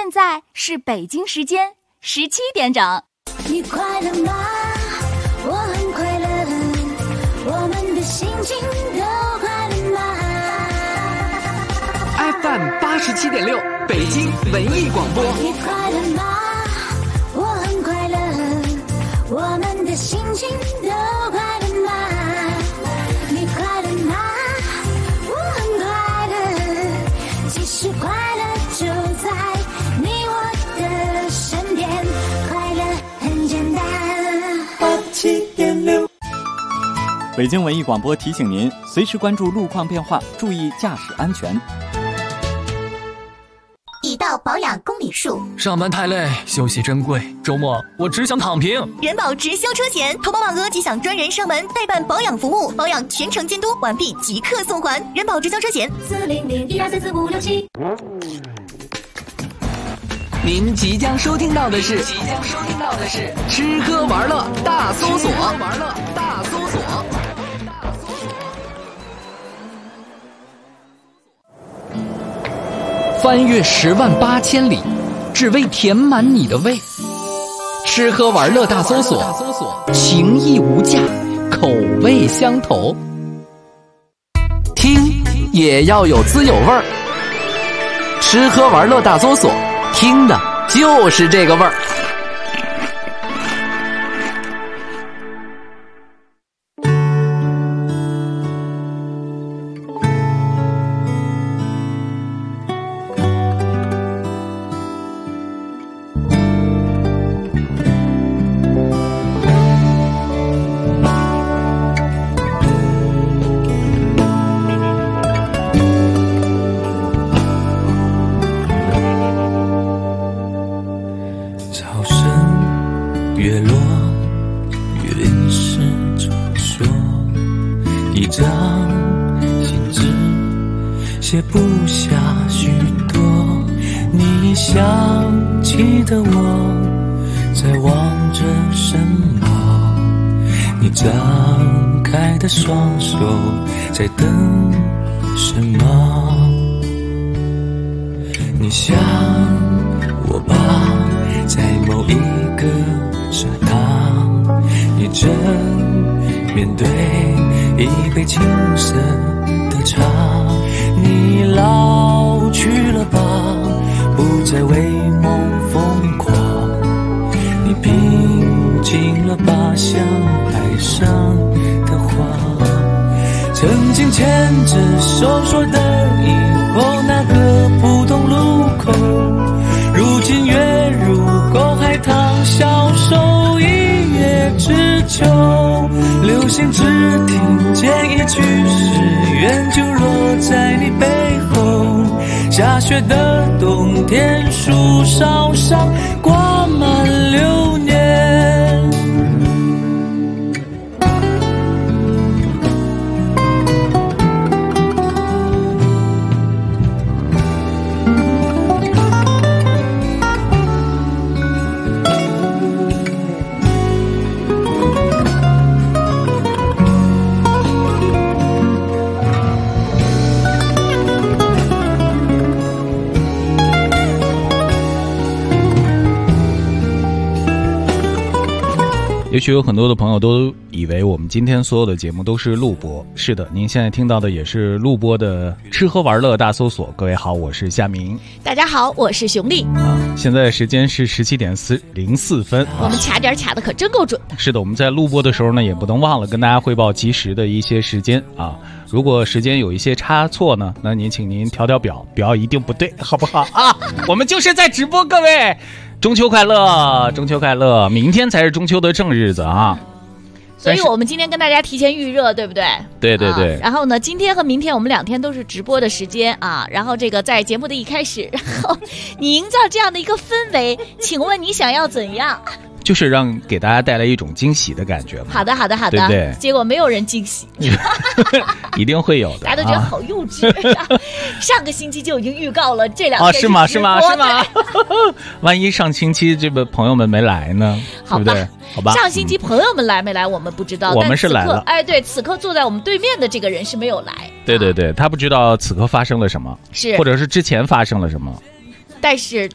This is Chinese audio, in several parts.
现在是北京时间17点整。 你快乐吗？我很快乐，我们的心情都快乐吗？ FM 87.6北京文艺广播。 你快乐吗？我很快乐，我们的心情都快乐吗？你快乐吗？我很快乐，其实快乐就在你我的身边，快乐很简单。87.6 北京文艺广播提醒您，随时关注路况变化，注意驾驶安全。 已到保养公里数， 上班太累，休息珍贵，周末我只想躺平。 人保直销车险，投保满额即享专人上门代办保养服务，保养全程监督，完毕即刻送还。人保直销车险40012344567。 您即将收听到的是吃喝玩乐大搜索。翻越108000里，只为填满你的胃。吃喝玩乐大搜索，情义无价，口味相投。听也要有滋有味儿。吃喝玩乐大搜索，听的就是这个味儿。 月落，云是传说，一张信纸写不下许多。你想起的我，在望着什么？你张开的双手，在等什么？你想我吧，在某一个砂糖，你正面对一杯青涩的茶。你老去了吧，不再为梦疯狂。你平静了吧，像海上的花。曾经牵着手说的以后那个普通路口，如今跃入沟海棠，消瘦一叶知秋。流星只听见一句誓愿，就落在你背后。下雪的冬天，树梢上挂满流年。 也许有很多的朋友都以为我们今天所有的节目都是录播，是的，您现在听到的也是录播的吃喝玩乐大搜索。各位好，我是夏明。 大家好，我是熊丽。 现在时间是17:04分， 我们卡点卡的可真够准。 是的，我们在录播的时候呢，也不能忘了跟大家汇报及时的一些时间啊。如果时间有一些差错呢，那请您调表一定不对，好不好啊？我们就是在直播，各位。中秋快乐，中秋快乐！明天才是中秋的正日子啊， 所以我们今天跟大家提前预热，对不对？ 对对对。 然后呢，今天和明天我们2天都是直播的时间啊。然后这个在节目的一开始，然后你营造这样的一个氛围，请问你想要怎样？ 就是让给大家带来一种惊喜的感觉嘛。 好的，对不对？结果没有人惊喜， 一定会有的。 大家都觉得好幼稚。上个星期就已经预告了这2天是吗？万一上星期这个朋友们没来呢？ 好吧， 对不对？好吧。 上星期朋友们来没来我们不知道， 我们是来了。 哎，对，此刻坐在我们对面的这个人是没有来。 对对对，他不知道此刻发生了什么， 是， 或者是之前发生了什么。 但是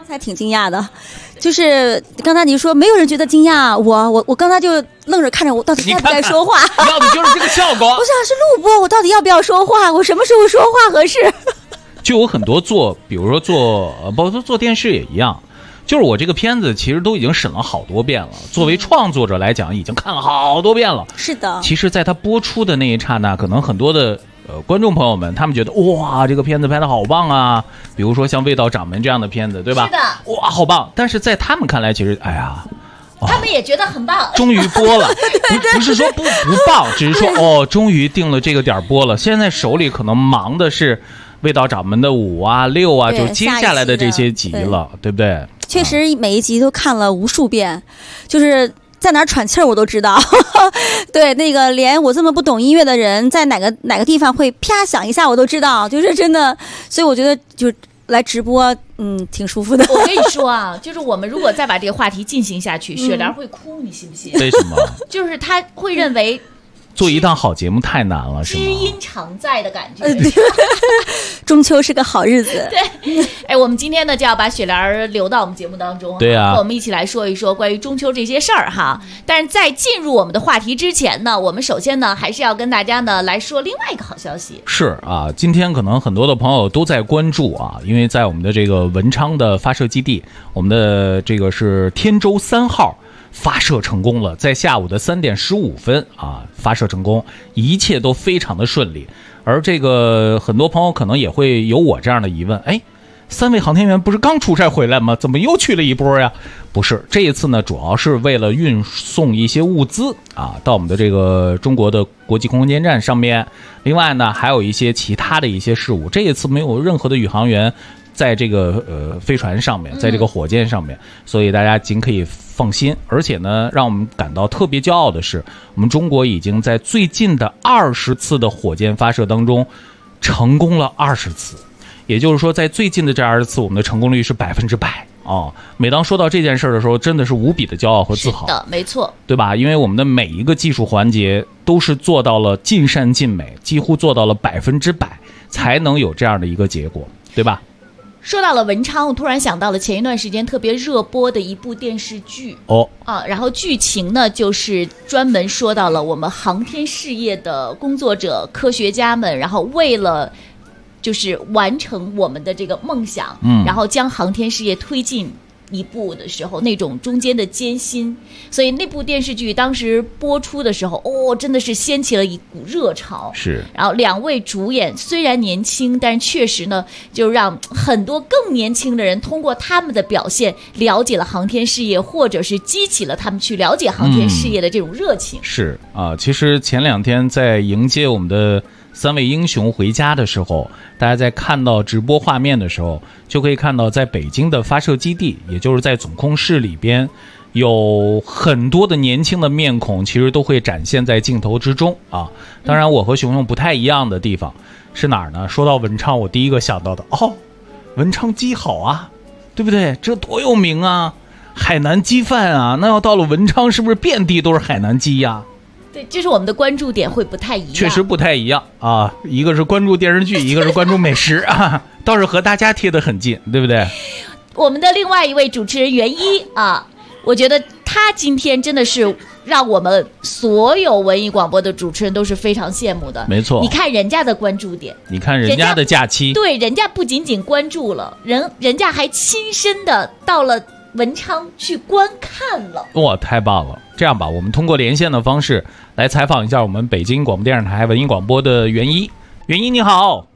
才挺惊讶的，就是刚才你说没有人觉得惊讶，我刚才就愣着看着我到底该不该说话， 要的就是这个效果。 我想是录播，我到底要不要说话？我什么时候说话合适？ 就有很多比如说包括做电视也一样，就是我这个片子其实都已经审了好多遍了，作为创作者来讲，已经看了好多遍了。 是的。 其实，在它播出的那一刹那，可能很多的观众朋友们，他们觉得哇，这个片子拍得好棒啊！比如说像《味道掌门》这样的片子，对吧？ 是的。 哇，好棒！但是在他们看来，其实哎呀。 他们也觉得很棒， 终于播了，不是说不棒，只是说终于定了这个点播了。现在手里可能忙的是味道掌门的5啊、6啊，就接下来的这些集了，对不对？ 确实每一集都看了无数遍，就是在哪儿喘气儿我都知道。对，那个连我这么不懂音乐的人，在哪个地方会啪响一下我都知道，就是真的。所以我觉得就是来直播，挺舒服的。 我跟你说啊，就是我们如果再把这个话题进行下去，雪莲会哭，你信不信？ 为什么？ 就是他会认为做一档好节目太难了，是吗？ 知音常在的感觉。 中秋是个好日子。 对，哎，我们今天呢就要把雪莲留到我们节目当中， 对啊， 和我们一起来说一说关于中秋这些事儿哈。但是在进入我们的话题之前呢，我们首先呢还是要跟大家呢来说另外一个好消息。 是啊，今天可能很多的朋友都在关注啊，因为在我们的这个文昌的发射基地，我们的这个是天舟3号。发射成功了，在下午的3点15分啊，发射成功，一切都非常的顺利。而这个很多朋友可能也会有我这样的疑问，哎，3位航天员不是刚出差回来吗？怎么又去了一波呀？不是，这一次呢，主要是为了运送一些物资啊，到我们的这个中国的国际空间站上面。另外呢，还有一些其他的一些事务。这一次没有任何的宇航员在这个飞船上面，在这个火箭上面，所以大家尽可以放心。而且呢，让我们感到特别骄傲的是，我们中国已经在最近的20次的火箭发射当中成功了20次，也就是说，在最近的这20次，我们的成功率是100%哦。每当说到这件事的时候，真的是无比的骄傲和自豪。 是的，没错， 对吧？因为我们的每一个技术环节都是做到了尽善尽美，几乎做到了100%，才能有这样的一个结果，对吧？ 说到了文昌，我突然想到了前一段时间特别热播的一部电视剧然后剧情呢就是专门说到了我们航天事业的工作者、科学家们，然后为了就是完成我们的这个梦想，然后将航天事业推进一步的时候，那种中间的艰辛。所以那部电视剧当时播出的时候，真的是掀起了一股热潮。 是， 然后2位主演虽然年轻，但确实呢，就让很多更年轻的人通过他们的表现了解了航天事业，或者是激起了他们去了解航天事业的这种热情。 是啊，其实前2天在迎接我们的3位英雄回家的时候，大家在看到直播画面的时候，就可以看到在北京的发射基地，也就是在总控室里边，有很多的年轻的面孔，其实都会展现在镜头之中啊。当然，我和熊熊不太一样的地方是哪儿呢？说到文昌，我第一个想到的文昌鸡好啊，对不对？这多有名啊，海南鸡饭啊。那要到了文昌，是不是遍地都是海南鸡呀？ 对，就是我们的关注点会不太一样， 确实不太一样啊。一个是关注电视剧，一个是关注美食啊，倒是和大家贴得很近，对不对？ 我们的另外一位主持人袁一啊，我觉得他今天真的是让我们所有文艺广播的主持人都是非常羡慕的。 没错， 你看人家的关注点， 你看人家的假期， 对，人家不仅仅关注了，人家还亲身的到了文昌去观看了。 哇，太棒了！这样吧，我们通过连线的方式来采访一下我们北京广播电视台文艺广播的袁一。袁一你好。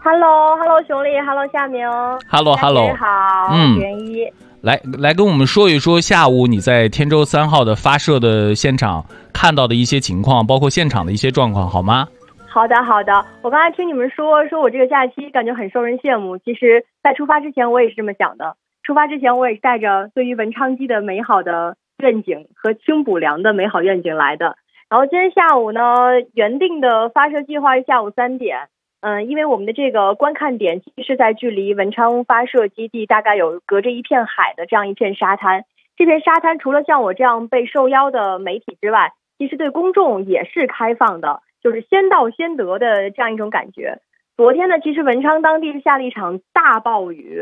Hello， 熊丽 ，Hello， 夏明 ，Hello， 好，袁一。 来跟我们说一说下午你在天舟3号的发射的现场看到的一些情况，包括现场的一些状况，好吗？ 好的，我刚才听你们说我这个假期感觉很受人羡慕。其实，在出发之前我也是这么想的。出发之前我也是带着对于文昌机的美好的愿景和清补凉的美好愿景来的。然后今天下午呢，原定的发射计划是下午3点。因为我们的这个观看点其实是在距离文昌发射基地大概有隔着一片海的这样一片沙滩。这片沙滩除了像我这样被受邀的媒体之外，其实对公众也是开放的，就是先到先得的这样一种感觉。昨天呢，其实文昌当地是下了一场大暴雨，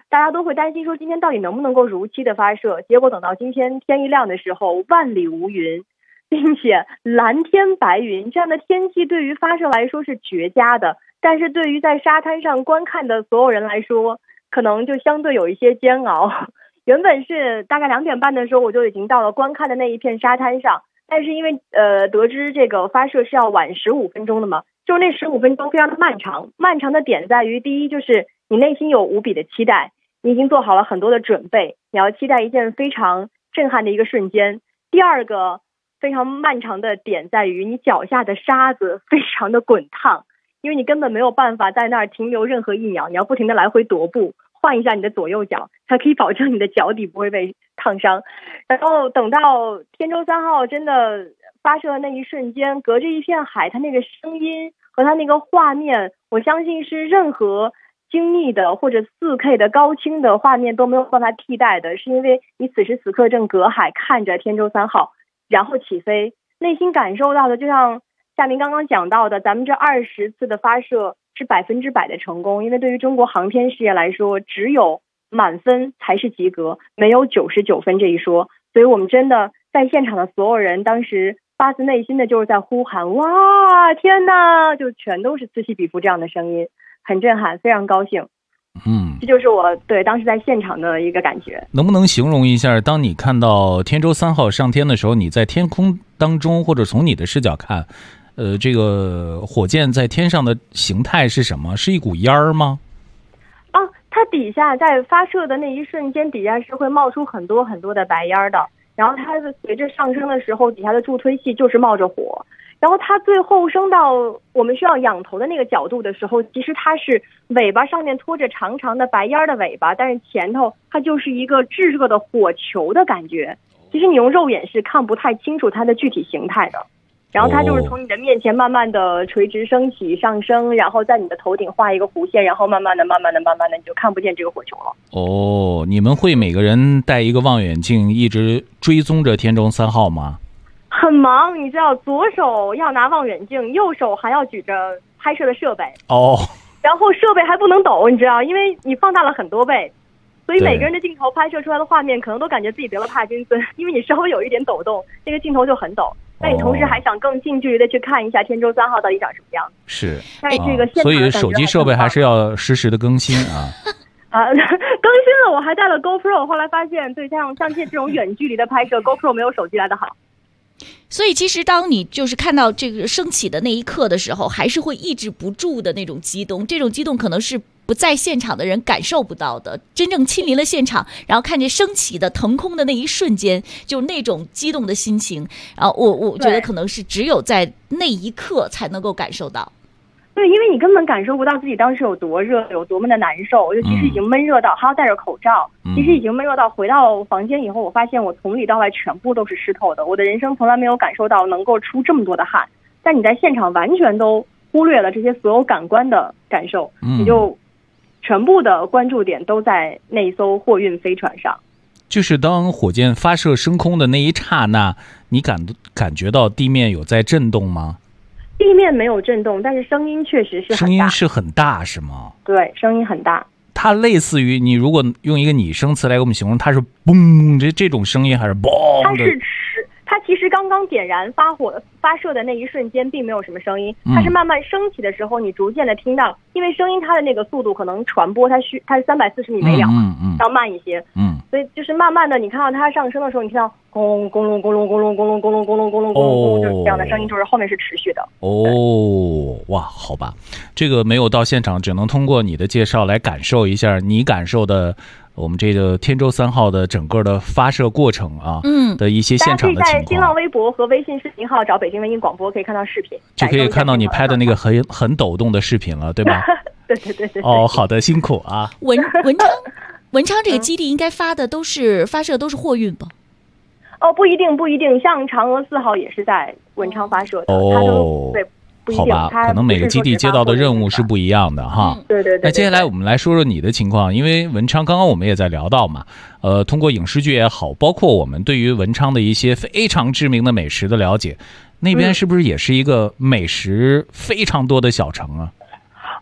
大家都会担心说今天到底能不能够如期的发射，结果等到今天天一亮的时候，万里无云，并且蓝天白云，这样的天气对于发射来说是绝佳的，但是对于在沙滩上观看的所有人来说，可能就相对有一些煎熬。原本是大概2点半的时候我就已经到了观看的那一片沙滩上，但是因为得知这个发射是要晚15分钟的嘛，就是那15分钟非常的漫长。漫长的点在于，第一就是你内心有无比的期待，你已经做好了很多的准备，你要期待一件非常震撼的一个瞬间。第二个非常漫长的点在于，你脚下的沙子非常的滚烫，因为你根本没有办法在那儿停留任何一秒，你要不停的来回踱步，换一下你的左右脚，才可以保证你的脚底不会被烫伤。然后等到天舟3号真的发射的那一瞬间，隔着一片海，它那个声音和它那个画面，我相信是任何精密的或者4K 的高清的画面都没有办法替代的，是因为你此时此刻正隔海看着天舟3号然后起飞，内心感受到的就像夏明刚刚讲到的，咱们这20次的发射是100%的成功，因为对于中国航天事业来说，只有满分才是及格，没有99分这一说。所以我们真的在现场的所有人当时发自内心的就是在呼喊，哇天哪，就全都是此起彼伏这样的声音，很震撼，非常高兴。这就是我对当时在现场的一个感觉。 能不能形容一下，当你看到天舟3号上天的时候，你在天空当中或者从你的视角看，这个火箭在天上的形态是什么？是一股烟儿吗？ 它底下在发射的那一瞬间，底下是会冒出很多很多的白烟的，然后它随着上升的时候，底下的助推器就是冒着火，然后它最后升到我们需要仰头的那个角度的时候，其实它是尾巴上面拖着长长的白烟的尾巴，但是前头它就是一个炙热的火球的感觉，其实你用肉眼是看不太清楚它的具体形态的。然后它就是从你的面前慢慢的垂直升起上升，然后在你的头顶画一个弧线，然后慢慢的你就看不见这个火球了。 你们会每个人带一个望远镜一直追踪着天舟3号吗？ 很忙，你知道，左手要拿望远镜，右手还要举着拍摄的设备然后设备还不能抖，你知道，因为你放大了很多倍，所以每个人的镜头拍摄出来的画面可能都感觉自己得了帕金森，因为你稍微有一点抖动，那个镜头就很抖。但你同时还想更近距离的去看一下天舟3号到底长什么样子。 是， 但是这个所以手机设备还是要实时的更新啊。 更新了，我还带了 GoPro， 后来发现对像这种远距离的拍摄，GoPro 没有手机来的好。 所以其实当你就是看到这个升起的那一刻的时候，还是会抑制不住的那种激动，这种激动可能是不在现场的人感受不到的，真正亲临了现场，然后看见升起的腾空的那一瞬间，就那种激动的心情，然后我觉得可能是只有在那一刻才能够感受到。 对，因为你根本感受不到自己当时有多热，有多么的难受，就其实已经闷热到还要戴着口罩，其实已经闷热到回到房间以后，我发现我从里到外全部都是湿透的，我的人生从来没有感受到能够出这么多的汗，但你在现场完全都忽略了这些所有感官的感受，你就全部的关注点都在那一艘货运飞船上。 就是当火箭发射升空的那一刹那，你感觉到地面有在震动吗？ 地面没有震动，但是声音确实是很大。声音是很大是吗？ 对，声音很大。 它类似于你如果用一个拟声词来给我们形容，它是嘣这种声音还是嘣的？ 它其实刚刚点燃发射的那一瞬间并没有什么声音，它是慢慢升起的时候，你逐渐的听到，因为声音它的那个速度可能传播它是340米每秒嘛，要慢一些，所以就是慢慢的你看到它上升的时候，你听到轰轰隆轰隆轰隆轰隆轰隆轰隆轰隆轰隆，就是这样的声音，就是后面是持续的。 哇，好吧，这个没有到现场，只能通过你的介绍来感受一下你感受的我们这个天舟3号的整个的发射过程啊，的一些现场的情况。大家可以在新浪微博和微信视频号找北京文艺广播，可以看到视频， 就可以看到你拍的那个很抖动的视频了，对吧？ 对。 好的，辛苦啊。 文昌这个基地应该发射都是货运吧？ 不一定，像嫦娥4号也是在文昌发射的，它都对。 好吧，可能每个基地接到的任务是不一样的哈。 对。 那接下来我们来说说你的情况，因为文昌刚刚我们也在聊到嘛，通过影视剧也好，包括我们对于文昌的一些非常知名的美食的了解，那边是不是也是一个美食非常多的小城啊？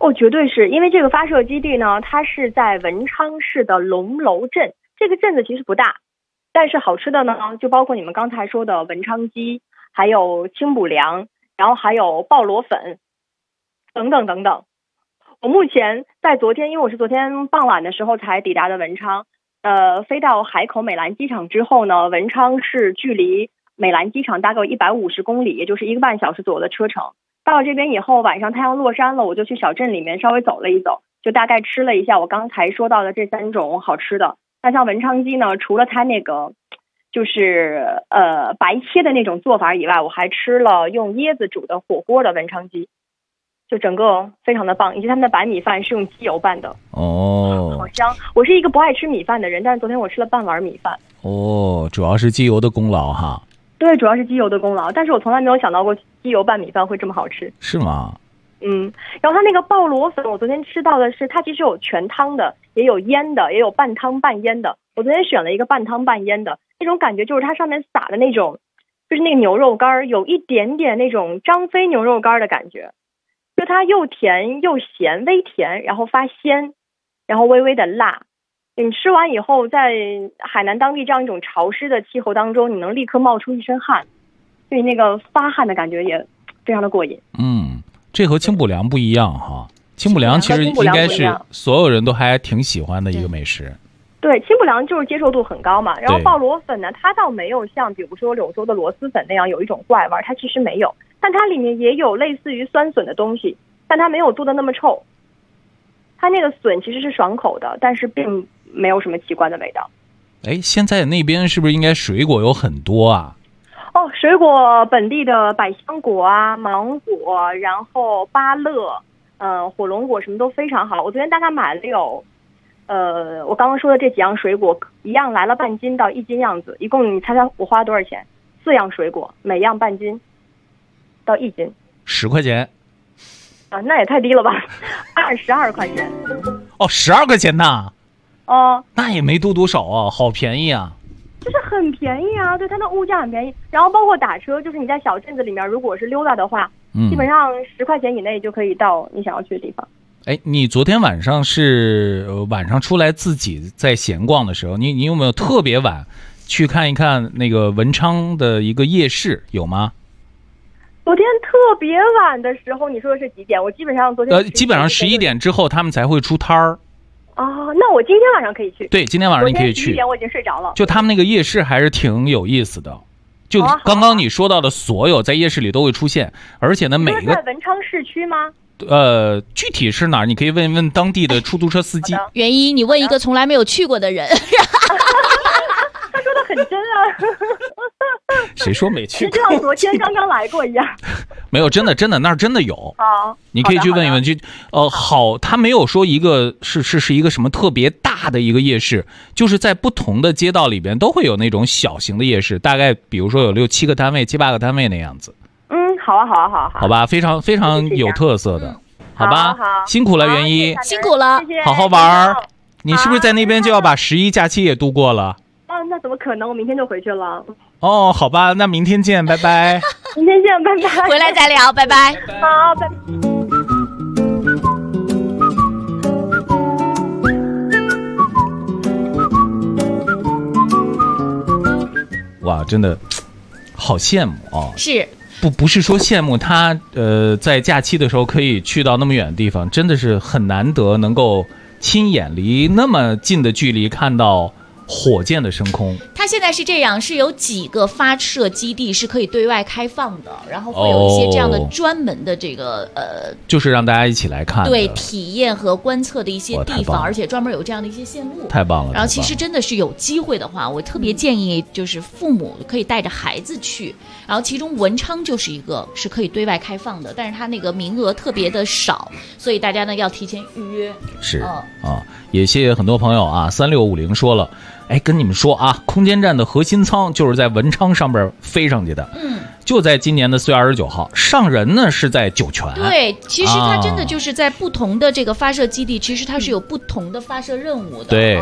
哦，绝对是因为这个发射基地呢，它是在文昌市的龙楼镇，这个镇子其实不大，但是好吃的呢，就包括你们刚才说的文昌鸡，还有清补凉，然后还有鲍螺粉，等等等等。我目前在昨天，因为我是昨天傍晚的时候才抵达的文昌，飞到海口美兰机场之后呢，文昌市距离美兰机场大概有150公里，也就是1个半小时左右的车程。到了这边以后，晚上太阳落山了，我就去小镇里面稍微走了一走，就大概吃了一下我刚才说到的这3种好吃的。那像文昌鸡呢，除了它那个就是白切的那种做法以外，我还吃了用椰子煮的火锅的文昌鸡，就整个非常的棒，以及他们的白米饭是用鸡油拌的， 哦， 好香。我是一个不爱吃米饭的人，但是昨天我吃了半碗米饭。 哦，主要是鸡油的功劳哈。 对，主要是鸡油的功劳，但是我从来没有想到过鸡油拌米饭会这么好吃。 是吗？ 然后它那个鲍螺粉，我昨天吃到的是它其实有全汤的，也有腌的，也有半汤半腌的。我昨天选了一个半汤半腌的，那种感觉就是它上面撒的那种，就是那个牛肉干有一点点那种张飞牛肉干的感觉，就它又甜又咸，微甜，然后发鲜，然后微微的辣。你吃完以后，在海南当地这样一种潮湿的气候当中，你能立刻冒出一身汗，所以那个发汗的感觉也非常的过瘾。 这和清补凉不一样哈。清补凉其实应该是所有人都还挺喜欢的一个美食。 对，清补凉就是接受度很高嘛。然后鲍螺粉呢，它倒没有像比如说柳州的螺蛳粉那样有一种怪味，它其实没有，但它里面也有类似于酸笋的东西，但它没有做的那么臭。它那个笋其实是爽口的，但是并没有什么奇怪的味道。 哎，现在那边是不是应该水果有很多啊？ 哦，水果本地的百香果啊、芒果，然后芭乐，火龙果什么都非常好。我昨天大概买了有，我刚刚说的这几样水果一样来了半斤到1斤样子，一共你猜猜我花了多少钱？4样水果，每样半斤到1斤 ，10块钱。 啊，那也太低了吧，22块钱。 哦，12块钱呐。 哦， 那也没多少啊，好便宜啊。 就是很便宜啊，对，它的物价很便宜。然后包括打车，就是你在小镇子里面，如果是溜达的话，基本上10块钱以内就可以到你想要去的地方。 哎，你昨天晚上是晚上出来自己在闲逛的时候，你有没有特别晚去看一看那个文昌的一个夜市，有吗？ 昨天特别晚的时候，你说的是几点？我基本上昨天基本上11点之后他们才会出摊儿。 哦，那我今天晚上可以去。 对，今天晚上你可以去。 11点我已经睡着了。 就他们那个夜市还是挺有意思的，就刚刚你说到的所有在夜市里都会出现，而且呢每个在文昌市区吗？ 具体是哪儿？你可以问一问当地的出租车司机。 袁一，你问一个从来没有去过的人。 他说的很真啊。 谁说没去过？ 就像昨天刚刚来过一样。 没有，真的那儿真的有。 好， 你可以去问一问。好，他没有说一个是一个什么特别大的一个夜市，就是在不同的街道里边都会有那种小型的夜市，大概比如说有6、7个摊位、7、8个摊位那样子。 好啊， 好吧，非常非常有特色的，好吧，辛苦了，袁一， 辛苦了， 好好玩。你是不是在那边就要把11假期也度过了？ 那怎么可能？我明天就回去了。 哦，好吧，那明天见，拜拜。 明天见，拜拜。 回来再聊，拜拜。 好，拜拜。 哇，真的好羡慕啊！ 是。 不是说羡慕他，在假期的时候可以去到那么远的地方，真的是很难得能够亲眼离那么近的距离看到火箭的升空。 它现在是这样，是有几个发射基地是可以对外开放的，然后会有一些这样的专门的这个就是让大家一起来看， 对，体验和观测的一些地方，而且专门有这样的一些线路， 太棒了。 然后其实真的是有机会的话，我特别建议就是父母可以带着孩子去，然后其中文昌就是一个是可以对外开放的，但是它那个名额特别的少，所以大家呢要提前预约。 是也谢谢很多朋友啊，3650说了。哎，跟你们说啊，空间站的核心舱就是在文昌上边飞上去的，就在今年的4月29号，上人呢是在酒泉。 对，其实它真的就是在不同的这个发射基地，其实它是有不同的发射任务的。 对，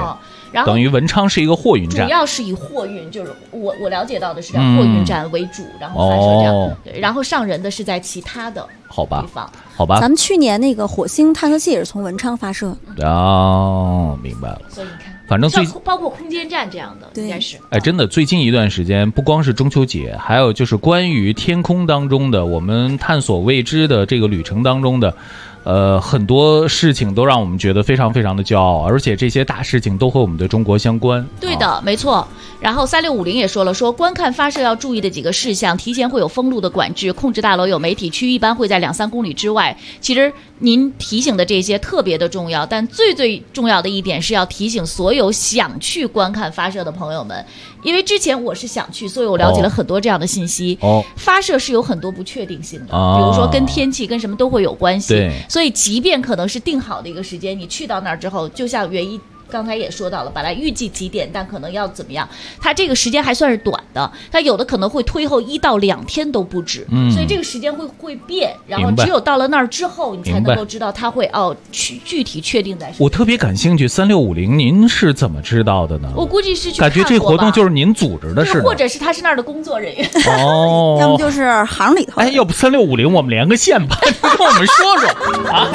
然后等于文昌是一个货运站， 主要是以货运，就是我了解到的是在货运站为主，然后发射这样，对，然后上人的是在其他的好吧地方。 好吧， 咱们去年那个火星探测器也是从文昌发射。 哦，明白了。 所以你看， 反正包括空间站这样的，应该是。 哎，真的，最近一段时间，不光是中秋节，还有就是关于天空当中的我们探索未知的这个旅程当中的。很多事情都让我们觉得非常非常的骄傲，而且这些大事情都和我们的中国相关。 对的，没错。然后3650也说了，说观看发射要注意的几个事项，提前会有封路的管制，控制大楼有媒体区，一般会在2-3公里之外。其实您提醒的这些特别的重要，但最重要的一点是要提醒所有想去观看发射的朋友们，因为之前我是想去，所以我了解了很多这样的信息。发射是有很多不确定性的，比如说跟天气跟什么都会有关系。 对。 所以即便可能是定好的一个时间，你去到那儿之后，就像袁一刚才也说到了，本来预计几点，但可能要怎么样，它这个时间还算是短的，它有的可能会推后1到2天都不止，所以这个时间会变，然后只有到了那儿之后，你才能够知道它会具体确定在什么。 我特别感兴趣，3650您是怎么知道的呢？ 我估计是去感觉这活动就是您组织的，是或者是他是那儿的工作人员哦， 要么就是行里头。 哎，要不3650我们连个线吧，你跟我们说说啊。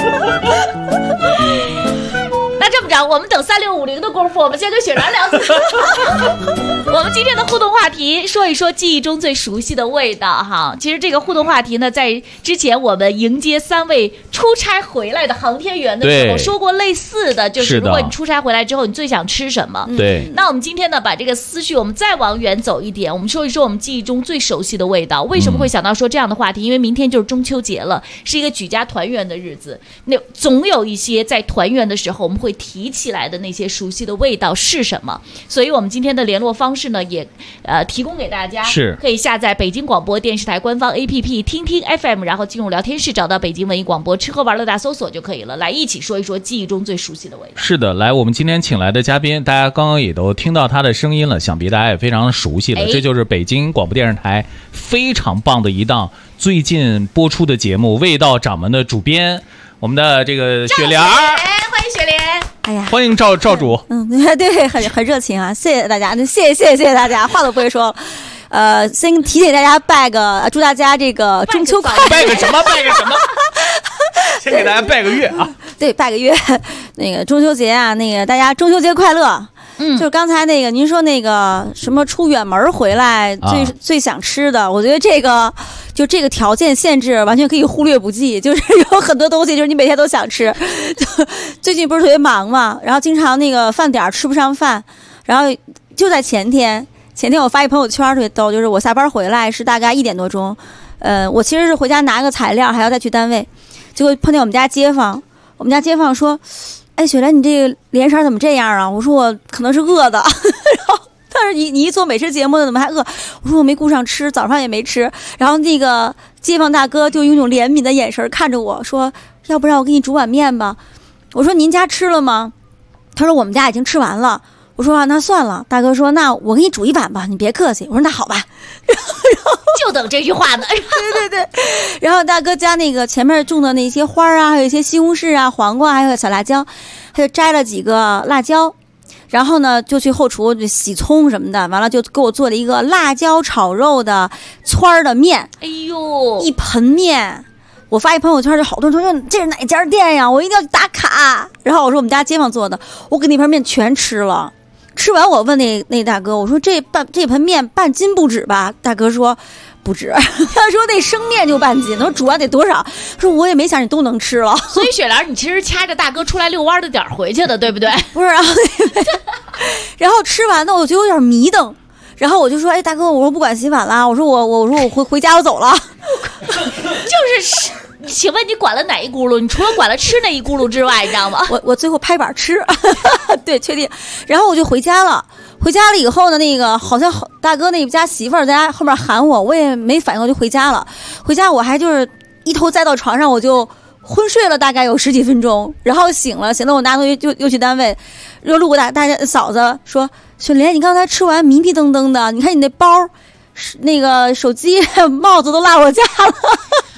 那这么着，我们等3650的功夫，我们先跟雪然聊起。我们今天的互动话题，说一说记忆中最熟悉的味道哈。其实这个互动话题呢，在之前我们迎接3位出差回来的航天员的时候说过类似的，就是如果你出差回来之后，你最想吃什么？ 对。 那我们今天呢，把这个思绪我们再往远走一点，我们说一说我们记忆中最熟悉的味道。为什么会想到说这样的话题？因为明天就是中秋节了，是一个举家团圆的日子。那总有一些在团圆的时候我们会提起来的那些熟悉的味道是什么？所以我们今天的联络方式呢，也提供给大家， 是可以下载北京广播电视台官方 APP 听听 FM， 然后进入聊天室找到北京文艺广播，吃喝玩乐大搜索就可以了，来一起说一说记忆中最熟悉的味道。 是的，来，我们今天请来的嘉宾，大家刚刚也都听到他的声音了，想必大家也非常熟悉了，这就是北京广播电视台非常棒的一档最近播出的节目《味道掌门》的主编，我们的这个雪莲， 欢迎雪莲。 哎呀， 欢迎赵主。 对，很热情啊，谢谢大家，谢谢大家，话都不会说了。先提醒大家祝大家这个中秋快乐。 拜个什么？先给大家拜个月啊！ 对，拜个月。那个中秋节啊，那个大家中秋节快乐。就是刚才那个您说那个什么出远门回来最想吃的，我觉得这个条件限制完全可以忽略不计，就是有很多东西就是你每天都想吃。就最近不是特别忙嘛，然后经常那个饭点吃不上饭，然后就在前天我发一朋友圈特别逗，就是我下班回来是大概1点多钟，我其实是回家拿个材料还要再去单位，结果碰见我们家街坊说，哎，雪莲，你这个脸色怎么这样啊？我说我可能是饿的，然后他说你一做美食节目怎么还饿？我说我没顾上吃，早上也没吃。然后那个街坊大哥就用一种怜悯的眼神看着我说，要不然我给你煮碗面吧。我说您家吃了吗？他说我们家已经吃完了。我说啊，那算了。大哥说那我给你煮一碗吧，你别客气。我说那好吧。然后就等这句话呢。 对。然后大哥家那个前面种的那些花啊，还有一些西红柿啊、黄瓜，还有小辣椒，他就摘了几个辣椒，然后呢就去后厨就洗葱什么的，完了就给我做了一个辣椒炒肉的汆的面。 哎呦， 一盆面。我发一朋友圈，就好多人说这是哪家店呀？我一定要打卡。然后我说我们家街坊做的，我给那盆面全吃了。吃完我问那大哥，我说这盆面半斤不止吧？大哥说不止，他说那生面就半斤，他说煮完得多少？说我也没想你都能吃了。 所以雪莲，你其实掐着大哥出来遛弯的点回去的，对不对？ 不是，然后吃完呢，我就有点迷瞪。然后我就说，哎，大哥，我说不管洗碗了，我说我回家我走了。 就是请问你管了哪一轱辘？你除了管了吃那一轱辘之外，你知道吗？ 我最后拍板吃，对，确定。然后我就回家了。回家了以后呢，那个好像大哥那家媳妇儿在家后面喊我，我也没反应，我就回家了。回家我还就是一头栽到床上，我就昏睡了大概有10几分钟，然后醒了我拿东西又去单位，又路过大家嫂子说，雪莲，你刚才吃完迷迷瞪瞪的，你看你那包。那个手机帽子都落我家了。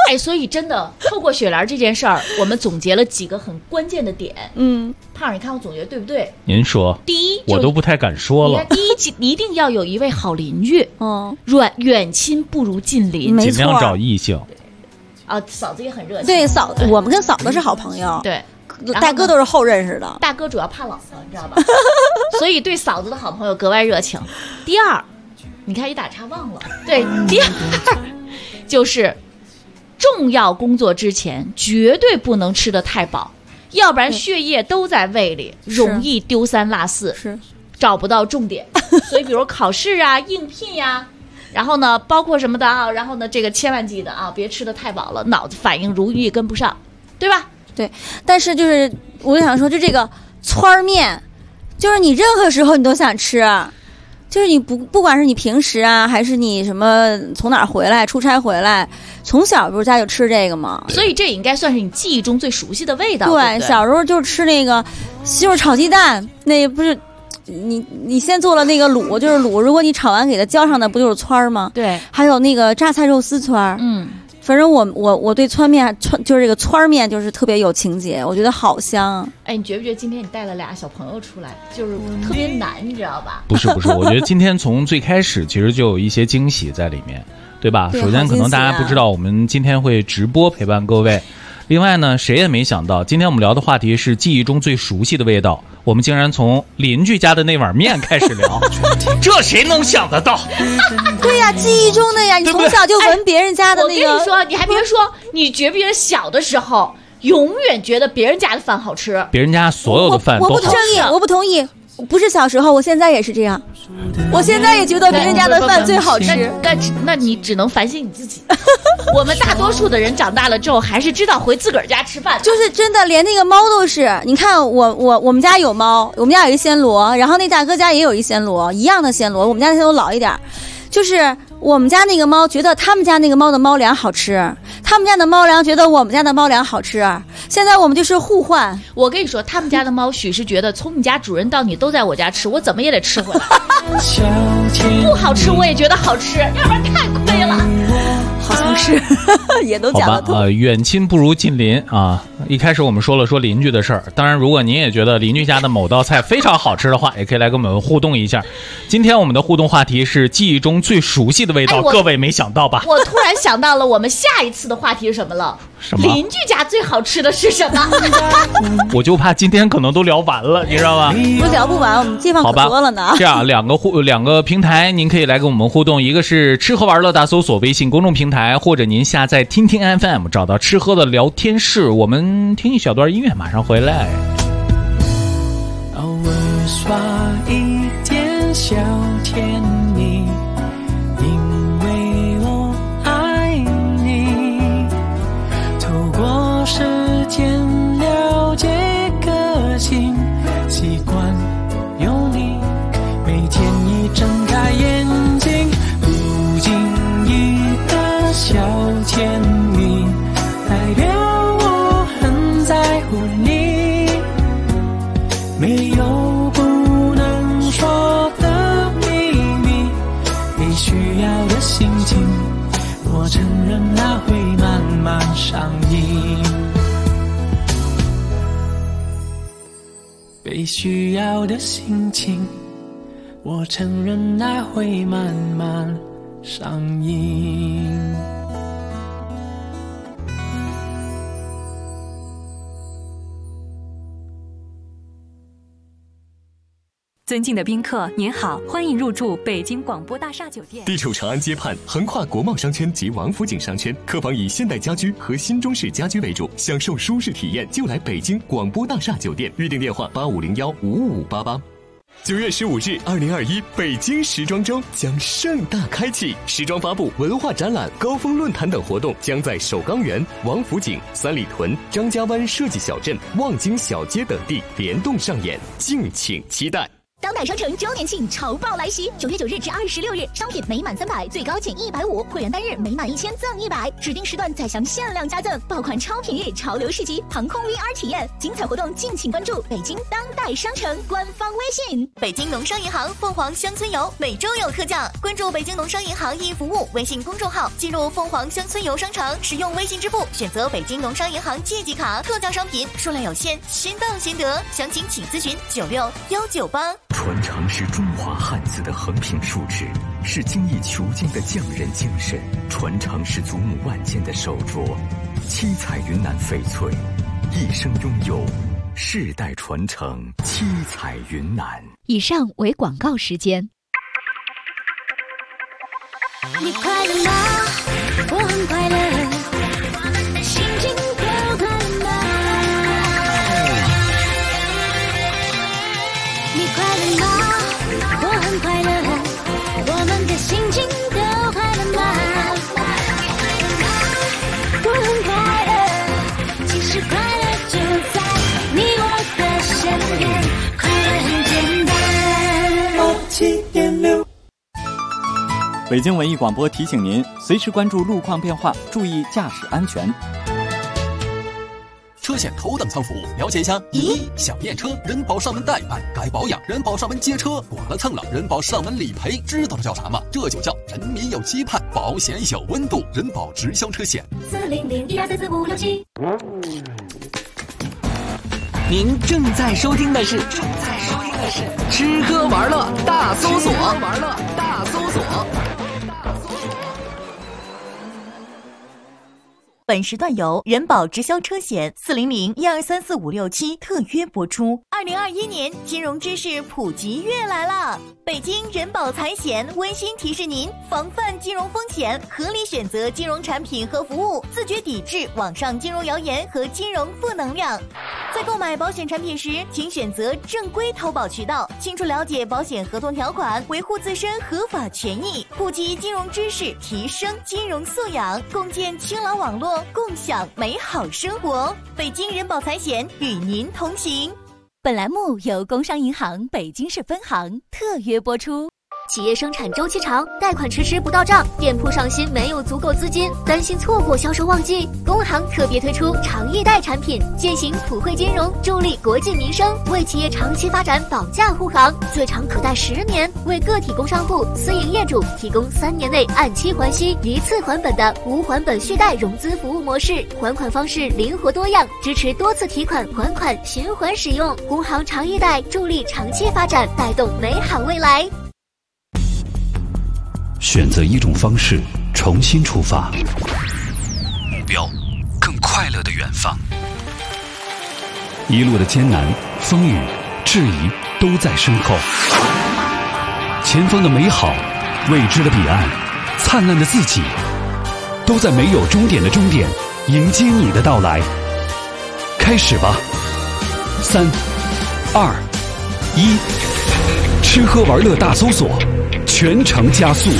哎，所以真的透过雪莲这件事儿，我们总结了几个很关键的点。胖儿，你看我总结对不对？ 您说。 第一， 我都不太敢说了。 第一，一定要有一位好邻居。远亲不如近邻， 尽量找异性。 啊，嫂子也很热情。 对，我们跟嫂子是好朋友。 对。 大哥都是后认识的， 大哥主要怕老婆，你知道吧？所以对嫂子的好朋友格外热情。第二，你看一打岔忘了，对，第二就是重要工作之前绝对不能吃得太饱，要不然血液都在胃里，容易丢三落四，找不到重点。所以比如考试啊、应聘呀，然后呢，包括什么的啊，然后呢，这个千万记得啊，别吃得太饱了，脑子反应容易跟不上，对吧？ 对，但是就是我就想说，就这个汆面，就是你任何时候你都想吃，就是你不管是你平时啊，还是你什么从哪儿回来出差回来，从小不是家就吃这个吗？ 所以这应该算是你记忆中最熟悉的味道。 对，小时候就吃那个西肉炒鸡蛋，那不是你先做了那个卤，就是卤，如果你炒完给它浇上的不就是汆吗？ 对， 还有那个榨菜肉丝汆，反正我对汆面就是这个汆面就是特别有情节，我觉得好香。 哎，你觉不觉得今天你带了俩小朋友出来，就是特别难，你知道吧？ 不是，我觉得今天从最开始其实就有一些惊喜在里面，对吧？首先可能大家不知道我们今天会直播陪伴各位，另外呢，谁也没想到今天我们聊的话题是记忆中最熟悉的味道，我们竟然从邻居家的那碗面开始聊，这谁能想得到？ 对呀，记忆中的呀，你从小就闻别人家的那个。 我跟你说，你还别说，你觉不觉得小的时候永远觉得别人家的饭好吃？ 别人家所有的饭都好吃。 我不同意。不是小时候，我现在也是这样。我现在也觉得别人家的饭最好吃。 那你只能反省你自己。我们大多数的人长大了之后，还是知道回自个儿家吃饭。 就是真的，连那个猫都是。你看我们家有猫，我们家有一暹罗，然后那大哥家也有一暹罗，一样的暹罗，我们家那暹罗老一点。就是我们家那个猫觉得他们家那个猫的猫粮好吃，他们家的猫粮觉得我们家的猫粮好吃。现在我们就是互换。 我跟你说，他们家的猫许是觉得从你家主人到你都在我家吃，我怎么也得吃回来。不好吃我也觉得好吃，要不然太亏了。 好像是也都讲得通。 远亲不如近邻啊！一开始我们说邻居的事儿，当然如果您也觉得邻居家的某道菜非常好吃的话，也可以来跟我们互动一下。今天我们的互动话题是记忆中最熟悉的味道，各位没想到吧？ 我突然想到了我们下一次的话题是什么了？ 什么？ 邻居家最好吃的是什么？ 我就怕今天可能都聊完了，你知道吧？ 我聊不完，我们地方可多了呢。 这样两个平台，您可以来跟我们互动，一个是吃喝玩乐大搜索微信公众平台，或者您下载听听 FM 找到吃喝的聊天室。我们听一小段音乐，马上回来。 偶尔耍一点小甜蜜，因为我爱你，透过时间了解个性，习惯有你，每天一睁开眼睛，不经意的小甜蜜代表我很在乎你，没有不能说的秘密，被需要的心情，我承认它会慢慢上瘾，被需要的心情，我承认它会慢慢上瘾。 尊敬的宾客，您好，欢迎入住北京广播大厦酒店。 地处长安街畔，横跨国贸商圈及王府井商圈，客房以现代家居和新中式家居为主，享受舒适体验就来北京广播大厦酒店。预订电话8501-55588。9月15日，2021北京时装周将盛大开启，时装发布、文化展览、高峰论坛等活动将在首钢园、王府井、三里屯、张家湾设计小镇、望京小街等地联动上演，敬请期待。 当代商城周年庆潮爆来袭，9月9日至26日，商品每满300最高减150，会员单日每满1000赠100，指定时段再享限量加赠，爆款超品日潮流市集航空 VR 体验，精彩活动敬请关注北京当代商城官方微信。北京农商银行凤凰乡村游每周有特价，关注北京农商银行易服务微信公众号，进入凤凰乡村游商城，使用微信支付选择北京农商银行借记卡，特价商品数量有限，先到先得，详情请咨询96198。 传承是中华汉字的横平竖直，是精益求精的匠人精神；传承是祖母万件的手镯，七彩云南翡翠，一生拥有，世代传承，七彩云南。 以上为广告时间。 你快乐吗？我很快乐，心情都快乐吗？你快乐吗？我很快乐，我们的心情都快乐吗？我很快乐，其实快乐就在你我的身边，快乐很简单。7.6 北京文艺广播提醒您，随时关注路况变化，注意驾驶安全。 车险头等舱服务，了解一下。1. 想验车，人保上门代办；该保养，人保上门接车；剐了蹭了，人保上门理赔。知道这叫啥吗？这就叫人民有期盼，保险有温度。人保直销车险。 400-1234567。 您正在收听的是吃喝玩乐大搜索。 本时段由人保直销车险400-1234567特约播出。2021年金融知识普及月来了，北京人保财险温馨提示您：防范金融风险，合理选择金融产品和服务，自觉抵制网上金融谣言和金融负能量。在购买保险产品时，请选择正规投保渠道，清楚了解保险合同条款，维护自身合法权益，普及金融知识，提升金融素养，共建清朗网络，共享美好生活。北京人保财险与您同行。本栏目由工商银行北京市分行特约播出。 企业生产周期长，贷款迟迟不到账，店铺上新没有足够资金，担心错过销售旺季。工行特别推出长易贷产品，践行普惠金融，助力国计民生，为企业长期发展保驾护航，最长可贷10年，为个体工商户、私营业主提供3年内按期还息、一次还本的无还本续贷融资服务模式，还款方式灵活多样，支持多次提款还款循环使用。工行长易贷助力长期发展，带动美好未来。 选择一种方式，重新出发，目标更快乐的远方。一路的艰难、风雨、质疑都在身后，前方的美好、未知的彼岸、灿烂的自己，都在没有终点的终点迎接你的到来。开始吧！3、2、1，吃喝玩乐大搜索，全程加速。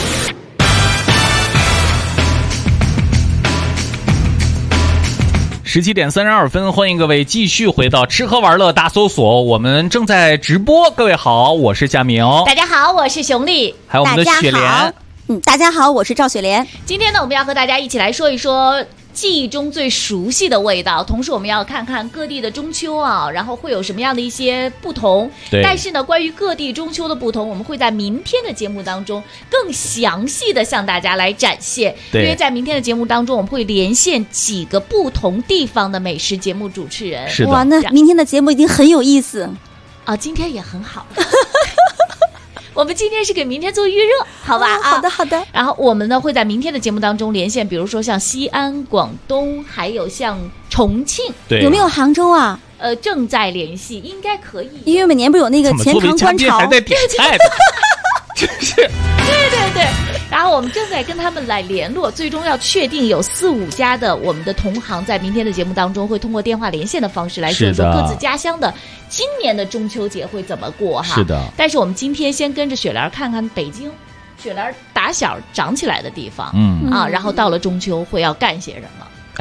17点32分，欢迎各位继续回到吃喝玩乐大搜索，我们正在直播。各位好，我是夏明。 大家好，我是熊丽。 还有我们的雪莲。 大家好，我是赵雪莲。 今天呢，我们要和大家一起来说一说记忆中最熟悉的味道，同时我们要看看各地的中秋啊，然后会有什么样的一些不同。但是呢，关于各地中秋的不同，我们会在明天的节目当中更详细的向大家来展现。因为在明天的节目当中，我们会连线几个不同地方的美食节目主持人。 是的， 哇，那明天的节目一定很有意思啊！今天也很好。我们今天是给明天做预热，好吧？ 好的，好的。 然后我们呢会在明天的节目当中连线，比如说像西安、广东，还有像重庆， 有没有杭州啊？ 正在联系，应该可以。 因为每年不有那个钱塘观潮， 还在点菜的，真是。 对。然后我们正在跟他们来联络，最终要确定有4、5家的我们的同行，在明天的节目当中会通过电话连线的方式来说说各自家乡的今年的中秋节会怎么过哈。 是的。 但是我们今天先跟着雪莲看看北京，雪莲打小长起来的地方，然后到了中秋会要干些什么。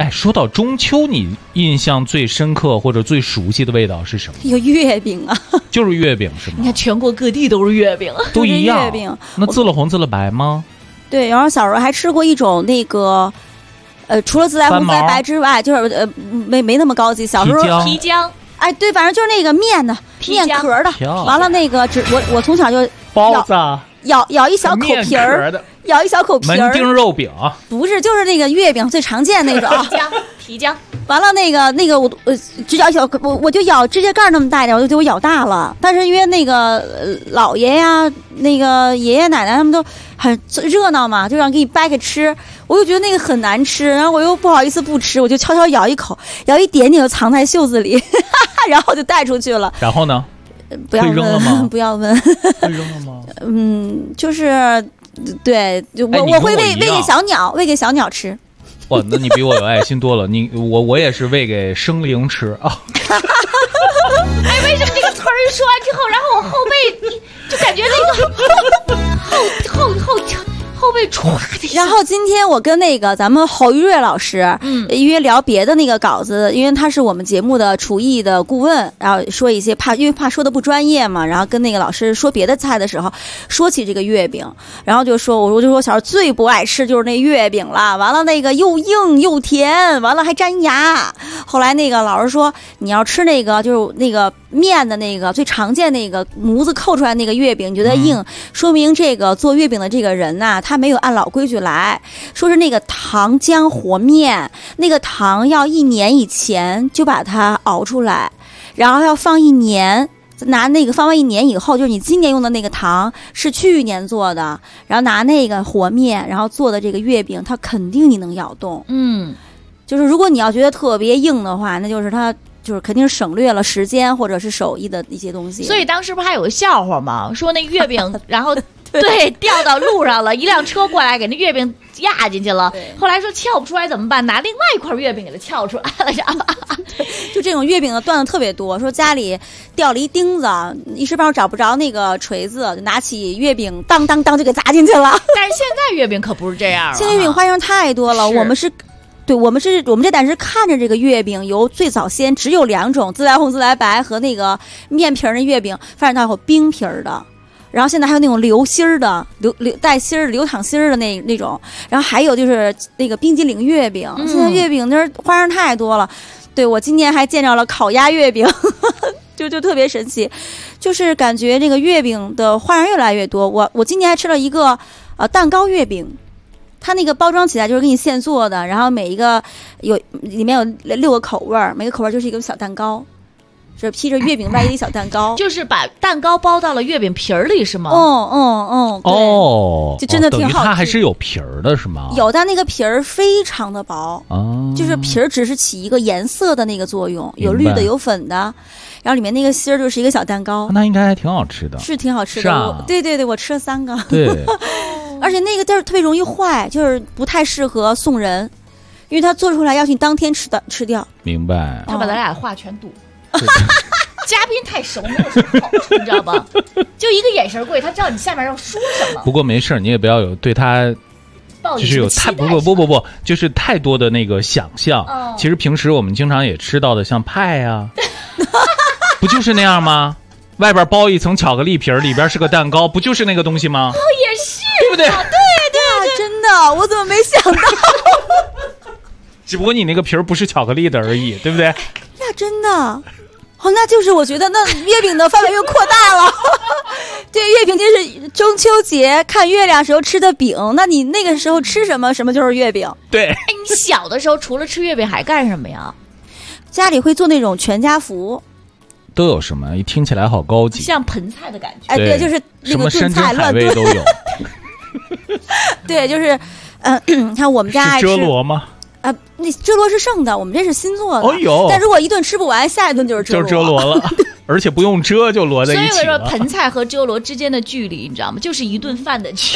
哎，说到中秋，你印象最深刻或者最熟悉的味道是什么？ 有月饼啊， 就是月饼是吗？ 你看全国各地都是月饼， 都一样。 月饼， 那自了红自了白吗？ 对，然后小时候还吃过一种那个，除了自来红自来白之外，就是没那么高级。小时候皮浆， 哎，对，反正就是那个面的面壳的。完了那个我从小就包子咬一小口皮儿，咬一小口皮儿。 门钉肉饼不是，就是那个月饼最常见那种皮浆。 完了那个我只咬一小口，我就咬指甲盖那么大一点，我就给我咬大了。但是因为那个姥爷呀，那个爷爷奶奶他们都很热闹嘛，就让给你掰开吃，我就觉得那个很难吃，然后我又不好意思不吃，我就悄悄咬一口，咬一点点就藏在袖子里，然后就带出去了。 然后呢？ 不要问，不要问。 会扔了吗？ 就是对，我会喂给小鸟，喂给小鸟吃。 哇，那你比我有爱心多了。我也是喂给生灵吃啊。 哎，为什么这个词儿一说完之后，然后我后背就感觉那个后背歘的。 然后今天我跟那个咱们侯玉瑞老师，约聊别的那个稿子，因为他是我们节目的厨艺的顾问，然后说一些因为怕说的不专业嘛，然后跟那个老师说别的菜的时候，说起这个月饼，然后就说我就说小时候最不爱吃就是那月饼了，完了那个又硬又甜，完了还粘牙。后来那个老师说你要吃那个就是那个面的那个最常见那个模子扣出来那个月饼，你觉得硬，说明这个做月饼的这个人呐，他没有按老规矩来，说是那个糖浆和面，那个糖要1年以前就把它熬出来，然后要放1年，拿那个放完1年以后，就是你今年用的那个糖是去年做的，然后拿那个和面，然后做的这个月饼，它肯定你能咬动。就是如果你要觉得特别硬的话，那就是它就是肯定省略了时间或者是手艺的一些东西。 所以当时不还有个笑话吗？说那月饼然后对掉到路上了，一辆车过来给那月饼压进去了，后来说撬不出来怎么办，拿另外一块月饼给它撬出来了，知道吗？ 就这种月饼的段子特别多，说家里掉了一钉子，一时半会儿找不着那个锤子，就拿起月饼当当当就给砸进去了。 但是现在月饼可不是这样了， 现在月饼花样太多了。我们这代是看着这个月饼由最早先只有2种，自来红自来白和那个面皮儿的月饼，发展到有冰皮儿的，然后现在还有那种流心儿的带心儿流淌心儿的那种，然后还有就是那个冰激凌月饼。现在月饼那花样太多了。对，我今年还见着了烤鸭月饼就特别神奇，就是感觉这个月饼的花样越来越多。我今年还吃了一个蛋糕月饼，它那个包装起来就是给你现做的，然后每一个里面有6个口味，每个口味就是一个小蛋糕，是披着月饼外衣的小蛋糕， 就是把蛋糕包到了月饼皮儿里是吗？ 对，就真的挺好吃。 等于它还是有皮儿的是吗？ 有，但那个皮儿非常的薄，就是皮儿只是起一个颜色的那个作用，有绿的有粉的，然后里面那个芯儿就是一个小蛋糕。 那应该还挺好吃的， 是挺好吃的。对，我吃了3个。 对。 而且那个地儿特别容易坏，就是不太适合送人，因为它做出来要去当天吃掉。 明白。 他把咱俩话全堵。嘉宾太熟，没有什么好处，你知道吧？就一个眼神过去，他知道你下面要说什么。 不过没事，你也不要有对他，就是有太不，就是太多的那个想象。其实平时我们经常也吃到的，像派啊，不就是那样吗？外边包一层巧克力皮儿，里边是个蛋糕，不就是那个东西吗？ 也是， 对不对？ 对，真的，我怎么没想到？ 只不过你那个皮儿不是巧克力的而已，对不对？ 呀，真的。那就是我觉得那月饼的范围又扩大了。对，月饼就是中秋节看月亮时候吃的饼，那你那个时候吃什么，什么就是月饼。 对。 哎，你小的时候除了吃月饼还干什么呀？ 家里会做那种全家福。 都有什么？一听起来好高级， 像盆菜的感觉。 哎，对，就是那个炖菜乱炖都有。 对，就是看我们家爱吃遮罗吗？ 那遮罗是剩的，我们这是新做的。 哦呦！ 但如果一顿吃不完，下一顿就是遮罗， 就遮罗了，而且不用遮就摞在一起了。 所以我说盆菜和遮罗之间的距离，你知道吗？就是一顿饭的距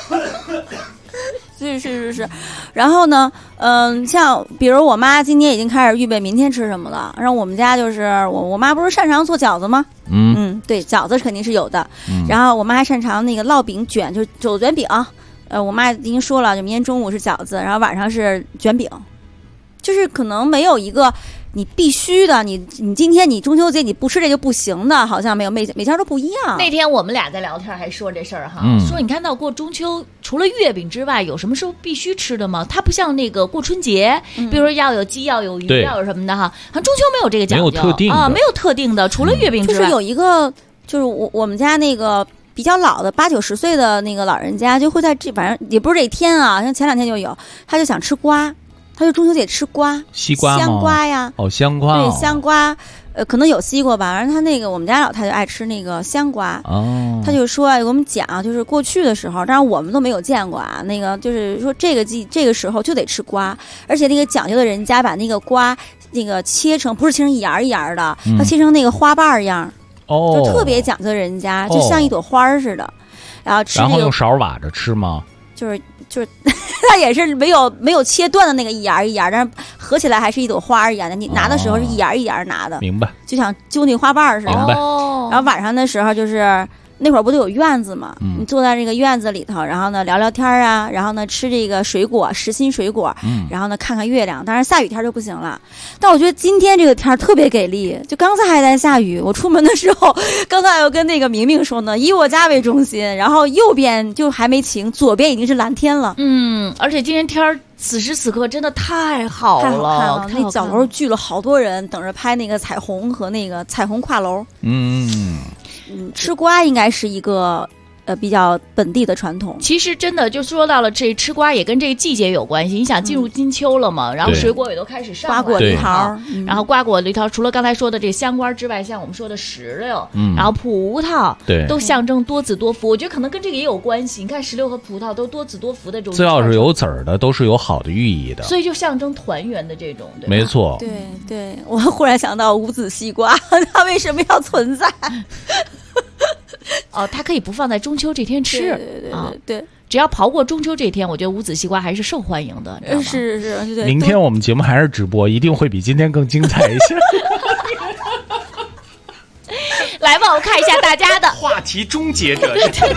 离。是。然后呢，像比如我妈今天已经开始预备明天吃什么了。然后我们家就是我妈不是擅长做饺子吗？对，饺子肯定是有的。然后我妈还擅长那个烙饼卷，就是肘子卷饼。我妈已经说了，就明天中午是饺子，然后晚上是卷饼。 就是可能没有一个你必须的，你今天你中秋节你不吃这就不行的，好像没有每天都不一样。 那天我们俩在聊天还说这事儿哈，说你看到过中秋除了月饼之外，有什么时候必须吃的吗？它不像那个过春节，比如说要有鸡要有鱼要有什么的哈，中秋没有这个讲究， 没有特定的没有特定的，除了月饼之外， 就是有一个就是我们家那个比较老的80、90岁的那个老人家就会在这，反正也不是这一天啊，像前2天就有，他就想吃瓜。他就中秋节吃瓜， 西瓜吗？ 香瓜呀， 香瓜， 对，香瓜，可能有西瓜吧。反正他那个我们家老太太就爱吃那个香瓜，他就说给我们讲，就是过去的时候，当然我们都没有见过啊。那个就是说这个时候就得吃瓜，而且那个讲究的人家把那个瓜那个切成不是切成一芽一芽的，他切成那个花瓣一样，就特别讲究人家，就像一朵花似的。然后吃， 然后用勺挖着吃吗？ 就是它也是没有切断的那个一芽一芽，但是合起来还是一朵花一样的。你拿的时候是一芽一芽拿的， 明白？ 就像揪那花瓣似的。 明白。 然后晚上的时候就是那会儿不都有院子嘛，你坐在这个院子里头，然后呢聊聊天啊，然后呢吃这个水果，实心水果，然后呢看看月亮。当然下雨天就不行了，但我觉得今天这个天特别给力，就刚才还在下雨，我出门的时候，刚才又跟那个明明说呢，以我家为中心，然后右边就还没晴，左边已经是蓝天了。 而且今天天此时此刻真的太好了， 太好看了。那角楼聚了好多人，等着拍那个彩虹和那个彩虹跨楼。吃瓜应该是一个比较本地的传统。 其实真的就说到了这吃瓜也跟这个季节有关系。你想进入金秋了嘛，然后水果也都开始上来了， 瓜果梨桃， 然后瓜果梨桃除了刚才说的这香瓜之外，像我们说的石榴，然后葡萄，都象征多子多福。我觉得可能跟这个也有关系。你看石榴和葡萄都多子多福的这种， 只要是有籽儿的都是有好的寓意的， 所以就象征团圆的这种，对吧？ 没错。 对，我忽然想到无籽西瓜，它为什么要存在？ 它可以不放在中秋这天吃， 对， 只要刨过中秋这天，我觉得无籽西瓜还是受欢迎的， 是，对。 明天我们节目还是直播，一定会比今天更精彩一些。 来吧，我看一下大家的话题终结者。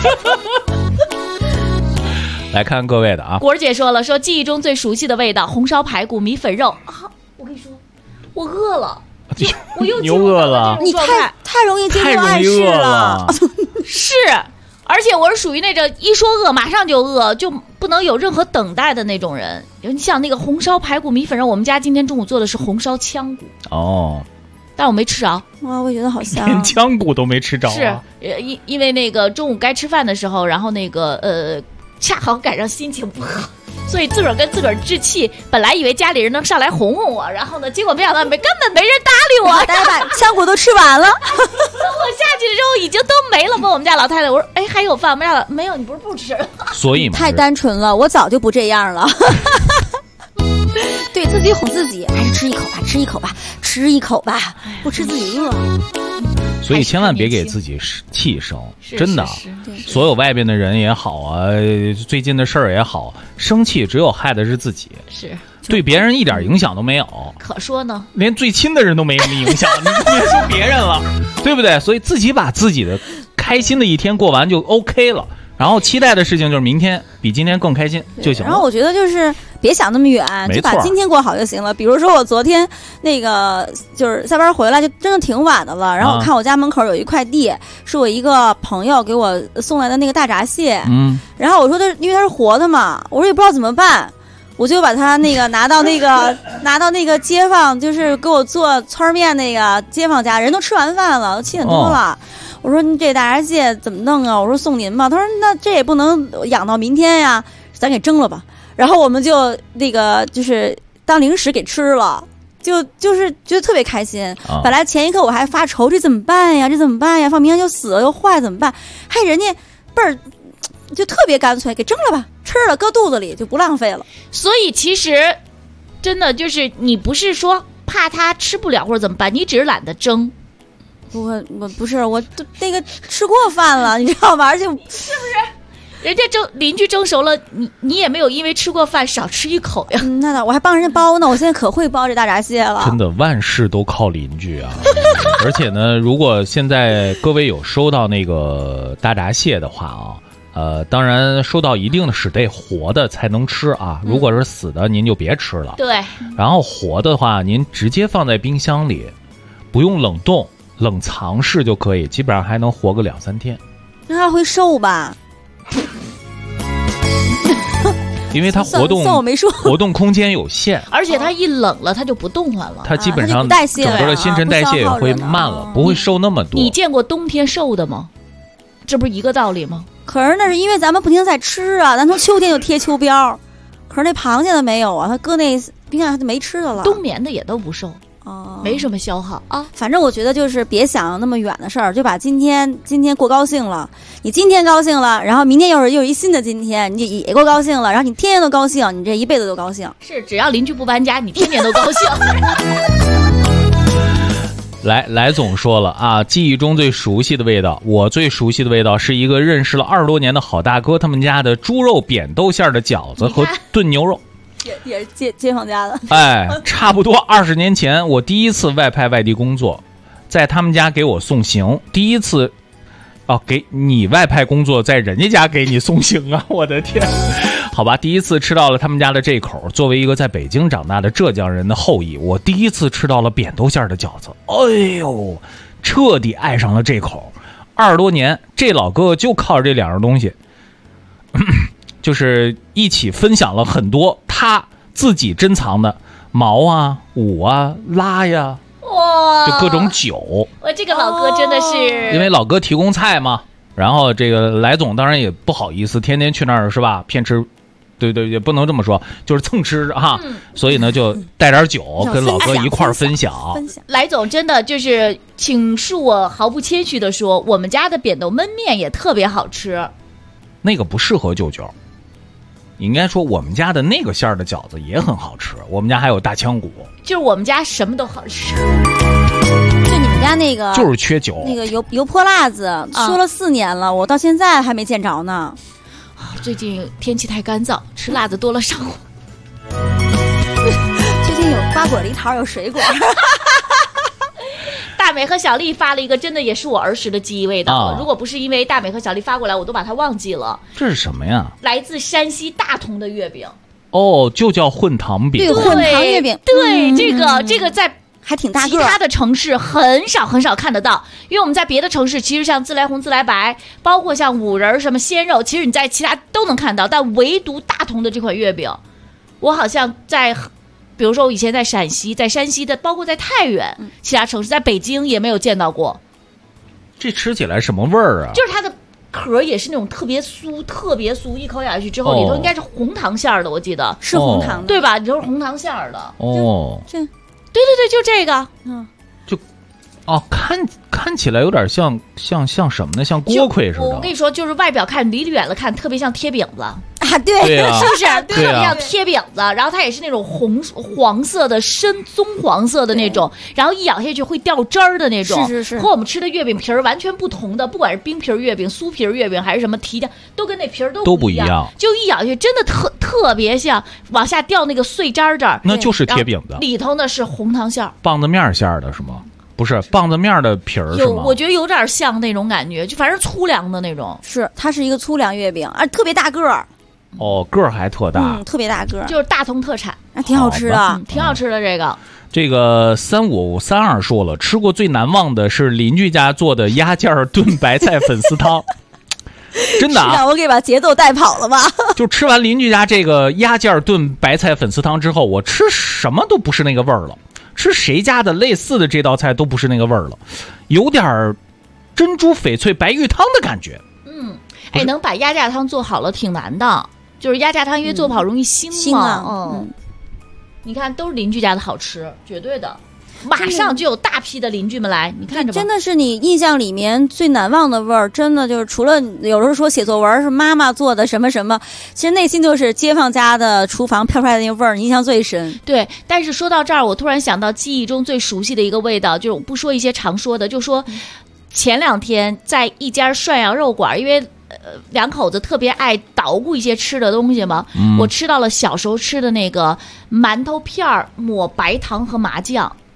来看各位的啊， 果儿姐说了，说记忆中最熟悉的味道，红烧排骨、米粉肉啊！我跟你说，我饿了。我又饿了， 你太容易进入暗示了。 是，而且我是属于那种一说饿马上就饿，就不能有任何等待的那种人。你像那个红烧排骨、米粉肉，我们家今天中午做的是红烧腔骨但我没吃着。 哇，我觉得好香， 连腔骨都没吃着。 是，因为那个中午该吃饭的时候，然后那个恰好赶上心情不好。所以自个儿跟自个儿置气，本来以为家里人能上来哄哄我，然后呢，结果没想到根本没人搭理我， 大家把腔骨都吃完了。 等我下去的时候已经都没了。问我们家老太太，我说：“哎，还有饭？”我们家没有，你不是不吃？ 所以嘛， 太单纯了，我早就不这样了。对自己哄自己，还是吃一口吧，吃一口吧，吃一口吧，不吃自己饿。 所以千万别给自己气生，真的。所有外边的人也好啊，最近的事儿也好，生气只有害的是自己， 是对别人一点影响都没有。 可说呢， 连最亲的人都没什么影响，你别说别人了，对不对？所以自己把自己的开心的一天过完就 OK 了。然后期待的事情就是明天比今天更开心就行了。 然后我觉得就是别想那么远，就把今天过好就行了。比如说我昨天那个就是下班回来就真的挺晚的了，然后我看我家门口有一快递，是我一个朋友给我送来的那个大闸蟹，然后我说因为它是活的嘛，我说也不知道怎么办，我就把它那个拿到那个街坊，就是给我做汆面那个街坊家，人都吃完饭了，都7点多了。我说你这大闸蟹怎么弄啊？我说送您吧。他说那这也不能养到明天呀，咱给蒸了吧。然后我们就那个就是当零食给吃了，就是觉得特别开心。本来前一刻我还发愁，这怎么办呀？放明天就死了又坏怎么办？还人家倍儿就特别干脆，给蒸了吧，吃了搁肚子里就不浪费了。 所以其实真的就是你不是说怕他吃不了或者怎么办，你只是懒得蒸。 我不是我那个吃过饭了，你知道吗？而且是不是人家邻居蒸熟了，你也没有因为吃过饭少吃一口呀？ 那倒，我还帮人家包呢，我现在可会包这大闸蟹了。 真的万事都靠邻居啊！而且呢，如果现在各位有收到那个大闸蟹的话啊， 当然收到一定的是得活的才能吃啊，如果是死的您就别吃了。 对。 然后活的话，您直接放在冰箱里，不用冷冻，冷藏室就可以，基本上还能活个2-3天。 那它会瘦吧？ 因为它活动空间有限， 而且它一冷了，它就不动弹了， 它基本上整个的新陈代谢也会慢了，不会瘦那么多。 你见过冬天瘦的吗？这不是一个道理吗？ 可是那是因为咱们不停在吃啊，咱从秋天就贴秋膘，可是那螃蟹的没有啊，它搁那冰箱它就没吃的了。 冬眠的也都不瘦。没什么消耗啊， 反正我觉得就是别想那么远的事儿，就把今天过高兴了。你今天高兴了，然后明天又有一新的今天，你也够高兴了，然后你天天都高兴，你这一辈子都高兴。 是，只要邻居不搬家，你天天都高兴。 来总说了啊，记忆中最熟悉的味道，我最熟悉的味道是一个认识了20多年的好大哥他们家的猪肉扁豆馅的饺子和炖牛肉。 也是街坊家的。 哎，差不多20年前，我第一次外派外地工作，在他们家给我送行。第一次，给你外派工作，在人家家给你送行啊！我的天，好吧，第一次吃到了他们家的这口。作为一个在北京长大的浙江人的后裔，我第一次吃到了扁豆馅的饺子。哎呦，彻底爱上了这口。20多年，这老哥哥就靠这2样东西。就是一起分享了很多他自己珍藏的毛啊、五啊、拉呀， 哇， 就各种酒。 我这个老哥真的是， 因为老哥提供菜嘛，然后这个来总当然也不好意思，天天去那儿是吧？骗吃，对，也不能这么说，就是蹭吃哈。所以呢，就带点酒跟老哥一块儿分享。 来总真的就是，请恕我毫不谦虚的说，我们家的扁豆焖面也特别好吃。 那个不适合舅舅。应该说我们家的那个馅儿的饺子也很好吃，我们家还有大腔骨， 就是我们家什么都好吃。 就你们家那个就是缺酒， 那个油泼辣子说了4年了，我到现在还没见着呢。 最近天气太干燥，吃辣子多了上火。 最近有瓜果梨桃有水果。 大美和小丽发了一个，真的也是我儿时的记忆味道。如果不是因为大美和小丽发过来，我都把它忘记了。 这是什么呀？ 来自山西大同的月饼。 就叫混糖饼。 对，混糖月饼。 对，这个在还挺大个， 其他的城市很少看得到，因为我们在别的城市，其实像自来红、自来白，包括像五仁什么鲜肉，其实你在其他都能看到，但唯独大同的这款月饼，我好像在。比如说我以前在陕西，在山西的，包括在太原，其他城市，在北京也没有见到过。 这吃起来什么味儿啊？ 就是它的壳也是那种特别酥，一口咬下去之后，里头应该是红糖馅儿的，我记得是红糖的， 对吧？就是红糖馅儿的。 对， 就这个， 看起来有点像什么呢？像锅盔似的。 我跟你说，就是外表看离远了看，特别像贴饼子。 对啊， 是不是？特别像贴饼子，然后它也是那种黄色的、深棕黄色的那种，然后一咬下去会掉汁儿的那种。 是。 和我们吃的月饼皮儿完全不同的，不管是冰皮月饼、酥皮月饼还是什么提的，都跟那皮儿都不一样。就一咬下去，真的特别像往下掉那个碎渣这儿。 那就是贴饼子， 里头呢是红糖馅儿， 棒子面馅儿的是吗？不是棒子面的皮儿是吗？ 我觉得有点像那种感觉，就反正粗粮的那种。 是，它是一个粗粮月饼，特别大个儿。 个儿还特大， 特别大个儿， 就是大同特产， 挺好吃的， 挺好吃的。 这个3532说了，吃过最难忘的是邻居家做的鸭件炖白菜粉丝汤，真的啊！ 让我给把节奏带跑了吧？ 就吃完邻居家这个鸭件炖白菜粉丝汤之后，我吃什么都不是那个味儿了，吃谁家的类似的这道菜都不是那个味儿了，有点珍珠翡翠白玉汤的感觉。 能把鸭架汤做好了挺难的。就是鸭架汤因为做不好容易腥嘛，你看都是邻居家的好吃，绝对的，马上就有大批的邻居们来，你看着吧。 真的是你印象里面最难忘的味儿，真的就是除了有时候说写作文是妈妈做的什么什么，其实内心就是街坊家的厨房飘出来的那个味儿，印象最深。 对，但是说到这儿，我突然想到记忆中最熟悉的一个味道，就是我不说一些常说的，就说前2天在一家涮羊肉馆，因为两口子特别爱捣鼓一些吃的东西嘛，我吃到了小时候吃的那个馒头片儿抹白糖和麻酱，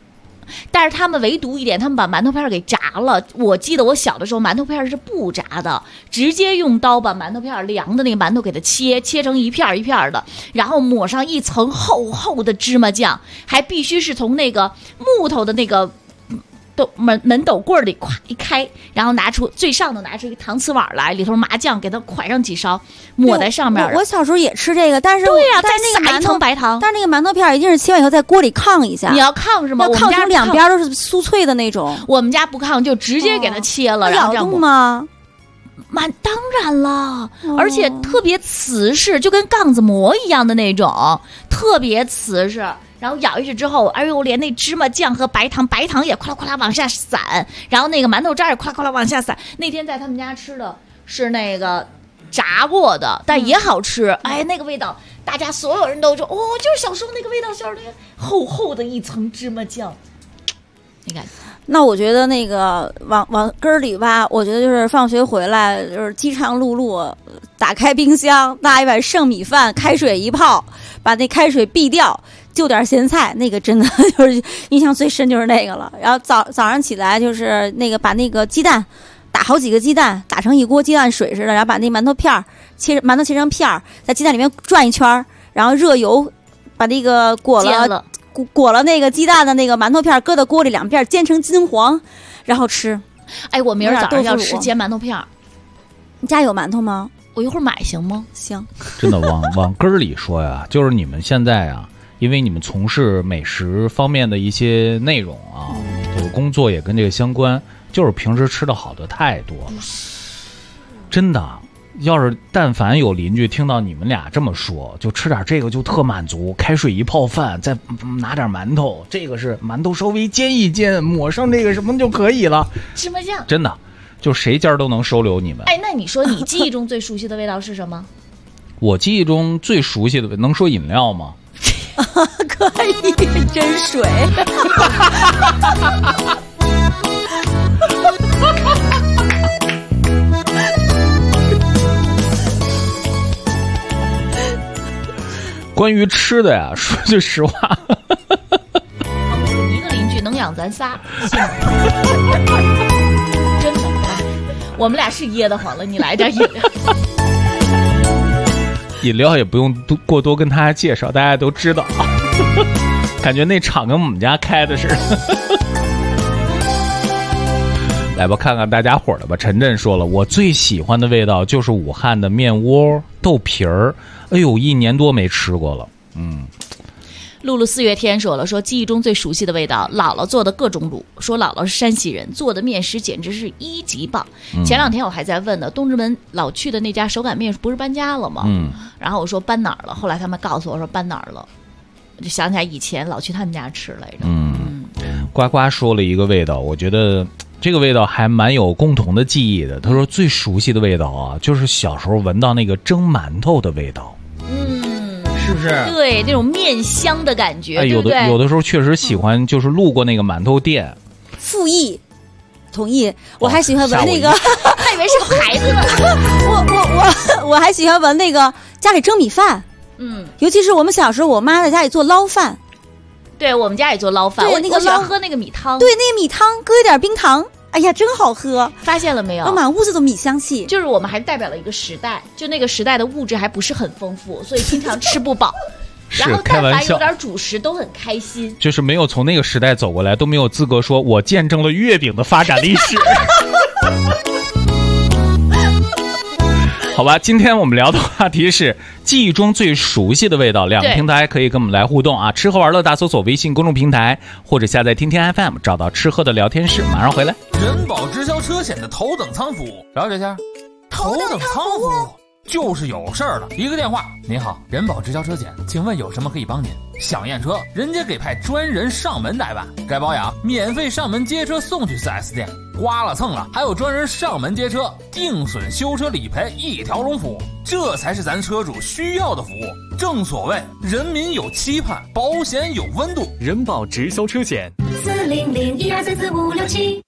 但是他们唯独一点，他们把馒头片给炸了。我记得我小的时候，馒头片是不炸的，直接用刀把馒头片凉的那个馒头给它切成一片一片的，然后抹上一层厚厚的芝麻酱，还必须是从那个木头的那个门斗柜里咵一开，然后最上头拿出一个搪瓷碗来，里头麻酱给它蒯上几勺，抹在上面。 我小时候也吃这个，但是对呀， 但是那个撒一层白糖， 但是那个馒头片一定是切完以后在锅里炕一下。 你要炕是吗？ 要炕成两边都是酥脆的那种。 我们家不炕，就直接给它切了，然后这样咬吗？ 当然了，而且特别瓷实，就跟杠子膜一样的那种，特别瓷实。然后咬下去之后，哎呦，连那芝麻酱和白糖也咵啦咵啦往下散，然后那个馒头渣也咵啦咵啦往下散。那天在他们家吃的是那个炸过的，但也好吃。哎，那个味道，大家所有人都说，哦，就是小时候那个味道，小时候那个厚厚的一层芝麻酱，你看。 那我觉得那个往根儿里挖，我觉得就是放学回来就是饥肠辘辘，打开冰箱拿一碗剩米饭，开水一泡，把那开水避掉，就点咸菜，那个真的就是印象最深就是那个了。然后早上起来就是那个把那个鸡蛋打好几个鸡蛋，打成一锅鸡蛋水似的，然后把那馒头切成片儿，在鸡蛋里面转一圈，然后热油把那个裹了那个鸡蛋的那个馒头片搁到锅里，两片煎成金黄，然后吃。 哎，我明儿早上要吃煎馒头片。 你家有馒头吗？ 我一会儿买行吗？ 行。 真的往根儿里说呀，就是你们现在啊，因为你们从事美食方面的一些内容啊，这个工作也跟这个相关，就是平时吃的好的太多了，真的。要是但凡有邻居听到你们俩这么说，就吃点这个就特满足，开水一泡饭，再拿点馒头，这个是馒头稍微煎一煎，抹上这个什么就可以了。 芝麻酱， 真的，就谁家都能收留你们。 哎，那你说你记忆中最熟悉的味道是什么？ 我记忆中最熟悉的能说饮料吗？ 可以，真水。 关于吃的呀，说句实话， 一个邻居能养咱仨，真的，我们俩是噎得慌了。你来点饮料， 饮料也不用过多跟大家介绍，大家都知道，感觉那厂跟我们家开的似的。来吧，看看大家伙的吧。陈震说了，我最喜欢的味道就是武汉的面窝豆皮儿。哎呦，1年多没吃过了。 露露4月天说了，说记忆中最熟悉的味道，姥姥做的各种卤。说姥姥是山西人，做的面食简直是1级棒。前2天我还在问呢，东直门老去的那家手擀面不是搬家了吗？然后我说搬哪儿了，后来他们告诉我说搬哪儿了，我就想起来以前老去他们家吃来着。 呱呱说了一个味道，我觉得这个味道还蛮有共同的记忆的。他说最熟悉的味道啊，就是小时候闻到那个蒸馒头的味道。是不是？ 对，那种面香的感觉。 有的时候确实喜欢，就是路过那个馒头店。 复议，同意。我还喜欢闻那个， 还以为是个孩子呢。 我还喜欢闻那个家里蒸米饭。尤其是我们小时候，我妈在家里做捞饭。 对，我们家也做捞饭。我喜欢喝那个米汤。 对，那个米汤搁一点冰糖。哎呀，真好喝！ 发现了没有？ 满屋子都米香气。 就是我们还代表了一个时代，就那个时代的物质还不是很丰富，所以经常吃不饱。然后但凡有点主食都很开心。 就是没有从那个时代走过来，都没有资格说我见证了月饼的发展历史。好吧，今天我们聊的话题是记忆中最熟悉的味道。2个平台可以跟我们来互动啊，吃喝玩乐大搜索微信公众平台，或者下载听天 FM 找到吃喝的聊天室，马上回来。 人保直销车险的头等舱服务，了解一下。头等舱服务就是有事儿了，一个电话，您好，人保直销车险，请问有什么可以帮您？想验车，人家给派专人上门代办，该保养免费上门接车送去 4S 店，刮了蹭了还有专人上门接车，定损修车理赔一条龙服务，这才是咱车主需要的服务。正所谓人民有期盼，保险有温度。 人保直销车险 40012344567。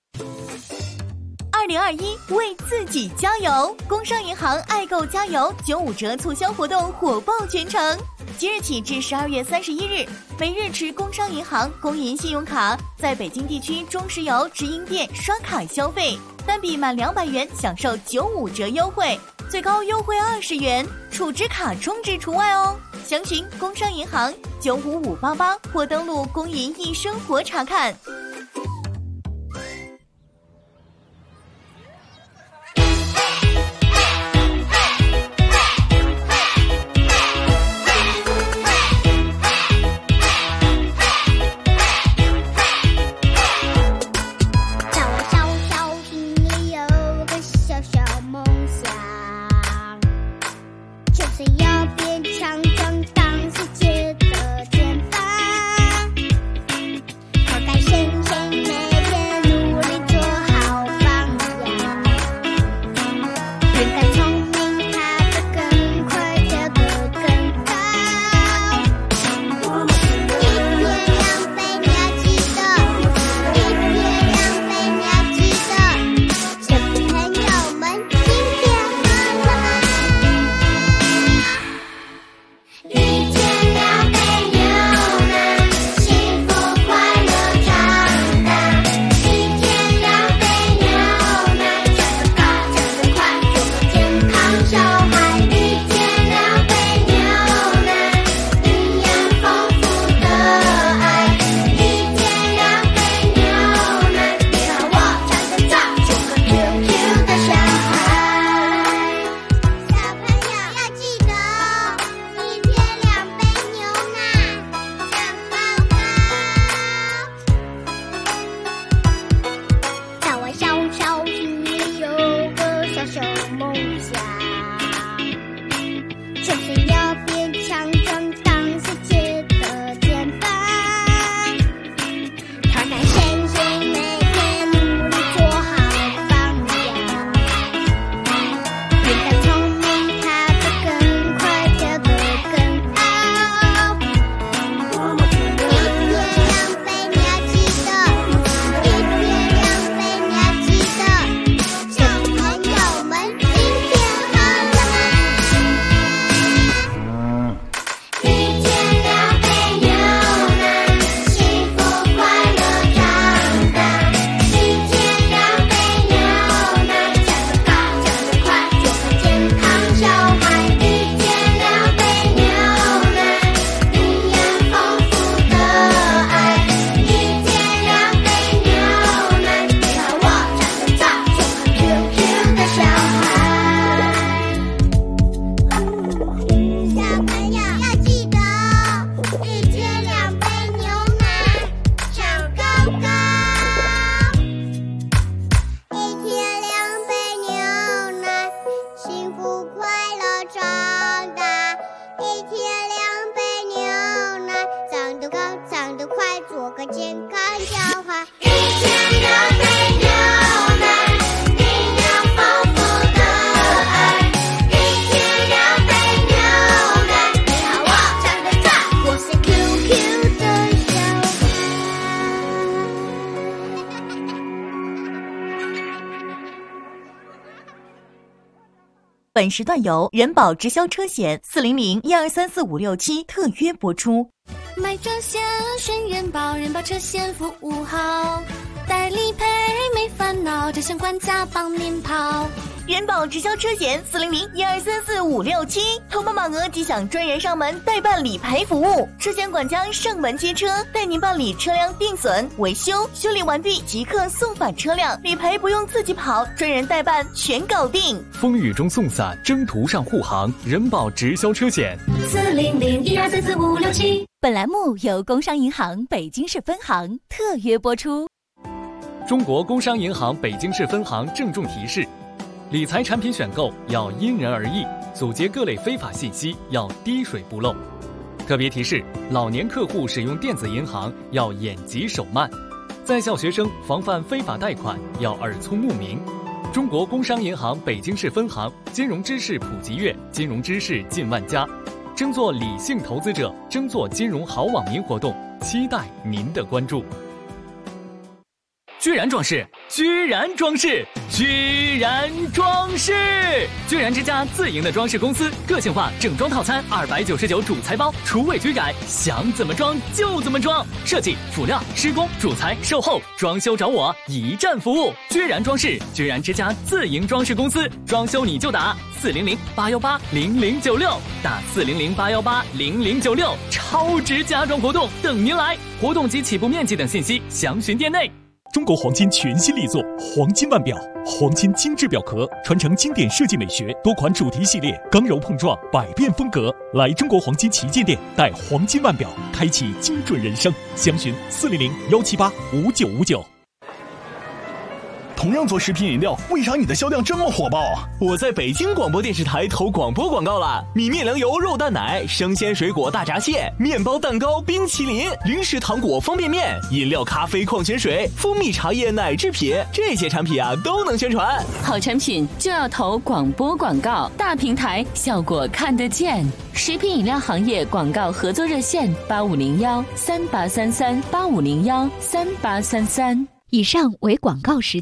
2021为自己加油！工商银行爱购加油95折促销活动火爆全城， 即日起至12月31日，每日持工商银行公银信用卡在北京地区中石油直营店刷卡消费，单笔满200元享受95折优惠，最高优惠20元，储值卡充值除外哦。详询工商银行955588或登录公银易生活查看。本时段由人保直销车险400-1234567特约播出。 买车险选人保，人保车险服务好，代理赔没烦恼，车险管家帮您跑。 人保直销车险400-1234567，投保满额即享专人上门代办理赔服务，车险管家上门接车，带您办理车辆定损、维修、修理完毕即刻送返车辆，理赔不用自己跑，专人代办全搞定。 风雨中送伞，征途上护航，人保直销车险 400-1234567。 本栏目由工商银行北京市分行特约播出。 中国工商银行北京市分行郑重提示：理财产品选购要因人而异，阻截各类非法信息要滴水不漏。特别提示：老年客户使用电子银行要眼疾手慢，在校学生防范非法贷款要耳聪目明。中国工商银行北京市分行金融知识普及月，金融知识进万家，争做理性投资者，争做金融好网民活动，期待您的关注。 居然装饰，居然装饰，居然装饰！居然之家自营的装饰公司，个性化整装套餐299主材包，厨卫居改，想怎么装就怎么装。设计、辅料、施工、主材、售后、装修找我，一站服务。居然装饰，居然之家自营装饰公司，装修你就打400-818-0096，打400-818-0096，超值家装活动等您来。活动及起步面积等信息详询店内。 中国黄金全新力作黄金腕表，黄金精致表壳，传承经典设计美学，多款主题系列，刚柔碰撞，百变风格。来中国黄金旗舰店，带黄金腕表，开启精准人生。详询400-178-5959。 同样做食品饮料，为啥你的销量这么火爆啊？ 我在北京广播电视台投广播广告了，米面粮油肉蛋奶，生鲜水果大闸蟹，面包蛋糕冰淇淋，零食糖果方便面，饮料咖啡矿泉水，蜂蜜茶叶奶制品，这些产品啊都能宣传。 好产品就要投广播广告，大平台效果看得见。食品饮料行业广告合作热线8501-3833，8501-3833。 以上为广告时间。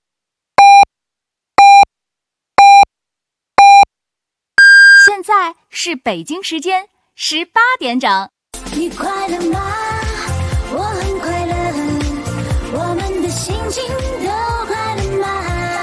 现在是北京时间18点整。 你快乐吗？我很快乐，我们的心情都快乐吗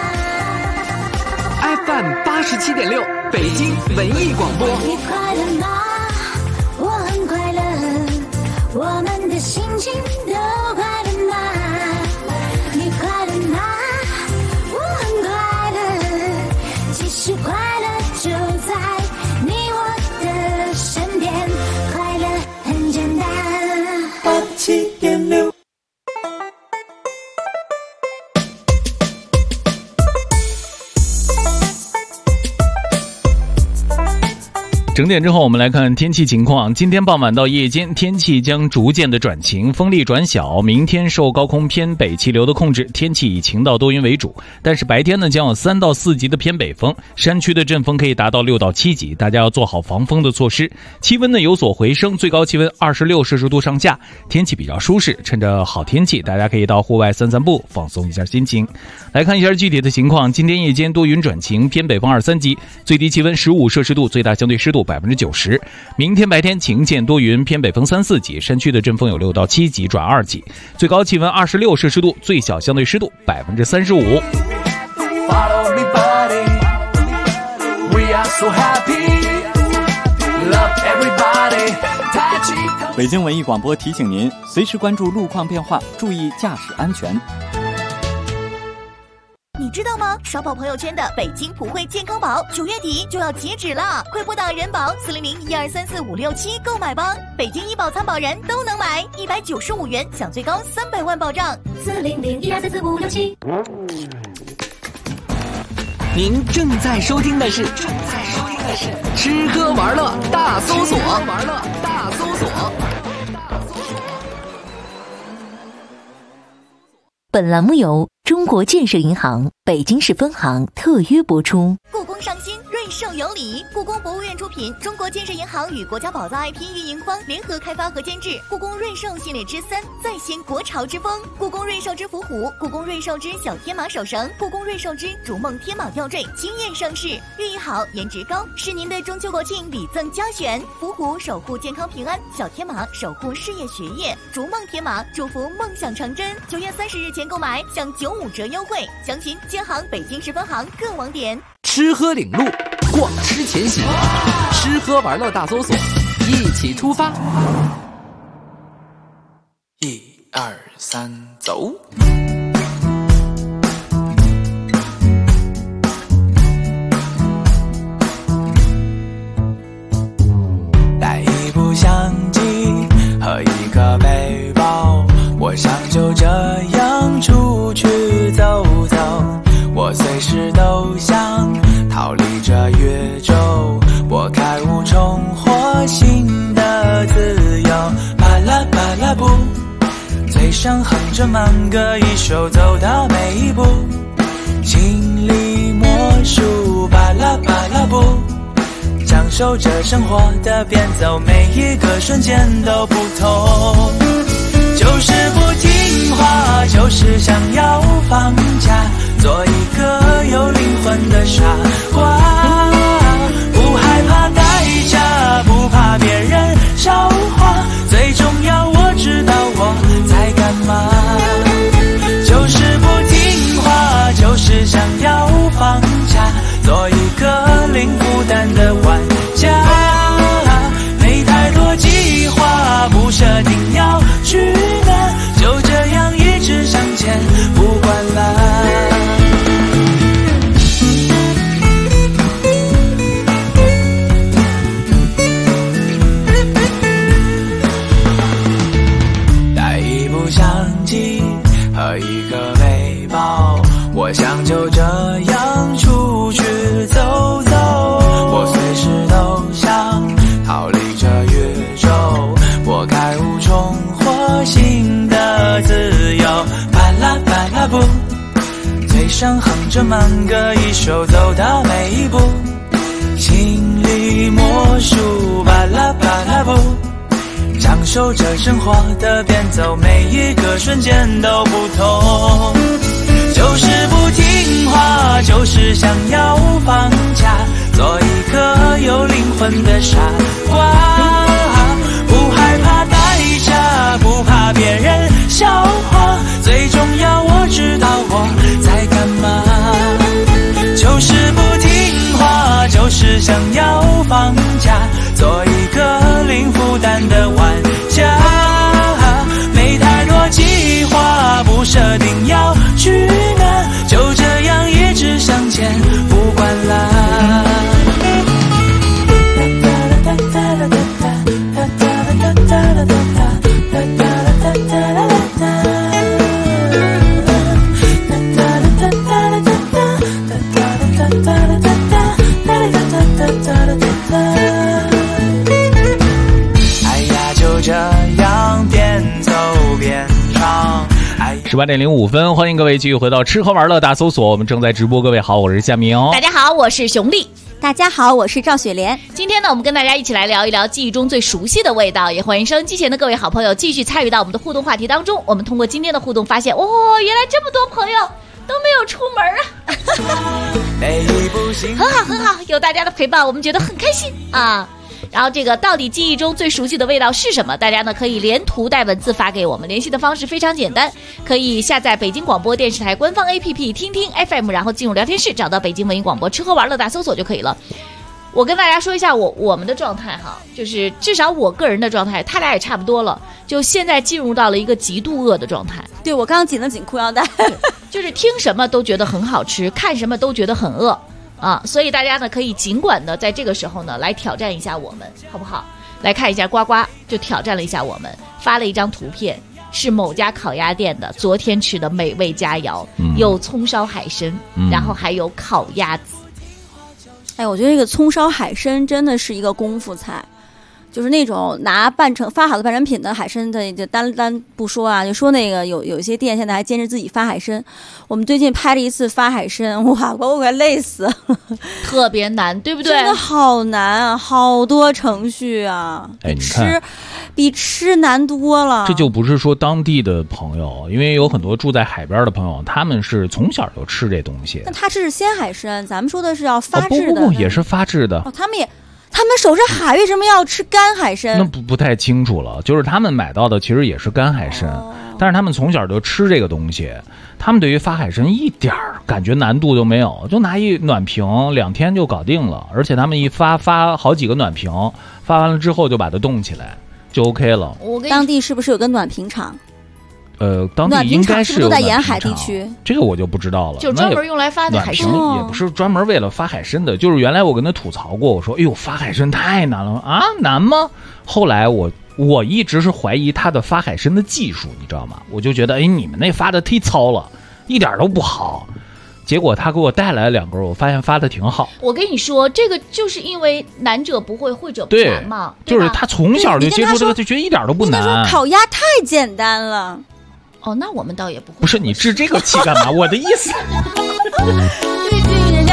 ？FM 87.6，北京文艺广播。 你快乐吗？我很快乐，我们的心情都快乐吗？你快乐吗？我很快乐，其实快乐就在你我的身边，快乐很简单。87.6。 整点之后，我们来看天气情况。今天傍晚到夜间，天气将逐渐的转晴，风力转小。明天受高空偏北气流的控制，天气以晴到多云为主。但是白天呢，将有3到4级的偏北风，山区的阵风可以达到6到7级，大家要做好防风的措施。气温呢有所回升，最高气温26摄氏度上下，天气比较舒适。趁着好天气，大家可以到户外散散步，放松一下心情。来看一下具体的情况。今天夜间多云转晴，偏北风2、3级，最低气温15摄氏度，最大相对湿度90%。明天白天晴见多云，偏北风3、4级，山区的阵风有6到7级转2级，最高气温26摄氏度，最小相对湿度35%。 北京文艺广播提醒您，随时关注路况变化，注意驾驶安全。 你知道吗？刷爆朋友圈的北京普惠健康宝9月底就要截止了，快拨打人保400-1234567购买吧！北京医保参保人都能买，195元享最高300万保障。 400-1234567。 您正在收听的是吃喝玩乐大搜索。 本栏目由中国建设银行北京市分行特约播出。 故宫上新，瑞兽有礼。故宫博物院出品，中国建设银行与国家宝藏 IP 运营方联合开发和监制。故宫瑞兽系列之3，再现国潮之风。故宫瑞兽之伏虎，故宫瑞兽之小天马手绳，故宫瑞兽之逐梦天马吊坠惊艳上市，寓意好，颜值高，是您的中秋国庆礼赠佳选。伏虎守护健康平安，小天马守护事业学业，逐梦天马祝福梦想成真。9月30日前购买享95折优惠，详询建行北京市分行各网点。 吃喝领路，逛吃前行，吃喝玩乐大搜索，一起出发。 1、2、3，走。带一部相机和一个背包，我想就这样出去走走。我随时都想逃离这宇宙，拨开无穷火星的自由。巴拉巴拉布，嘴上哼着慢歌一首，走到每一步，心里默数。巴拉巴拉布，享受着生活的变奏，每一个瞬间都不同，就是不停话，就是想要放假，做一个有灵魂的傻瓜，不害怕代价，不怕别人笑话，最重要我知道我在干嘛，就是不听话，就是想要放假，做一个零负担的玩家，没太多计划，不设定要去哪，就这样一直向前，不管啦。带一部相机和一个背包，我想就这样出去走走，我随时都想逃离这宇宙，我开悟重获新的自由，巴拉巴拉布，嘴上哼着慢歌一首，走到每一步，心里默数，巴拉巴拉布，享受着生活的变奏，每一个瞬间都不同，就是不听话，就是想要放假，做一个有灵魂的傻瓜，不害怕代价，不怕别人笑话，最重要我知道我在干嘛，就是不听话，就是想要放假，做一个零负担的玩家，没太多计划，不设定要去哪，就这样一直向前，不管啦。 18:05，欢迎各位继续回到吃喝玩乐大搜索，我们正在直播。各位好，我是夏明。 大家好，我是熊丽。 大家好，我是赵雪莲。 今天呢，我们跟大家一起来聊一聊记忆中最熟悉的味道，也欢迎收音机前的各位好朋友继续参与到我们的互动话题当中。我们通过今天的互动发现，原来这么多朋友都没有出门啊，很好很好，有大家的陪伴，我们觉得很开心啊。然后这个到底记忆中最熟悉的味道是什么？大家呢可以连图带文字发给我们，联系的方式非常简单，可以下载北京广播电视台官方 APP 听听 FM， 然后进入聊天室找到北京文艺广播吃喝玩乐大搜索就可以了。我跟大家说一下我们的状态哈，就是至少我个人的状态，他俩也差不多了，就现在进入到了一个极度饿的状态。 对，我刚刚紧了紧裤腰带， 就是听什么都觉得很好吃，看什么都觉得很饿。啊，所以大家呢可以尽管的在这个时候呢来挑战一下我们，好不好？来看一下呱呱就挑战了一下我们，发了一张图片，是某家烤鸭店的昨天吃的美味佳肴，有葱烧海参，然后还有烤鸭子。 哎，我觉得这个葱烧海参真的是一个功夫菜。就是那种拿发好的半成品的海参的，就单不说啊，就说那个有一些店现在还坚持自己发海参。我们最近拍了一次发海参，哇，我快累死， 特别难，对不对？ 真的好难啊，好多程序啊，比吃难多了。 这就不是说当地的朋友，因为有很多住在海边的朋友，他们是从小就吃这东西。 那他这是鲜海参，咱们说的是要发制的， 不，也是发制的。 哦，他们守着海，为什么要吃干海参？ 那不太清楚了。就是他们买到的其实也是干海参，但是他们从小就吃这个东西，他们对于发海参一点感觉难度都没有，就拿一暖瓶2天就搞定了。而且他们一发好几个暖瓶，发完了之后就把它冻起来，就 OK 了。 当地是不是有个暖瓶厂？ 当地应该是有都在沿海地区， 这个我就不知道了。 就专门用来发的海参， 也不是专门为了发海参的。就是原来我跟他吐槽过，我说：“哎呦，发海参太难了啊，难吗？”后来我一直是怀疑他的发海参的技术，你知道吗？我就觉得，你们那发的忒糙了，一点都不好。结果他给我带来了2根，我发现发的挺好。 我跟你说，这个就是因为难者不会，会者不难嘛。 就是他从小就接触这个，就觉得一点都不难。 你说烤鸭太简单了。 哦，那我们倒也不会。 不是你置这个气干嘛？我的意思。 对，人家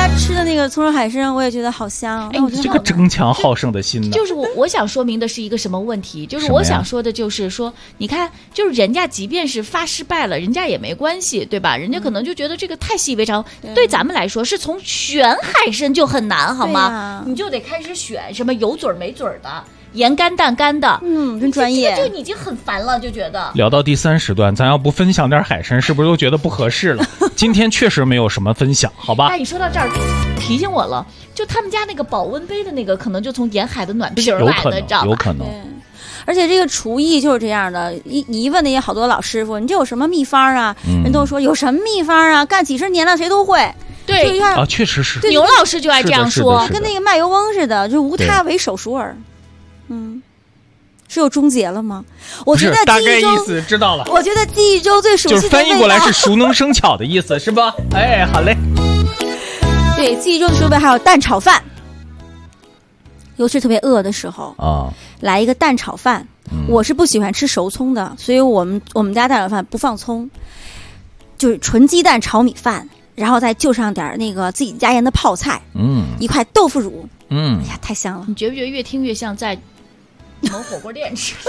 家吃的那个葱烧海参，我也觉得好香。 哎， 这个争强好胜的心呢？ 就是我想说明的是一个什么问题？就是我想说的就是说，你看，就是人家即便是发失败了，人家也没关系，对吧？人家可能就觉得这个太习以为常。对咱们来说，是从选海参就很难，好吗？你就得开始选什么有嘴没嘴的。盐干蛋干的， 真专业， 就已经很烦了，就觉得。 聊到第3时段，咱要不分享点海参，是不是都觉得不合适了？今天确实没有什么分享，好吧？ 哎，你说到这儿，提醒我了，就他们家那个保温杯的那个，可能就从沿海的暖瓶来的，知道吧？ 有可能。 而且这个厨艺就是这样的，你一问那些好多老师傅，你这有什么秘方啊？人都说有什么秘方啊？干几十年了，谁都会。 对啊，确实是。 牛老师就爱这样说， 跟那个卖油翁似的，就无他为手熟耳。是有终结了吗？我觉得大概意思知道了。 我觉得记忆中最熟悉的就是翻译过来是熟能生巧的意思，是吧？哎，好嘞。 对，记忆中的熟味还有蛋炒饭，尤其特别饿的时候啊，来一个蛋炒饭。我是不喜欢吃熟葱的，所以我们家蛋炒饭不放葱，就是纯鸡蛋炒米饭，然后再就上点那个自己加盐的泡菜，一块豆腐乳，哎呀，太香了！ 你觉不觉得越听越像在某火锅店吃？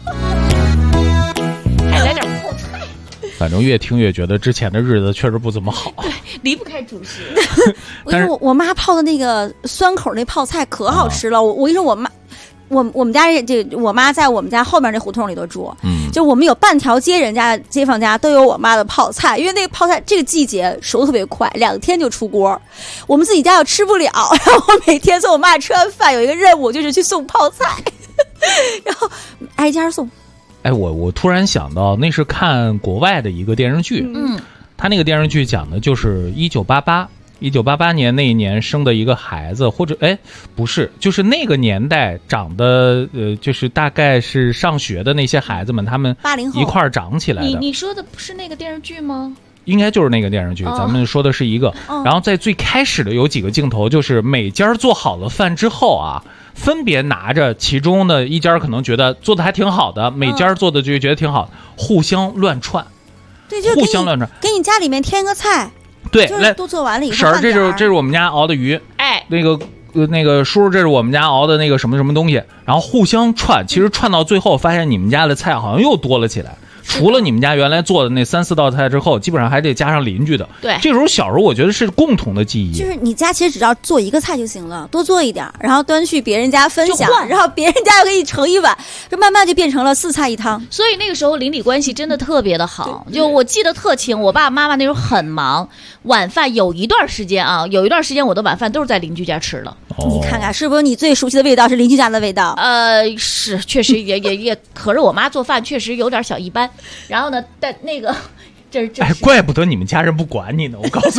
还来点泡菜。 反正越听越觉得之前的日子确实不怎么好。 对，离不开主食。 但是我妈泡的那个酸口那泡菜可好吃了。我跟你说，我们家我妈在我们家后面那胡同里头住，就我们有半条街人家街坊家都有我妈的泡菜，因为那个泡菜这个季节熟特别快，2天就出锅。我们自己家又吃不了，然后每天送我妈吃完饭有一个任务就是去送泡菜，然后挨家送。 哎，我突然想到，那是看国外的一个电视剧，他那个电视剧讲的就是1988年那一年生的一个孩子，或者不是，就是那个年代长的就是大概是上学的那些孩子们，他们 80后一块儿长起来的。 你说的不是那个电视剧吗？ 应该就是那个电视剧，咱们说的是一个。然后在最开始的有几个镜头，就是每家做好了饭之后啊，分别拿着其中的一家可能觉得做的还挺好的，每家做的就觉得挺好，互相乱串。 对，就互相乱串， 给你家里面添个菜。 对， 就是都做完了以后， 婶儿，这是我们家熬的鱼，那个叔，这是我们家熬的那个什么什么东西，然后互相串，其实串到最后，发现你们家的菜好像又多了起来。除了你们家原来做的那3、4道菜之后，基本上还得加上邻居的。 对， 这时候小时候我觉得是共同的记忆。 就是你家其实只要做一个菜就行了，多做一点，然后端去别人家分享，然后别人家又给你盛一碗，这慢慢就变成了4菜1汤。 所以那个时候邻里关系真的特别的好。就我记得特清，我爸爸妈妈那时候很忙，晚饭有一段时间我的晚饭都是在邻居家吃的。 你看看是不是你最熟悉的味道是邻居家的味道？ 是，确实也，可是我妈做饭确实有点小一般。然后呢，但那个，这怪不得你们家人不管你呢，我告诉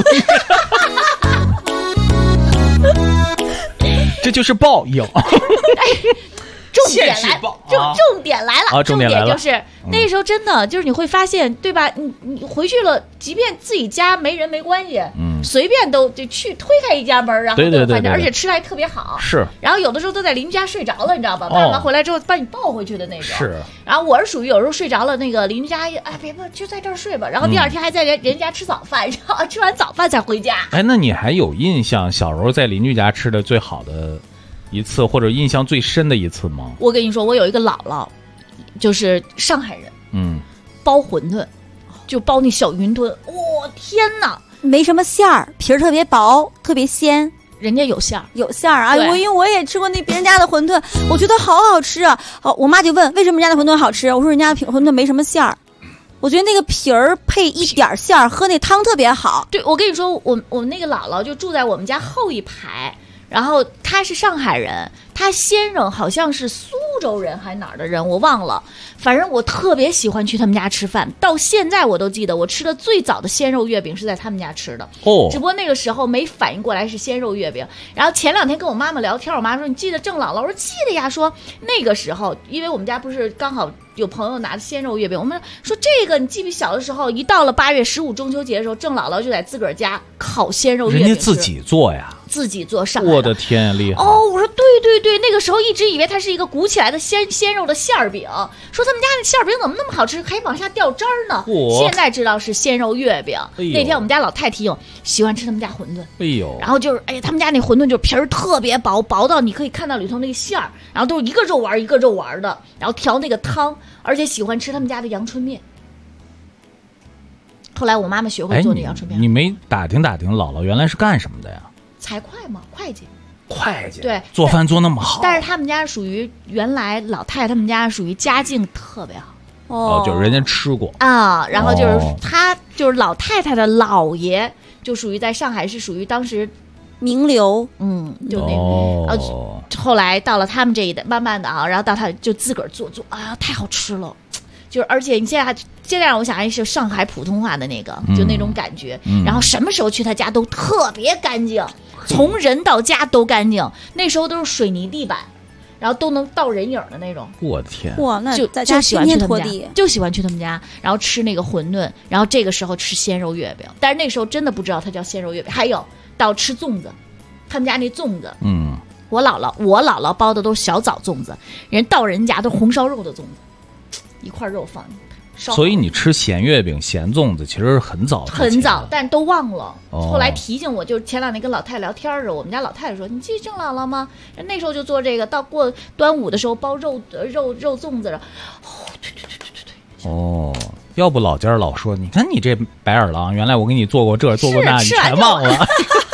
你，这就是报应。 重点来，重点来了，重点就是那时候真的就是你会发现，对吧？你回去了，即便自己家没人没关系，随便都就去推开一家门，然后都有饭吃，而且吃的还特别好。 是， 然后有的时候都在邻居家睡着了，你知道吧？爸妈回来之后把你抱回去的那种。 是。 然后我是属于有时候睡着了，那个邻居家别不就在这儿睡吧，然后第2天还在人家吃早饭，然后吃完早饭才回家。 那你还有印象小时候在邻居家吃的最好的一次，或者印象最深的一次吗？ 我跟你说，我有一个姥姥，就是上海人，包馄饨，就包那小云吞，天哪， 没什么馅儿，皮儿特别薄，特别鲜。 人家有馅儿， 有馅儿啊！因为我也吃过那别人家的馄饨，我觉得好好吃啊。我妈就问为什么人家的馄饨好吃，我说人家的馄饨没什么馅儿。我觉得那个皮儿配一点馅儿，喝那汤特别好。 对，我跟你说，我那个姥姥就住在我们家后一排。然后他是上海人，他先生好像是苏州人还哪儿的人，我忘了。反正我特别喜欢去他们家吃饭，到现在我都记得，我吃的最早的鲜肉月饼是在他们家吃的。只不过那个时候没反应过来是鲜肉月饼。然后前2天跟我妈妈聊天，我妈说你记得郑姥姥？我说记得呀。说那个时候，因为我们家不是刚好有朋友拿的鲜肉月饼，我们说这个你记不记小的时候，一到了8月15中秋节的时候，郑姥姥就在自个儿家烤鲜肉月饼， 人家自己做呀。 自己做上海。 我的天呀，厉害！ 哦，我说对，那个时候一直以为它是一个鼓起来的鲜肉的馅儿饼，说他们家的馅儿饼怎么那么好吃，还往下掉汁儿呢？现在知道是鲜肉月饼。那天我们家老太提醒，喜欢吃他们家馄饨。 哎呦， 然后就是他们家那馄饨就皮儿特别薄，薄到你可以看到里头那个馅儿，然后都是一个肉丸一个肉丸的，然后调那个汤，而且喜欢吃他们家的阳春面。后来我妈妈学会做那阳春面。 你没打听姥姥原来是干什么的呀？ 财会嘛，会计。 对，做饭做那么好。 但是他们家属于原来老太太他们家属于家境特别好。 就是人家吃过啊，然后就是他就是老太太的姥爷，就属于在上海是属于当时名流， 就那后来到了他们这一代，慢慢的然后到他就自个儿做太好吃了。就是而且你现在让我想还是上海普通话的那个，就那种感觉。然后什么时候去他家都特别干净，从人到家都干净。那时候都是水泥地板，然后都能到人影的那种。 我的天！ 哇，那就在家喜欢去他们家， 就喜欢去他们家，然后吃那个馄饨，然后这个时候吃鲜肉月饼。但是那时候真的不知道它叫鲜肉月饼。还有到吃粽子，他们家那粽子，我姥姥包的都是小枣粽子，到人家都红烧肉的粽子。一块肉放， 所以你吃咸月饼、咸粽子其实是很早， 但都忘了。后来提醒我，就前两天跟老太太聊天时候，我们家老太太说：“你记郑姥姥吗？那时候就做这个，到过端午的时候包肉粽子。” 对。要不老家老说，你看你这白眼狼，原来我给你做过这做过那，你全忘了。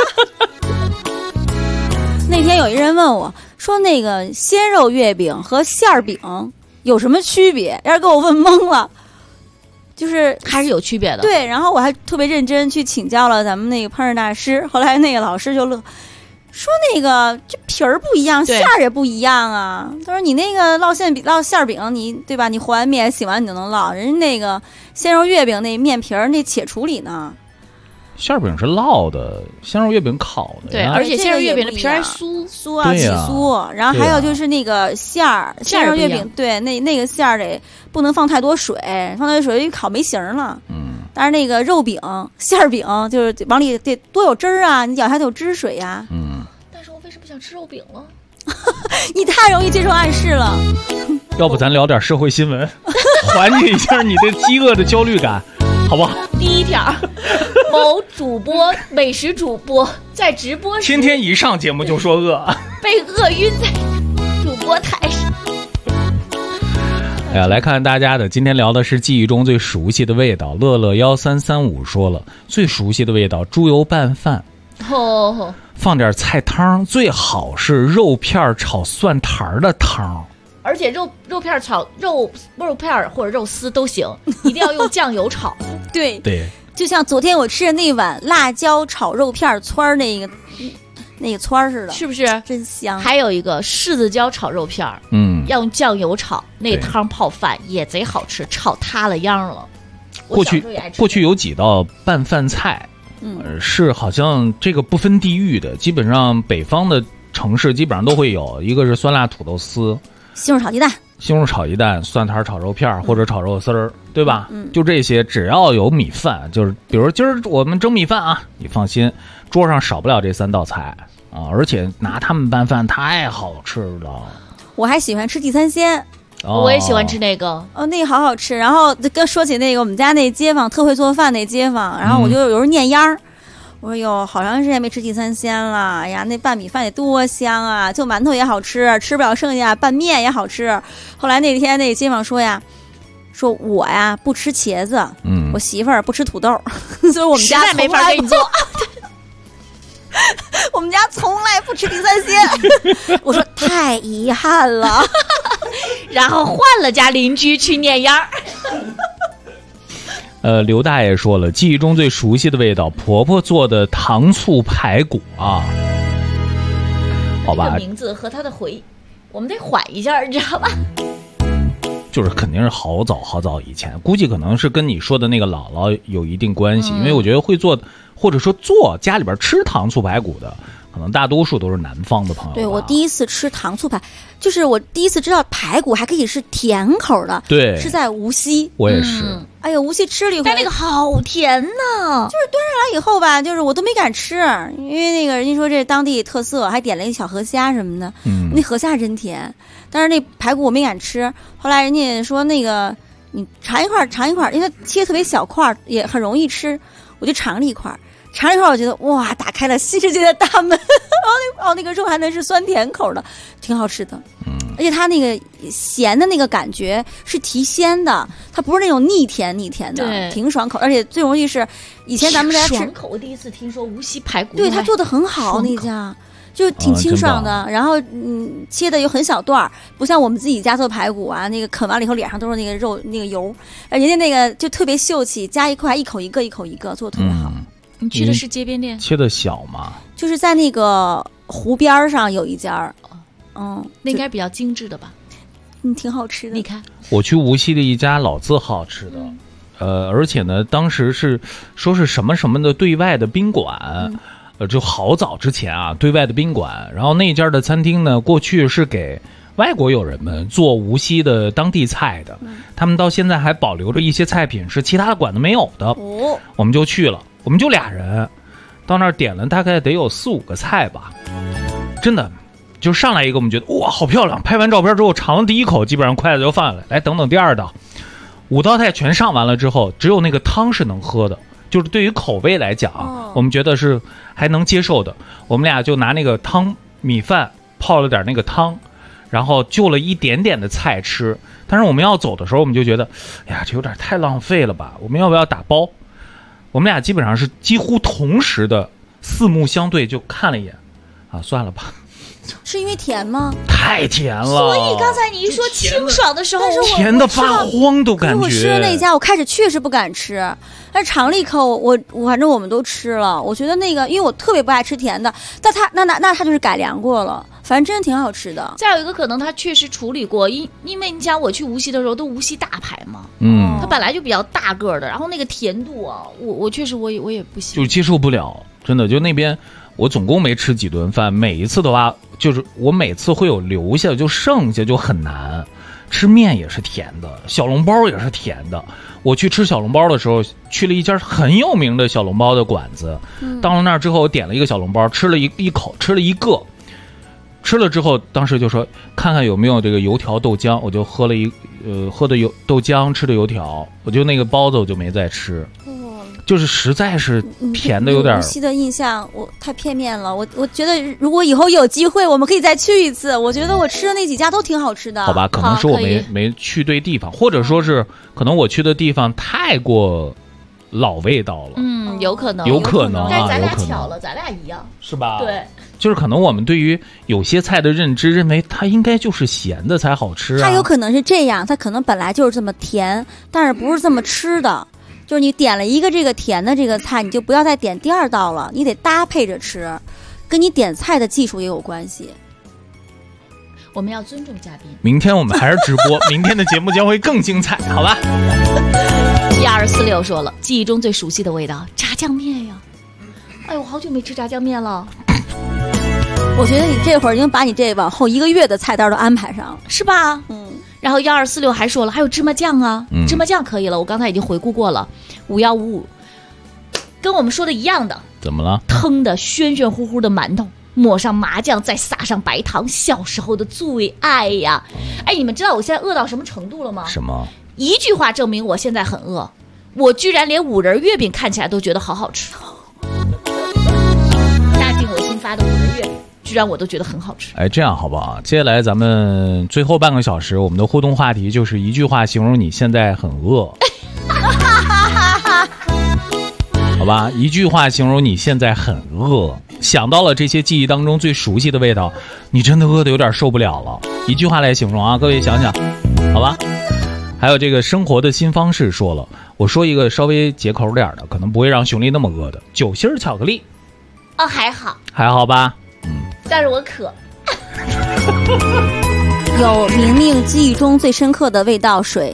那天有一人问我说：“那个鲜肉月饼和馅儿饼有什么区别？”要是给我问懵了，就是还是有区别的。 对，然后我还特别认真去请教了咱们那个烹饪大师，后来那个老师就乐，说那个这皮儿不一样，馅儿也不一样啊。他说你那个烙馅饼，你对吧？你和完面洗完你就能烙，人家那个鲜肉月饼那面皮儿那且处理呢。 馅饼是烙的，鲜肉月饼烤的。 对，而且鲜肉月饼的皮还酥啊，起酥。然后还有就是那个馅肉月饼，对，那个馅儿得不能放太多水，放太多水一烤没形了。但是那个肉饼、馅饼就是往里得多有汁儿啊，你咬下得有汁水呀。 但是我为什么想吃肉饼了？ 你太容易接受暗示了。 要不咱聊点社会新闻，缓解一下你对饥饿的焦虑感，好不好？ 第一条，某美食主播在直播时， 天天一上节目就说饿， 被饿晕在主播台上。 哎呀，来看大家的，今天聊的是记忆中最熟悉的味道。乐乐1335说了，最熟悉的味道，猪油拌饭。放点菜汤，最好是肉片炒蒜苔的汤。 而且肉片炒肉片或者肉丝都行，一定要用酱油炒。 对，就像昨天我吃的那碗辣椒炒肉片汆那个汆似的， 是不是真香？ 还有一个柿子椒炒肉片，要用酱油炒，那汤泡饭也贼好吃，炒塌了秧了。 过去有几道拌饭菜，是好像这个不分地域的，基本上北方的城市基本上都会有，一个是酸辣土豆丝。 西红柿炒鸡蛋， 蒜苔炒肉片或者炒肉丝儿，对吧？就这些，只要有米饭，就是比如今儿我们蒸米饭啊，你放心，桌上少不了这3道菜啊，而且拿它们拌饭太好吃了。 我还喜欢吃地三鲜， 我也喜欢吃那个， 那个好好吃。然后说起那个我们家那街坊特会做饭那街坊，然后我就有时候念秧儿。我说哟，好长时间没吃地三鲜了，哎呀，那拌米饭得多香啊！就馒头也好吃，吃不了剩下拌面也好吃。后来那天那个街坊说呀，说我呀不吃茄子，我媳妇儿不吃土豆，所以我们家实在没法给你做。 我们家从来不吃地三鲜。我说太遗憾了， 然后换了家邻居去念秧儿。 刘大爷说了，记忆中最熟悉的味道，婆婆做的糖醋排骨啊。好吧， 这个名字和他的回忆，我们得缓一下，你知道吧？ 就是肯定是好早以前，估计可能是跟你说的那个姥姥有一定关系，因为我觉得会做或者说做家里边吃糖醋排骨的， 可能大多数都是南方的朋友。 对，我第一次吃糖醋排，就是我第一次知道排骨还可以是甜口的。 对， 是在无锡。 我也是。 哎呦，无锡吃了一回， 但那个好甜呐！ 就是端上来以后吧，就是我都没敢吃，因为那个人家说这是当地特色，还点了一小河虾什么的。那河虾真甜，但是那排骨我没敢吃。后来人家说那个你尝一块，因为它切特别小块，也很容易吃，我就尝了一块。我觉得哇，打开了新世界的大门。那个肉还能是酸甜口的，挺好吃的。而且它那个咸的那个感觉是提鲜的，它不是那种腻甜的，挺爽口。而且最容易是以前咱们在家吃爽口，我第一次听说无锡排骨， 对，它做的很好那家。就挺清爽的，然后切的有很小段，不像我们自己家做排骨啊，那个啃完了以后脸上都是那个肉那个油，人家那个就特别秀气，夹一块一口一个，做的特别好。 你去的是街边店？ 切的小吗？ 就是在那个湖边上有一家， 那应该比较精致的吧？ 挺好吃的。 你看， 我去无锡的一家老字号吃的，而且呢，当时是说是什么的对外的宾馆。就好早之前啊，对外的宾馆，然后那家的餐厅呢，过去是给外国友人们做无锡的当地菜的，他们到现在还保留着一些菜品是其他的馆子没有的。我们就去了，我们就俩人，到那儿点了大概得有4-5个菜吧，真的，就上来一个，我们觉得哇好漂亮，拍完照片之后尝了第一口，基本上筷子就放下来，来等第二道，5道菜全上完了之后，只有那个汤是能喝的。就是对于口味来讲，我们觉得是还能接受的。我们俩就拿那个汤米饭泡了点那个汤，然后就了一点点的菜吃。但是我们要走的时候，我们就觉得，哎呀，这有点太浪费了吧？我们要不要打包？我们俩基本上是几乎同时的四目相对，就看了一眼，啊，算了吧。 是因为甜吗？ 太甜了。 所以刚才你一说清爽的时候， 甜的发慌都感觉。 我吃的那家，我开始确实不敢吃，但是尝了一口，我反正我们都吃了。我觉得那个，因为我特别不爱吃甜的，但他就是改良过了，反正真的挺好吃的。 再有一个可能，他确实处理过，因为你讲我去无锡的时候都无锡大排嘛，它本来就比较大个的，然后那个甜度啊，我确实我也不行， 就接受不了，真的就那边。我总共没吃几顿饭，每一次的话，就是我每次会有留下，就剩下就很难。吃面也是甜的，小笼包也是甜的。我去吃小笼包的时候，去了一家很有名的小笼包的馆子，到了那儿之后，我点了一个小笼包，吃了一口，吃了一个，吃了之后，当时就说看看有没有这个油条豆浆，我就喝的豆浆，吃的油条，我就那个包子我就没再吃。就是实在是甜的有点。无锡的印象我太片面了，我觉得如果以后有机会，我们可以再去一次。我觉得我吃的那几家都挺好吃的。 好吧，可能是我没去对地方，或者说是可能我去的地方太过老味道了。 有可能， 但是咱俩巧了，咱俩一样， 是吧？ 对， 就是可能我们对于有些菜的认知，认为它应该就是咸的才好吃啊。 它有可能是这样，它可能本来就是这么甜，但是不是这么吃的。就是你点了一个这个甜的这个菜，你就不要再点第二道了，你得搭配着吃，跟你点菜的技术也有关系。 我们要尊重嘉宾。 明天我们还是直播，明天的节目将会更精彩，好吧 ？1246说了，记忆中最熟悉的味道，炸酱面呀！哎呦，我好久没吃炸酱面了。 我觉得你这会儿已经把你这往后1个月的菜单都安排上了， 是吧？然后1246还说了，还有芝麻酱啊，芝麻酱可以了，我刚才已经回顾过了。5155跟我们说的一样的。 怎么了？ 腾的暄暄乎乎的馒头，抹上麻酱，再撒上白糖，小时候的最爱呀！哎，你们知道我现在饿到什么程度了吗？ 什么？ 一句话证明我现在很饿，我居然连5仁月饼看起来都觉得好好吃。大进我新发的5仁月饼。居然我都觉得很好吃。 哎，这样好不好？接下来咱们最后半个小时，我们的互动话题就是一句话形容你现在很饿，好吧？一句话形容你现在很饿，想到了这些记忆当中最熟悉的味道，你真的饿得有点受不了了。一句话来形容啊，各位想想，好吧？还有这个生活的新方式说了，我说一个稍微解口点的，可能不会让熊丽那么饿的，酒心巧克力。 哦，还好吧？ 但是我渴。 有明明记忆中最深刻的味道水。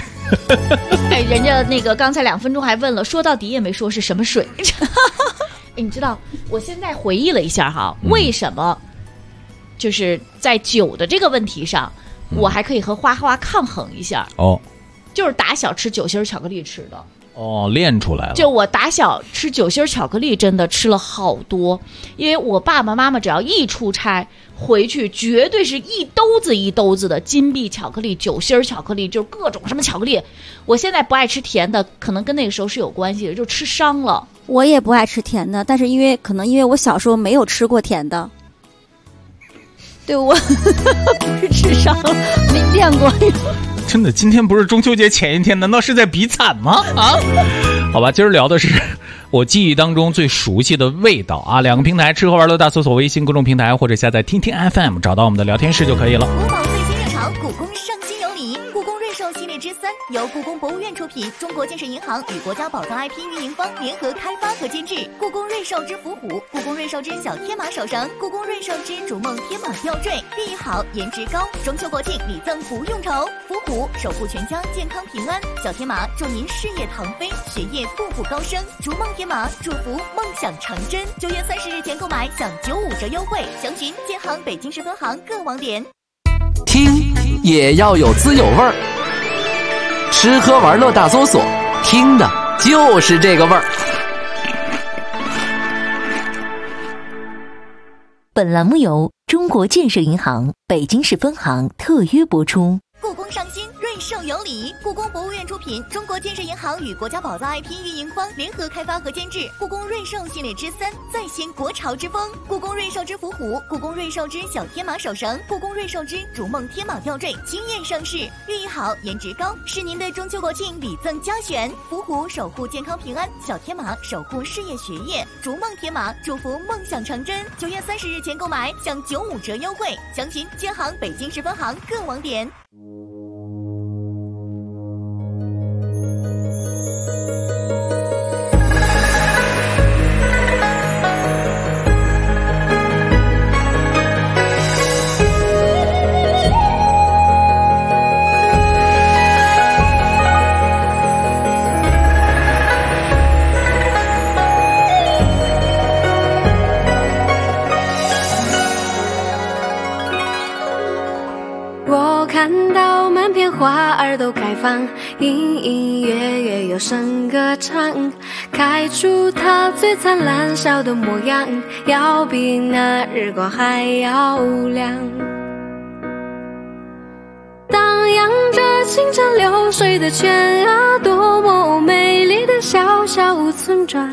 哎，人家那个刚才2分钟还问了，说到底也没说是什么水。 你知道，我现在回忆了一下哈，为什么就是在酒的这个问题上，我还可以和花花抗衡一下哦， 就是打小吃酒心巧克力吃的。 哦，练出来了。 就我打小吃酒心巧克力，真的吃了好多，因为我爸爸妈妈只要一出差回去，绝对是一兜子一兜子的金币巧克力、酒心巧克力，就是各种什么巧克力。我现在不爱吃甜的，可能跟那个时候是有关系的，就吃伤了。 我也不爱吃甜的，但是因为我小时候没有吃过甜的，对我不是吃伤了，没见过。 真的，今天不是中秋节前一天，难道是在比惨吗？啊，好吧，今儿聊的是我记忆当中最熟悉的味道啊。2个平台，吃喝玩乐大搜索微信公众平台或者下载听听 FM， 找到我们的聊天室就可以了。 国宝最新热潮，故宫上新有礼，故宫瑞兽系列之3由故宫博物院出品，中国建设银行与国家宝藏 IP 运营方联合开发和监制。故宫瑞兽之伏虎，故宫瑞兽之小天马手绳，故宫瑞兽之逐梦天马吊坠，寓意好，颜值高，中秋国庆礼赠不用愁。伏虎守护全家健康平安，小天马祝您事业腾飞，学业步步高升，逐梦天马祝福梦想成真。9月30日前购买享95折优惠，详询建行北京市分行各网点。 听也要有滋有味儿，吃喝玩乐大搜索，听的就是这个味儿。 本栏目由中国建设银行北京市分行特约播出。 故宫上新，瑞兽有礼，故宫博物院出品，中国建设银行与国家宝藏 IP 运营方联合开发和监制。故宫瑞兽系列之3再现国潮之风，故宫瑞兽之伏虎，故宫瑞兽之小天马手绳，故宫瑞兽之逐梦天马吊坠惊艳上市，寓意好，颜值高，是您的中秋国庆礼赠佳选。伏虎守护健康平安，小天马守护事业学业，逐梦天马祝福梦想成真。9月30日前购买享95折优惠，详询建行北京市分行各网点。 看到满片花儿都开放，隐隐约约有声歌唱，开出它最灿烂笑的模样，要比那日光还要亮。荡漾着清澈流水的泉啊，多么美丽的小小村庄。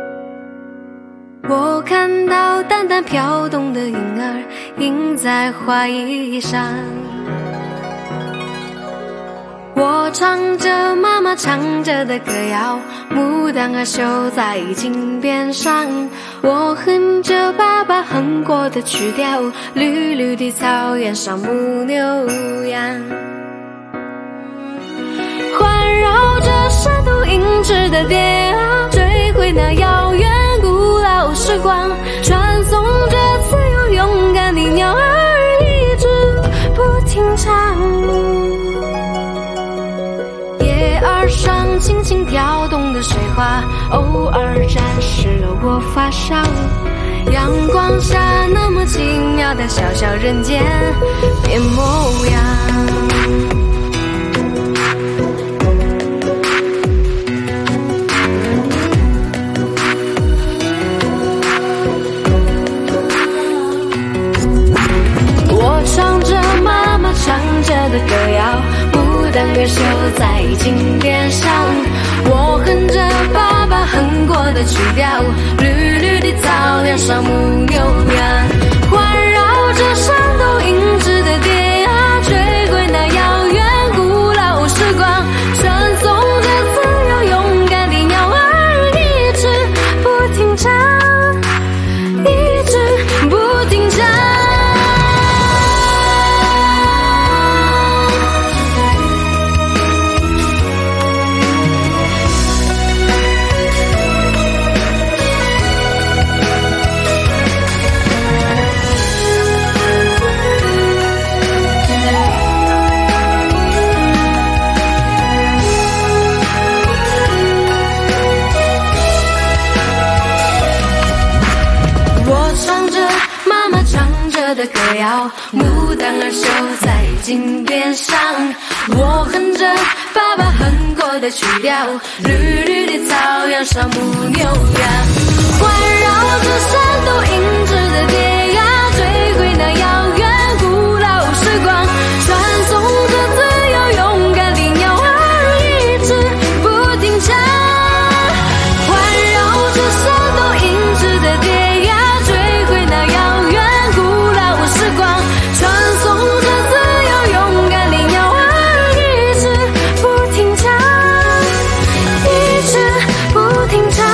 我看到淡淡飘动的影儿映在花衣上，我唱着妈妈唱着的歌谣，牡丹儿绣在襟边上，我哼着爸爸哼过的曲调，绿绿的草原上牧牛羊，环绕着山头银枝的蝶啊，追回那遥远古老时光，传颂着自由勇敢的鸟儿一直不停唱，叶儿上轻轻跳动的水花，偶尔沾湿了我发梢，阳光下那么奇妙的小小人间变模样。我唱着妈妈唱着的歌谣，牡丹儿绣在襟边上，我哼着爸爸哼过的曲调，绿绿的草原上牧牛羊，环绕着山头银枝的蝶啊，追归那遥远古老时光，传颂着自由勇敢的鸟儿一直不停唱，一直不停唱。 歌谣，牡丹儿绣在金边上。我哼着爸爸哼过的曲调，绿绿的草原上牧牛羊，环绕着山洞银质的蝶呀，追回那遥远古老时光，传颂着自由勇敢的鸟儿一直不停唱，环绕着山洞银质的蝶呀，追回那遥远古老时光，传颂着自由勇敢的鸟儿一直不停唱，一直不停唱。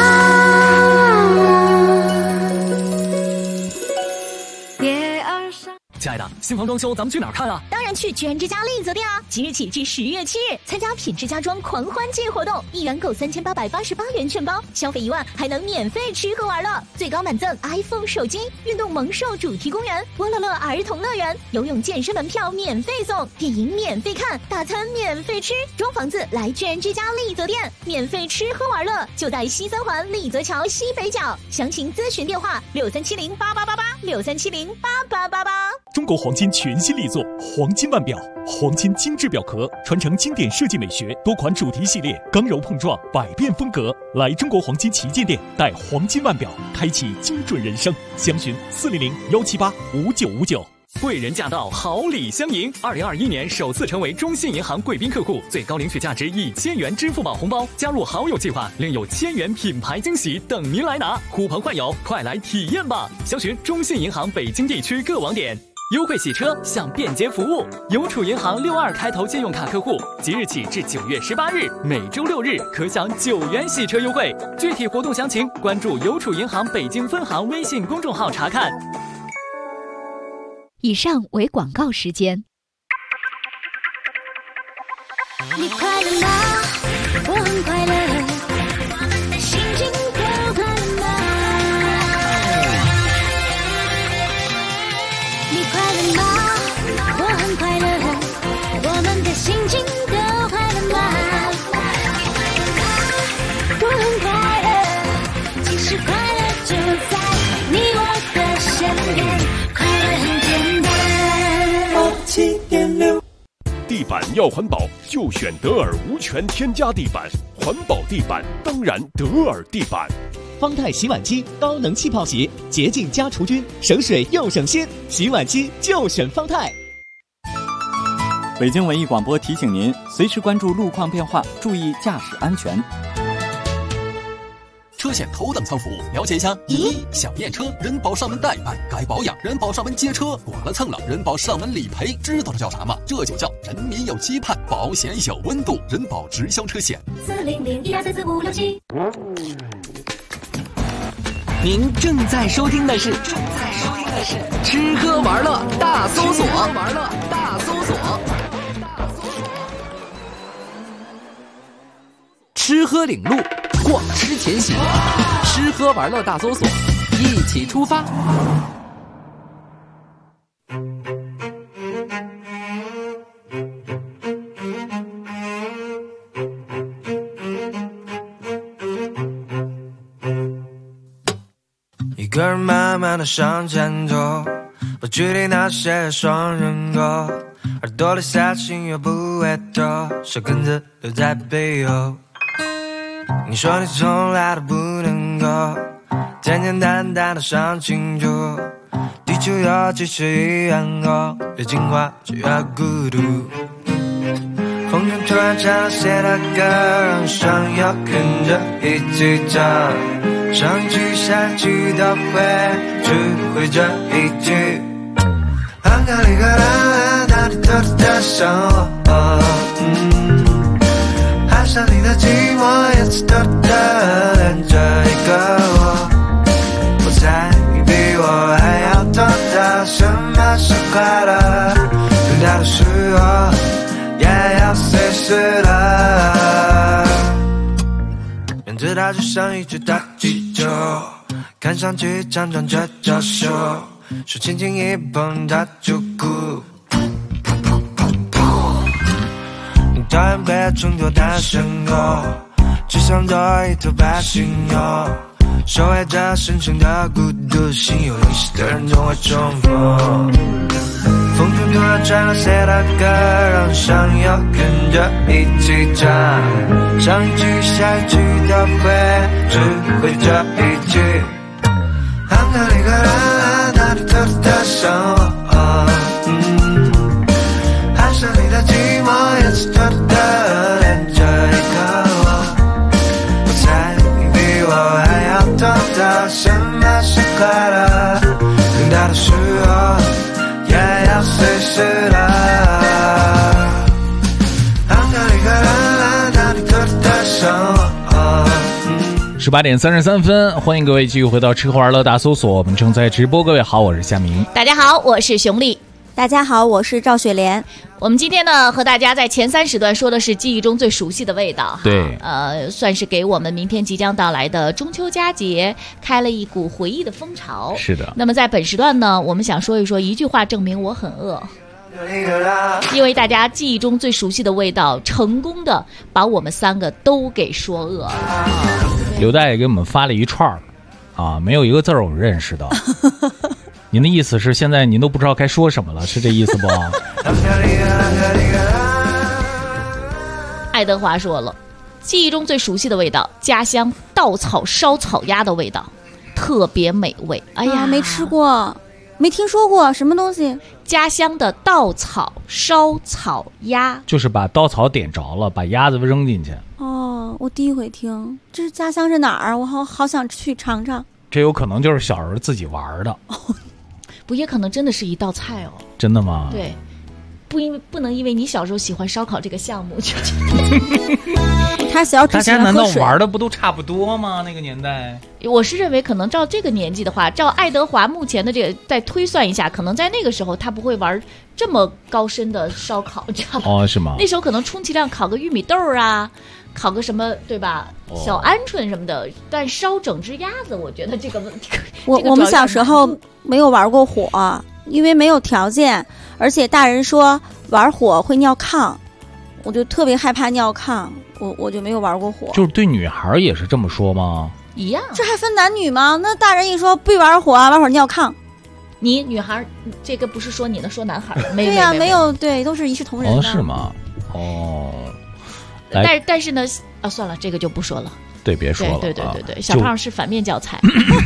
亲爱的，新房装修咱们去哪儿看啊？ 当然去居然之家丽泽店啊！即日起至10月7日，参加品质家装狂欢季活动，1元购3888元券包，消费1万还能免费吃喝玩乐，最高满赠 iPhone 手机、运动萌兽主题公园、波乐乐儿童乐园、游泳健身门票免费送，电影免费看，大餐免费吃，装房子来居然之家丽泽店，免费吃喝玩乐，就在西三环丽泽桥西北角，详情咨询电话63708888，63708888。 中国黄金全新力作黄金腕表，黄金精致表壳，传承经典设计美学，多款主题系列，刚柔碰撞，百变风格。来中国黄金旗舰店，戴黄金腕表，开启精准人生。详询400-178-5959。 贵人驾到，好礼相迎。2021年首次成为中信银行贵宾客户，最高领取价值1000元支付宝红包，加入好友计划，另有1000元品牌惊喜等您来拿。呼朋唤友，快来体验吧！详询中信银行北京地区各网点。优惠洗车享便捷服务，邮储银行62开头借用卡客户，即日起至9月18日，每周6日可享9元洗车优惠。具体活动详情关注邮储银行北京分行微信公众号查看。 以上为广告时间。 你快乐吗？我很快乐，我们的心情都快乐吗？你快乐吗？我很快乐，我们的心情都快乐吗？我很快乐，其实快乐就在你我的身边，快乐很简单。7.6 地板要环保，就选德尔无醛添加地板，环保地板当然德尔地板。 方太洗碗机高能气泡洗，洁净加除菌，省水又省心，洗碗机就选方太。 北京文艺广播提醒您，随时关注路况变化，注意驾驶安全。 车险头等舱服务，了解一下。1. 小验车，人保上门代办，该保养，人保上门接车，剐了蹭了，人保上门理赔。知道这叫啥吗？这就叫人民有期盼，保险有温度，人保直销车险。 400-1234567。 您正在收听的是吃喝玩乐大搜索，吃喝领路，逛吃前行，吃喝玩乐大搜索，一起出发。 一个人慢慢的向前走，不距离那些双人狗，耳朵里下心又不会抖，小根子留在背后。你说你从来都不能够简简单单的想清楚，地球有几十亿人口，越进化就越孤独。风筝突然唱写的歌，让想要跟着一起唱，上一句下一句都会只会这一句。安卡里克拉哪里都的生活，爱上你的寂寞，也是偷偷恋着一个我。我猜你比我还要懂得什么是快乐，等到的时候也要随时了。面对它就像一只大气球，看上去强壮却娇羞，手轻轻一碰它就哭。你讨厌被衬托太深厚，只想做一头白犀牛， 守卫着深深的孤独，心有灵犀的人总会重逢。风中突然传来谁的歌，让人想要跟着一起唱，上一句下一句都会，只会这一句。安格里格拉，那里偷偷的伤我，爱上你的寂寞，也是偷偷的恋着一个我。我猜你比我还要懂得什么是快乐，更大的时候也要随时的。安格里格拉，那里偷偷的伤我。 18点33分，欢迎各位继续回到吃喝玩乐大搜索，我们正在直播。各位好，我是夏明。 大家好，我是熊丽。 大家好，我是赵雪莲。 我们今天呢，和大家在前3时段说的是记忆中最熟悉的味道。 对， 算是给我们明天即将到来的中秋佳节开了一股回忆的风潮。 是的。 那么在本时段呢，我们想说一说一句话证明我很饿。因为大家记忆中最熟悉的味道，成功的把我们3个都给说饿了。 刘大爷给我们发了一串啊，没有一个字儿我认识的。您的意思是现在您都不知道该说什么了，是这意思不？ 爱德华说了，记忆中最熟悉的味道，家乡稻草烧草鸭的味道，特别美味。哎呀， 没吃过，没听说过，什么东西？ 家乡的稻草烧草鸭， 就是把稻草点着了，把鸭子扔进去。 哦，我第一回听，这是家乡是哪儿？我好想去尝尝。 这有可能就是小时候自己玩的。 不也可能真的是一道菜哦？ 真的吗？ 对，不能因为你小时候喜欢烧烤这个项目就他小大家难道玩的不都差不多吗？那个年代， 我是认为可能照这个年纪的话，照爱德华目前的这个再推算一下，可能在那个时候他不会玩这么高深的烧烤，知道吧？ 哦，是吗？ 那时候可能充其量烤个玉米豆啊，烤个什么，对吧？小鹌鹑什么的，但烧整只鸭子，我觉得这个我们小时候没有玩过火，因为没有条件，而且大人说玩火会尿炕，我就特别害怕尿炕，我就没有玩过火。 就是对女孩也是这么说吗？ 一样， 这还分男女吗？那大人一说不玩火啊，玩火尿炕。 你女孩这个不是说你的，说男孩的， 对呀，没有，对，都是一视同仁的。 哦，是吗？哦。 但是呢，算了，这个就不说了。 对，别说了。 对，小胖是反面教材。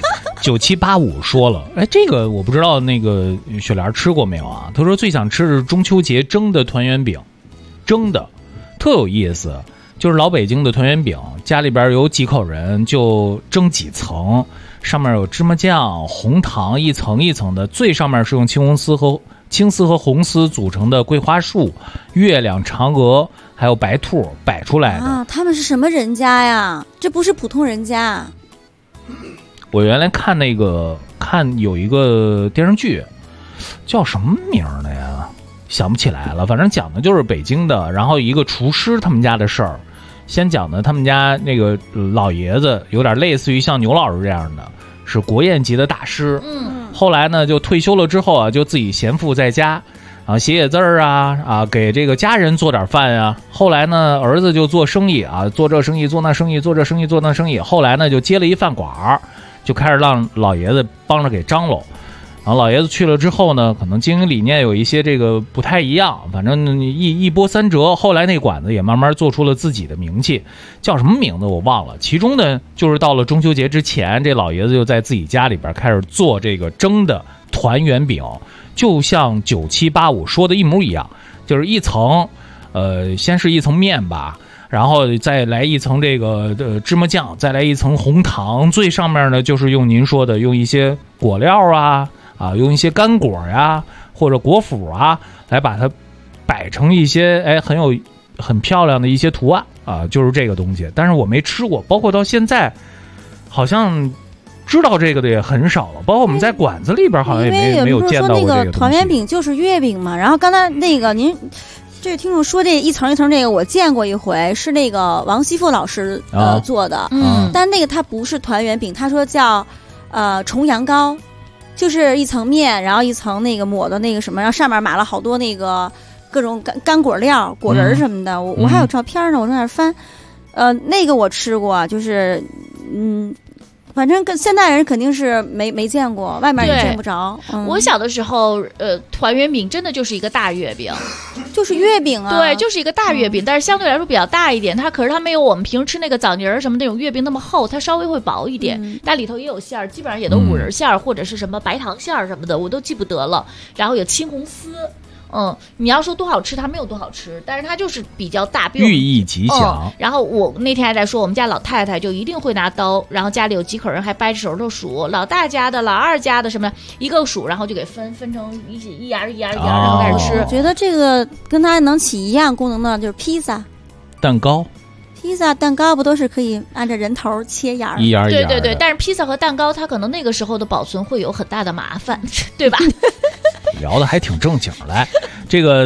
9785说了，哎，这个我不知道那个雪莲吃过没有啊？他说最想吃的是中秋节蒸的团圆饼，蒸的特有意思，就是老北京的团圆饼，家里边有几口人就蒸几层，上面有芝麻酱、红糖，一层一层的，最上面是用青丝和红丝组成的桂花树、月亮、嫦娥还有白兔摆出来的啊！他们是什么人家呀？这不是普通人家。 我原来看有一个电视剧，叫什么名的呀？想不起来了。反正讲的就是北京的，然后一个厨师他们家的事儿。先讲的他们家那个老爷子，有点类似于像牛老师这样的，是国宴级的大师。后来呢，就退休了之后啊，就自己闲赋在家。啊，写字儿啊，给这个家人做点饭啊。后来呢，儿子就做生意啊，做这生意做那生意，做这生意做那生意。后来呢，就接了一饭馆，就开始让老爷子帮着给张罗。然后老爷子去了之后呢，可能经营理念有一些这个不太一样，反正一波三折。后来那馆子也慢慢做出了自己的名气，叫什么名字我忘了。其中呢，就是到了中秋节之前，这老爷子就在自己家里边开始做这个蒸的团圆饼。就像9785说的一模一样，就是一层，先是一层面吧，然后再来一层这个芝麻酱，再来一层红糖，最上面呢就是用您说的用一些果料啊，用一些干果呀或者果脯啊，来把它摆成一些很漂亮的一些图案啊，就是这个东西。但是我没吃过，包括到现在，好像。知道这个的也很少了，包括我们在馆子里边好像也没有见到过这个东西。 那个团圆饼就是月饼嘛，然后刚才那个您这位听众说这一层一层这个我见过一回，是那个王熙凤老师做的，但那个它不是团圆饼，他说叫重阳糕，就是一层面，然后一层那个抹的那个什么，然后上面码了好多那个各种干果料、果仁什么的。我还有照片呢，我正在那翻，那个我吃过，就是反正跟现代人肯定是没见过，外面也见不着。 我小的时候，团圆饼真的就是一个大月饼， 就是月饼啊。 对，就是一个大月饼，但是相对来说比较大一点。可是它没有我们平时吃那个枣泥儿什么那种月饼那么厚，它稍微会薄一点，但里头也有馅儿，基本上也都五仁馅儿或者是什么白糖馅儿什么的，我都记不得了。然后有青红丝。你要说多好吃，它没有多好吃，但是它就是比较大， 寓意吉祥。 然后我那天还在说，我们家老太太就一定会拿刀，然后家里有几口人还掰着手头数，老大家的、老二家的什么一个数，然后就给分成一牙，然后开始吃。 我觉得这个跟它能起一样功能的就是披萨、 蛋糕。 披萨、蛋糕不都是可以按照人头切芽儿？ 一芽对对对，但是披萨和蛋糕它可能那个时候的保存会有很大的麻烦，对吧？ 聊的还挺正经。来，这个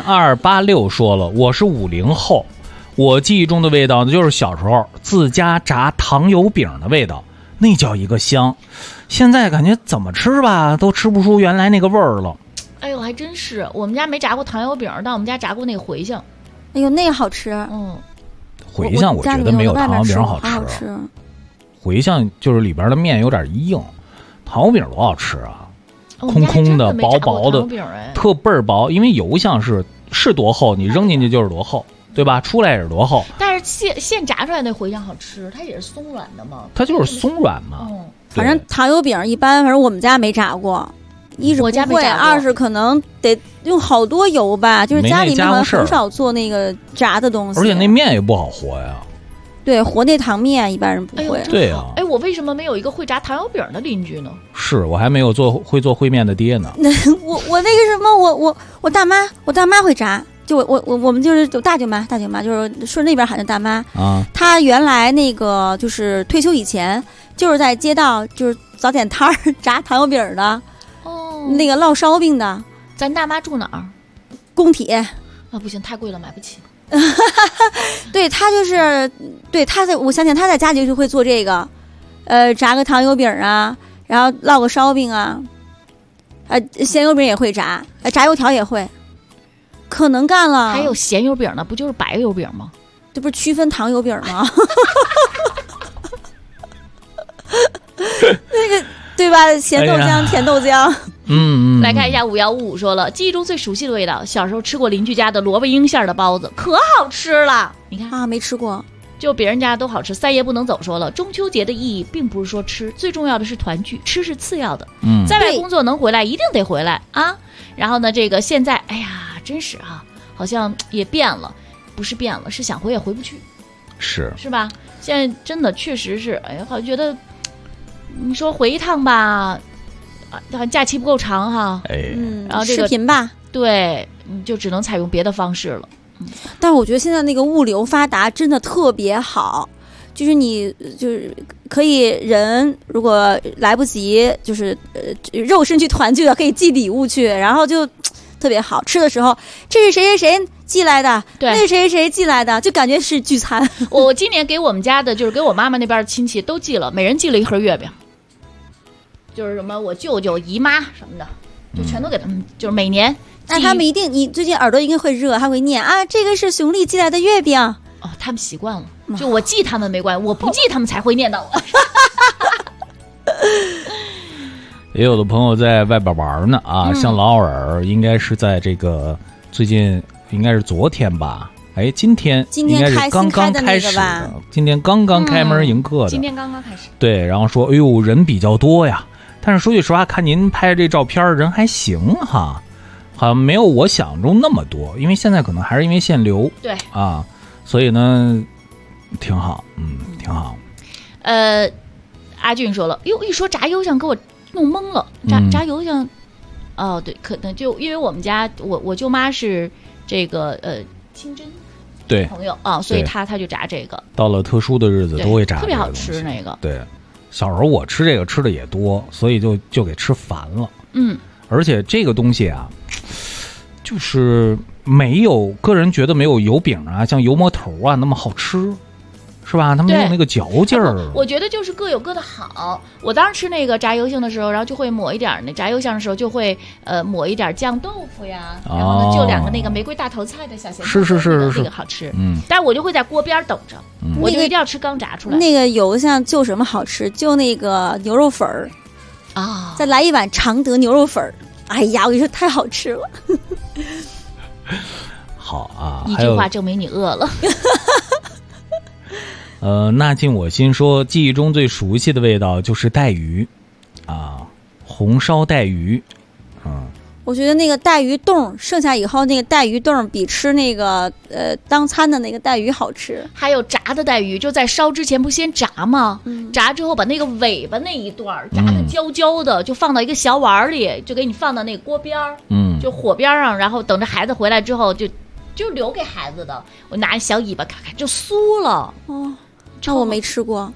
3286说了，我是50后，我记忆中的味道呢，就是小时候自家炸糖油饼的味道，那叫一个香。现在感觉怎么吃吧，都吃不出原来那个味儿了。 哎呦，还真是，我们家没炸过糖油饼，但我们家炸过那个茴香。 哎呦，那个好吃。 茴香我觉得没有糖油饼好吃。茴香就是里边的面有点硬，糖油饼多好吃啊！空空的、薄薄的，特倍儿薄，因为油香是多厚，你扔进去就是多厚，对吧？出来也是多厚。 但是现炸出来那茴香好吃，它也是松软的嘛。 它就是松软嘛。 反正糖油饼一般，反正我们家没炸过。一是不会，二是可能得用好多油吧，就是家里面好像很少做那个炸的东西， 而且那面也不好和呀。 对，和那糖面一般人不会。 对啊。 哎，我为什么没有一个会炸糖油饼的邻居呢？ 是我还没有会做烩面的爹呢。 我那个什么，我大妈会炸，就我们就是大舅妈，就是顺那边喊的大妈啊。 她原来那个就是退休以前，就是在街道就是早点摊儿炸糖油饼的。那个烙烧饼的。 咱大妈住哪儿？ 工体啊，不行，太贵了，买不起。 对，他就是对他在，我相信他在家里就会做这个，炸个糖油饼啊，然后烙个烧饼啊，咸油饼也会炸，炸油条也会，可能干了。 还有咸油饼呢，不就是白油饼吗？ 这不是区分糖油饼吗？那个对吧？咸豆浆、甜豆浆。 来看一下5155说了，记忆中最熟悉的味道，小时候吃过邻居家的萝卜缨馅的包子，可好吃了。你看啊，没吃过， 就别人家都好吃。三爷不能走说了，中秋节的意义并不是说吃，最重要的是团聚，吃是次要的。在外工作能回来一定得回来啊。然后呢，这个现在哎呀，真是啊，好像也变了，不是变了，是想回也回不去，是吧？现在真的确实是，哎呀，好像觉得你说回一趟吧。假期不够长哈，然后这个视频吧， 对，你就只能采用别的方式了。 但是我觉得现在那个物流发达真的特别好，就是你就是可以人如果来不及，就是肉身去团聚的，可以寄礼物去，然后就特别好。吃的时候，这是谁谁谁寄来的，对，那是谁谁谁寄来的，就感觉是聚餐。 我今年给我们家的，就是给我妈妈那边的亲戚都寄了，每人寄了一盒月饼。就是什么我舅舅姨妈什么的，就全都给他们，就是每年。 那他们一定，你最近耳朵应该会热，还会念啊，这个是熊丽寄来的月饼。 哦，他们习惯了，就我记他们没关系，我不记他们才会念叨我。 也有的朋友在外边玩呢啊，像老尔应该是在这个最近应该是昨天吧。哎，今天应该是刚刚开始的，今天刚刚开门迎客的， 今天刚刚开始。 对，然后说，哎呦，人比较多呀。但是说句实话，看您拍这照片，人还行哈，好像没有我想中那么多，因为现在可能还是因为限流， 对啊，所以呢，挺好，挺好。 阿俊说了，哟，一说炸油香给我弄懵了，炸油香，哦，对，可能就因为我们家我舅妈是这个清真。 对朋友啊，所以他就炸这个。 到了特殊的日子都会炸， 特别好吃那个。 对，小时候我吃这个吃的也多，所以就给吃烦了。而且这个东西啊，就是没有个人觉得没有油饼啊，像油馍头啊那么好吃。 是吧？它没有那个嚼劲儿。 我觉得就是各有各的好。我当时吃那个炸油杏的时候，然后就会抹一点那炸油杏的时候就会抹一点酱豆腐呀，然后呢就2个那个玫瑰大头菜的小咸菜，是这个好吃。但是我就会在锅边等着，我就一定要吃刚炸出来。 那个油像就什么好吃，就那个牛肉粉儿啊，再来一碗常德牛肉粉儿。哎呀，我跟你说太好吃了。 好啊， 一句话证明你饿了。 那尽我心说，记忆中最熟悉的味道就是带鱼，啊，红烧带鱼， 我觉得那个带鱼冻剩下以后，那个带鱼冻比吃那个当餐的那个带鱼好吃。 还有炸的带鱼，就在烧之前不先炸吗？炸之后把那个尾巴那一段炸的焦焦的，就放到一个小碗里，就给你放到那个锅边儿，就火边上，然后等着孩子回来之后就留给孩子的。我拿小尾巴咔咔就酥了。 哦，这我没吃过。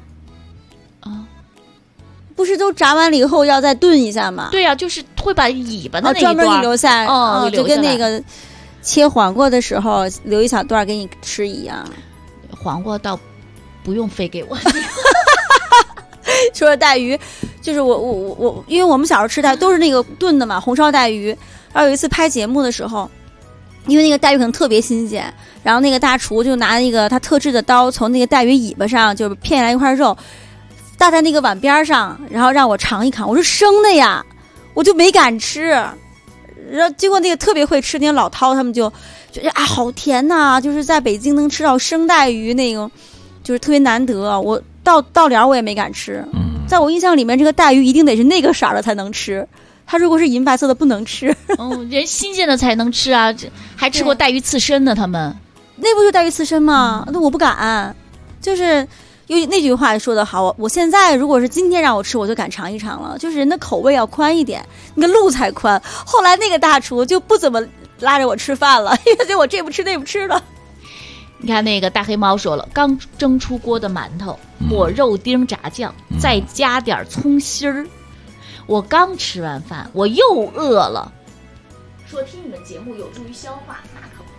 不是都炸完了以后要再炖一下吗？ 对呀，就是会把尾巴的那一段专门留下，就跟那个切黄瓜的时候留一小段给你吃一样。 黄瓜倒不用非给我。 说到带鱼，就是我，因为我们小时候吃带都是那个炖的嘛，红烧带鱼。然后有一次拍节目的时候，因为那个带鱼可能特别新鲜，然后那个大厨就拿那个他特制的刀，从那个带鱼尾巴上就片下来一块肉。搭在那个碗边上，然后让我尝一尝，我说生的呀，我就没敢吃。然后结果那个特别会吃那些老饕他们就觉得啊好甜呐，就是在北京能吃到生带鱼那种，就是特别难得。我到了我也没敢吃。在我印象里面，这个带鱼一定得是那个色的才能吃，它如果是银白色的不能吃。 人新鲜的才能吃啊，还吃过带鱼刺身呢，他们那不就带鱼刺身吗？那我不敢，就是。因为那句话说得好，我现在如果是今天让我吃，我就敢尝一尝了。就是人的口味要宽一点，那个路才宽。后来那个大厨就不怎么拉着我吃饭了，因为我这不吃那不吃了。 你看那个大黑猫说了，刚蒸出锅的馒头，抹肉丁炸酱，再加点葱心儿。我刚吃完饭，我又饿了。说听你们节目有助于消化，那可不。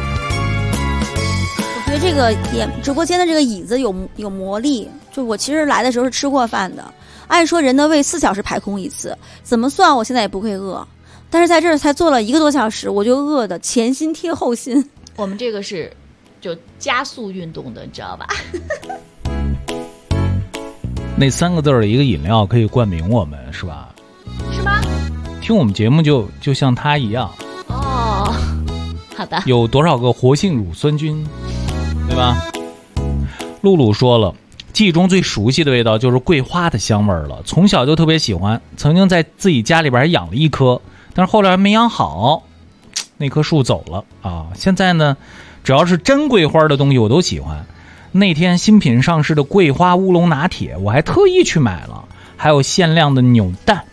我觉得这个直播间的这个椅子有魔力。就我其实来的时候是吃过饭的，按说人的胃4小时排空一次，怎么算我现在也不会饿。但是在这儿才坐了1个多小时，我就饿得前心贴后心。 我们这个是就加速运动的，你知道吧？ 那3个字的一个饮料可以冠名我们，是吧？ 是吗？ 听我们节目就像它一样。 哦，好的。 有多少个活性乳酸菌？对吧？露露说了，记忆中最熟悉的味道就是桂花的香味了，从小就特别喜欢，曾经在自己家里边养了1棵，但是后来没养好，那棵树走了啊。现在呢，只要是真桂花的东西我都喜欢。那天新品上市的桂花乌龙拿铁，我还特意去买了，还有限量的扭蛋。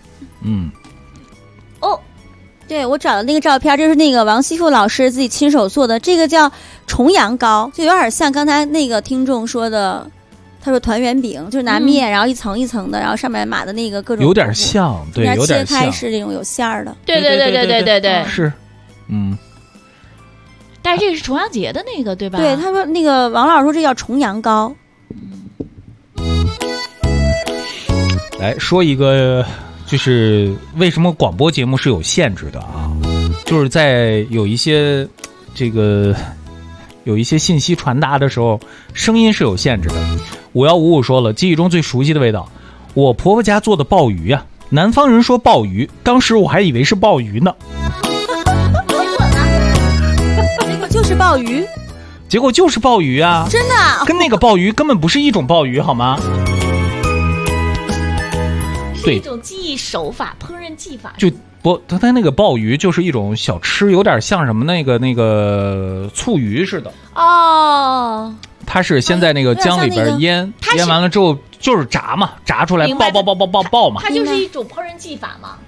对，我找的那个照片，这是那个王希富老师自己亲手做的，这个叫重阳糕，就有点像刚才那个听众说的，他说团圆饼，就是拿面，然后一层一层的，然后上面码的那个各种， 有点像，对，有点像， 切开是这种有馅儿的， 对， 是， 但是这个是重阳节的那个，对吧？ 对，他说那个王老师说这叫重阳糕。 来说一个。就是为什么广播节目是有限制的啊？就是在有一些信息传达的时候，声音是有限制的。5155说了，记忆中最熟悉的味道，我婆婆家做的鲍鱼啊。南方人说鲍鱼，当时我还以为是鲍鱼呢。 结果就是鲍鱼。 结果就是鲍鱼啊！ 真的？ 跟那个鲍鱼根本不是一种鲍鱼，好吗？ 是一种技艺手法，烹饪技法。 就不，它那个鲍鱼就是一种小吃，有点像什么那个醋鱼似的。 哦。 它是先在那个姜里边腌，腌完了之后就是炸嘛，炸出来爆嘛。 它就是一种烹饪技法嘛。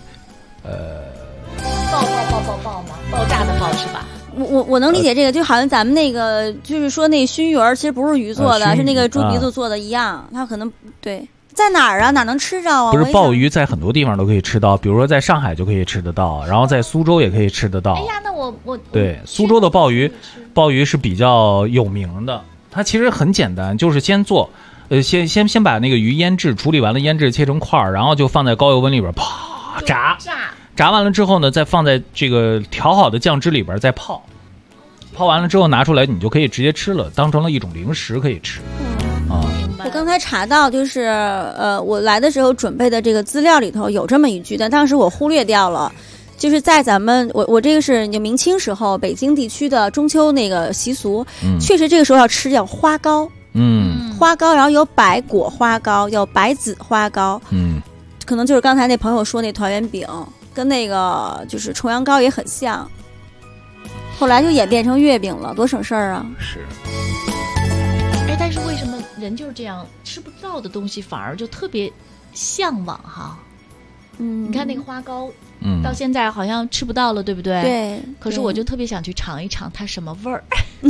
爆嘛，爆炸的爆是吧？ 我能理解这个，就好像咱们那个就是说那熏鱼其实不是鱼做的，是那个猪鼻子做的一样，它可能对。在哪儿啊？哪能吃着啊？ 不是鲍鱼，在很多地方都可以吃到，比如说在上海就可以吃得到，然后在苏州也可以吃得到。 哎呀，那我对苏州的鲍鱼是比较有名的， 它其实很简单，就是先做，先把那个鱼腌制，处理完了腌制切成块儿，然后就放在高油温里边啪炸完了之后呢，再放在这个调好的酱汁里边再泡完了之后拿出来，你就可以直接吃了，当成了一种零食可以吃。 我刚才查到，就是我来的时候准备的这个资料里头有这么一句，但当时我忽略掉了。就是在咱们我这个是明清时候北京地区的中秋那个习俗，确实这个时候要吃叫花糕，花糕，然后有百果花糕，有百子花糕，可能就是刚才那朋友说那团圆饼，跟那个就是重阳糕也很像，后来就演变成月饼了，多省事儿啊！ 是。 但是为什么人就是这样吃不到的东西反而就特别向往哈？你看那个花糕。到现在好像吃不到了，对不对？ 对。 可是我就特别想去尝一尝它什么味儿。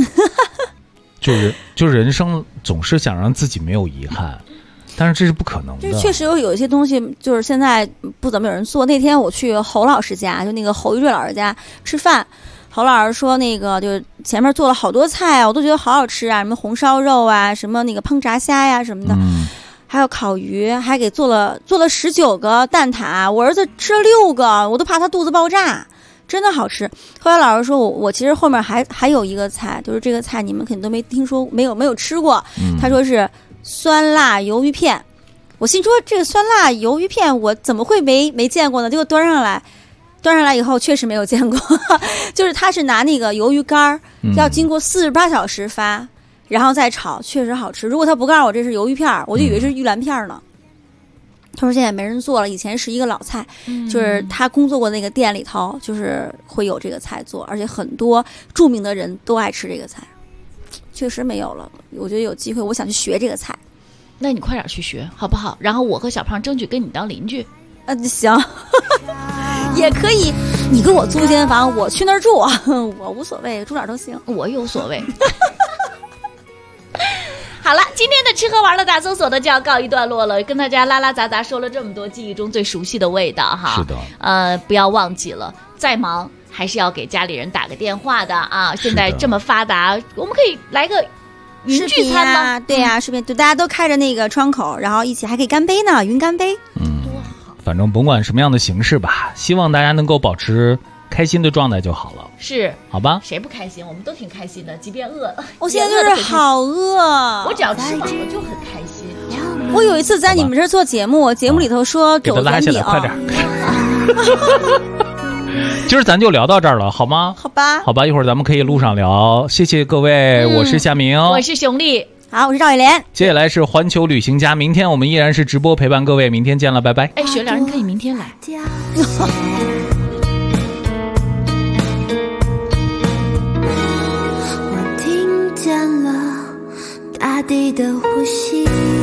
就是人生总是想让自己没有遗憾，但是这是不可能的。 就确实有一些东西，就是现在不怎么有人做。那天我去侯老师家，就那个侯玉瑞老师家吃饭，侯老师说那个就前面做了好多菜啊，我都觉得好好吃啊，什么红烧肉啊，什么那个烹炸虾呀什么的。还有烤鱼，还给做了19个蛋挞，我儿子吃了6个，我都怕他肚子爆炸，真的好吃。后来老师说我其实后面还有一个菜，就是这个菜你们肯定都没听说，没有吃过。他说是酸辣鱿鱼片，我心说这个酸辣鱿鱼片我怎么会没见过呢？结果端上来以后确实没有见过，就是他是拿那个鱿鱼干要经过48小时发。然后再炒，确实好吃。如果他不告诉我这是鱿鱼片，我就以为是玉兰片呢。他说现在没人做了，以前是一个老菜，就是他工作过那个店里头，就是会有这个菜做，而且很多著名的人都爱吃这个菜。确实没有了，我觉得有机会，我想去学这个菜。 那你快点去学好不好？然后我和小胖争取跟你当邻居。 行，也可以。你跟我租间房，我去那儿住，我无所谓，住哪儿都行。 我有所谓。好了，今天的吃喝玩乐大搜索的就要告一段落了，跟大家拉拉杂杂说了这么多记忆中最熟悉的味道哈。 是的。 不要忘记了，再忙还是要给家里人打个电话的啊。现在这么发达，我们可以来个云聚餐吗？ 对呀，视频对，大家都开着那个窗口，然后一起还可以干杯呢，云干杯。 多好。 反正甭管什么样的形式吧，希望大家能够保持开心的状态就好了。 是， 好吧？ 谁不开心？我们都挺开心的，即便饿， 我现在就是好饿， 我只要吃饱了就很开心。 我有一次在你们这儿做节目，节目里头说给他拉下来，快点。今儿咱就聊到这儿了，好吗？ 好吧， 好吧，一会儿咱们可以路上聊。谢谢各位，我是夏明， 我是熊丽， 好，我是赵伟莲。 接下来是环球旅行家，明天我们依然是直播陪伴各位，明天见了，拜拜。 哎，雪良，你可以明天来。 见了大地的呼吸，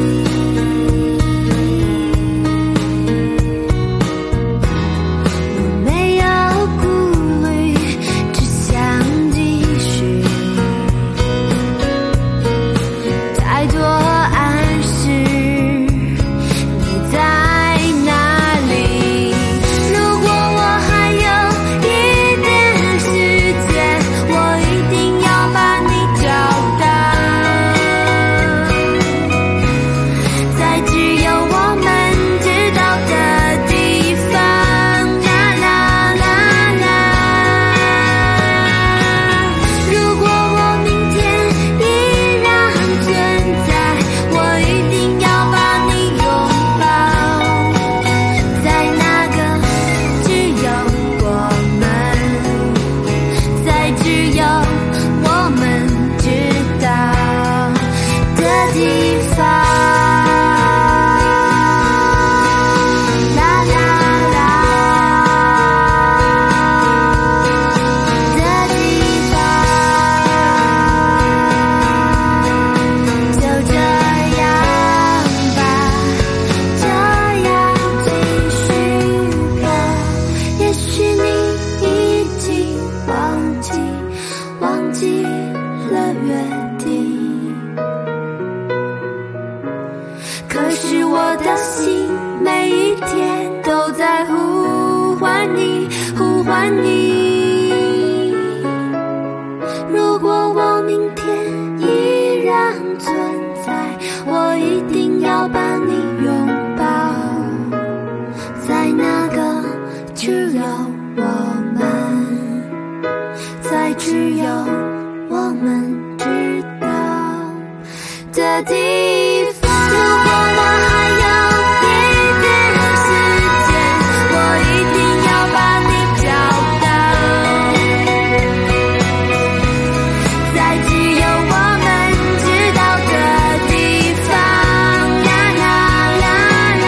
我没有顾虑，只想继续。太多暗示你在哪里，如果我还有一点时间，我一定要把你找到。 只有我们知道的地方。如果我还有一点时间，我一定要把你找到，在只有我们知道的地方。啦啦啦啦。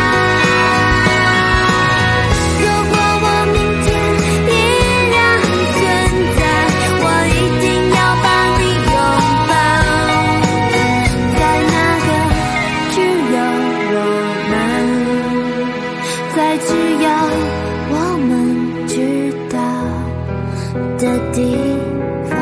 如果我明天依然存在，我一定要把你拥抱，在那个只有我们，在只有我们知道的地方。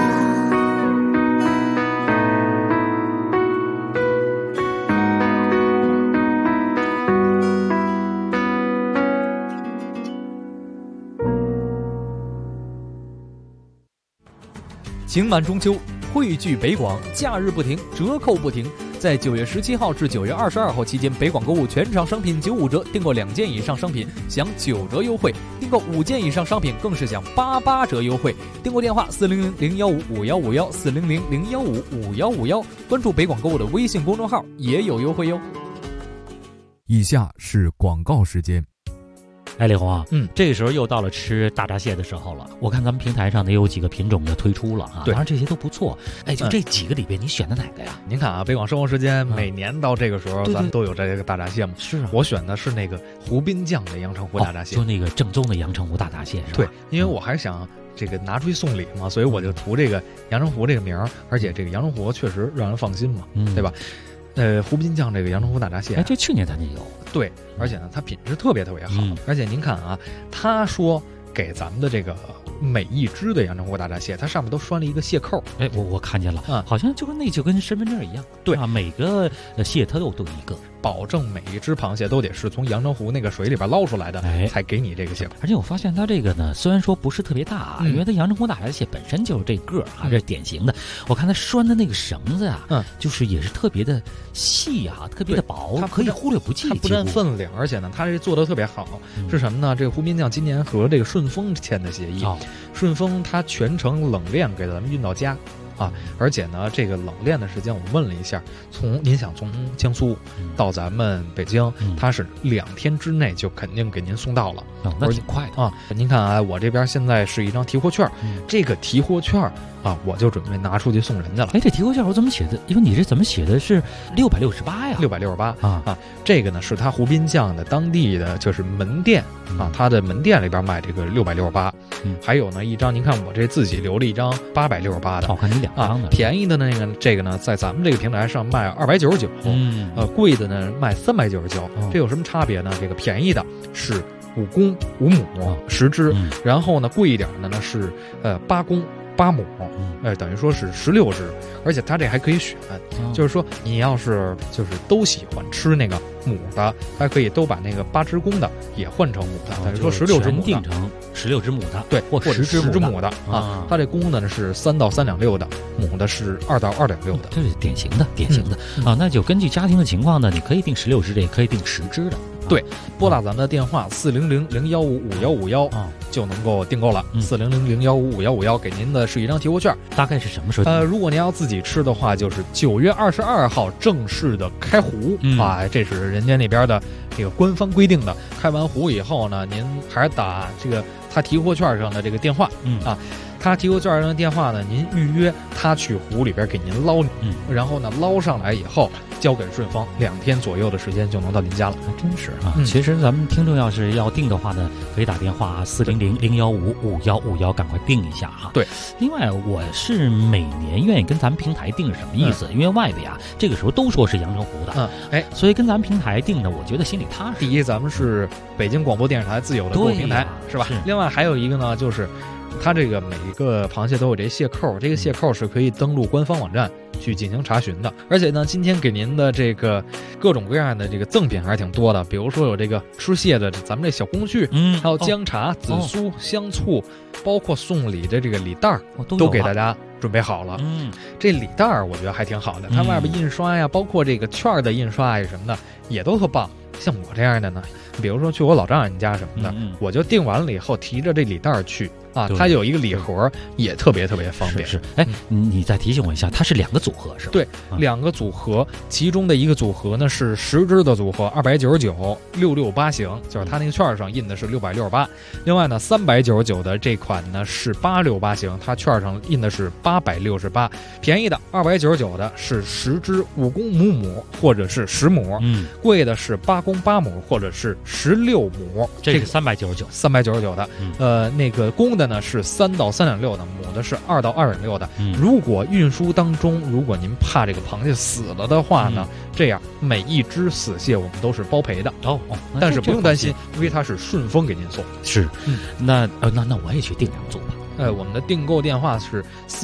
情满中秋，汇聚北广，假日不停，折扣不停。在9月17号至9月22号期间，北广购物全场商品95折，订购2件以上商品享9折优惠，订购5件以上商品更是享88折优惠。订购电话400-015-5151，400-015-5151，关注北广购物的微信公众号也有优惠哟。 以下是广告时间。 哎，李红啊，这个时候又到了吃大闸蟹的时候了。我看咱们平台上也有几个品种的推出了啊， 对， 当然这些都不错。哎，就这几个里边，你选的哪个呀？ 您看啊，北广生活时间每年到这个时候，咱们都有这个大闸蟹嘛。 是啊， 我选的是那个湖滨酱的阳澄湖大闸蟹， 就那个正宗的阳澄湖大闸蟹是吧？ 对，因为我还想这个拿出去送礼嘛，所以我就图这个阳澄湖这个名儿，而且这个阳澄湖确实让人放心嘛，对吧？湖滨酱这个阳澄湖大闸蟹， 哎，这去年咱就有。 对，而且呢，它品质特别特别好。而且您看啊，他说给咱们的这个每一只的阳澄湖大闸蟹，它上面都拴了一个蟹扣。 哎，我看见了，好像就是那就跟身份证一样。 对啊，每个蟹它都一个， 保证每一只螃蟹都得是从阳澄湖那个水里边捞出来的，才给你这个蟹扣。 而且我发现它这个呢，虽然说不是特别大，因为它阳澄湖大闸蟹本身就是这个啊，这是典型的。我看它拴的那个绳子啊，就是也是特别的细啊，特别的薄，它可以忽略不计， 它不占分量，而且呢，它这做的特别好。是什么呢？这个湖滨酱今年和这个顺丰签的协议，顺丰它全程冷链给咱们运到家。啊，而且呢，这个冷链的时间我问了一下，您想从江苏到咱们北京，它是2天之内就肯定给您送到了， 那挺快的啊。您看啊，我这边现在是一张提货券，这个提货券啊，我就准备拿出去送人家了。 哎，这提货券我怎么写的？因为你这怎么写的是668呀 ？668啊，这个呢是它湖滨酱的当地的就是门店啊，它的门店里边卖这个668，还有呢一张，您看我这自己留了一张868的， 我看你2张的， 便宜的那个这个呢，在咱们这个平台上卖299，贵的呢卖399，这有什么差别呢？这个便宜的是5公5母10只，然后呢贵一点的呢是8公8母，等于说是16只，而且它这还可以选，就是说你要是就是都喜欢吃那个母的，还可以都把那个8只公的也换成母的，等于说16只母的， 定成16只母的， 对， 或者10只母的啊。它这公的呢是3到3两6的，母的是2到2两6的， 这是典型的啊。那就根据家庭的情况呢，你可以定16只的，也可以定10只的。 对，拨打咱们的电话400-015-5151就能够订购了。400-015-5151给您的是一张提货券， 大概是什么时候？ 如果您要自己吃的话，就是9月22号正式的开壶啊，这是人家那边的这个官方规定的。开完壶以后呢，您还是打这个他提货券上的这个电话啊。他提货券上的电话呢，您预约他去湖里边给您捞，然后呢捞上来以后交给顺丰，2天左右的时间就能到您家了。 还真是啊！其实咱们听众要是要订的话呢，可以打电话400-015-5151，赶快订一下哈。 对， 另外我是每年愿意跟咱们平台订是什么意思？因为外边这个时候都说是阳澄湖的，所以跟咱们平台订呢，我觉得心里踏实。 第一，咱们是北京广播电视台自有的购物平台，是吧？另外还有一个呢，就是它这个每一个螃蟹都有这蟹扣，这个蟹扣是可以登录官方网站去进行查询的。而且呢，今天给您的这个各种各样的这个赠品还是挺多的，比如说有这个吃蟹的咱们这小工具，还有姜茶、紫苏、香醋，包括送礼的这个礼袋都给大家准备好了。这礼袋我觉得还挺好的，它外边印刷呀，包括这个券的印刷呀什么的也都特棒。 像我这样的呢，比如说去我老丈人家什么的，我就订完了以后提着这礼袋去啊，它有一个礼盒，也特别方便。 是，哎，你再提醒我一下，它是2个组合是吧？ 对，2个组合，其中的一个组合呢是10支的组合，299，668型，就是它那个券上印的是668。另外呢，399的这款呢是868型，它券上印的是868。便宜的299的是10支5公5母或者是10母，贵的是8公8母或者是16母。 这是399 的。那个公的呢是3到3.6的，母的是2到2.6的。如果运输当中，如果您怕这个螃蟹死了的话呢，这样每一只死蟹我们都是包赔的但是不用担心，因为它是顺丰给您送。 是，那我也去订2组吧。 我们的订购电话是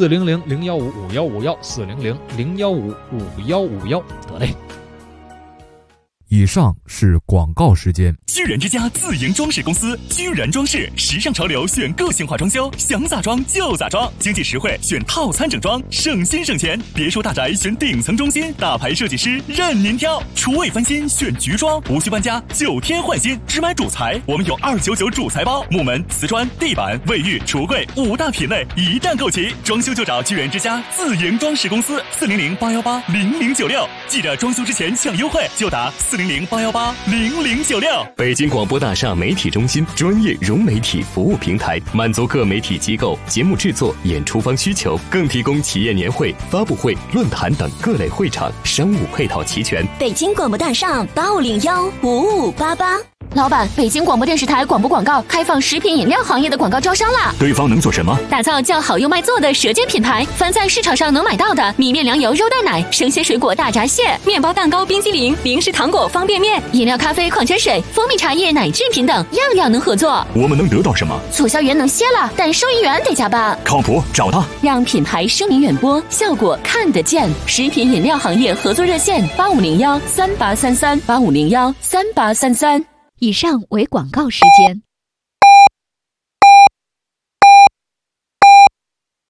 400-015-5151，400-015-5151。 得嘞。 以上是广告时间。 居然之家自营装饰公司，居然装饰，时尚潮流选个性化装修，想咋装就咋装，经济实惠选套餐整装，省心省钱。别墅大宅选顶层中心，大牌设计师任您挑。厨卫翻新选菊装，无需搬家，9天换新，只买主材。我们有299主材包，木门、瓷砖、地板、卫浴、橱柜5大品类一站购齐。装修就找居然之家自营装饰公司，400-818-0096。记着装修之前抢优惠，就打400-818-0096。 北京广播大厦媒体中心，专业融媒体服务平台，满足各媒体机构节目制作、演出方需求，更提供企业年会、发布会、论坛等各类会场，商务配套齐全。 北京广播大厦8501-5588。老板，北京广播电视台广播广告开放食品饮料行业的广告招商啦！ 对方能做什么？ 打造叫好又卖座的舌尖品牌，凡在市场上能买到的米面粮油肉蛋奶、生鲜水果大闸蟹、面包蛋糕冰激凌、零食糖果方便面、饮料咖啡矿泉水、蜂蜜茶叶奶制品等，样样能合作。 我们能得到什么？ 促销员能歇了，但收银员得加班。 靠谱，找他， 让品牌声名远播，效果看得见。食品饮料行业合作热线8501-3833，8501-3833。 以上为广告时间。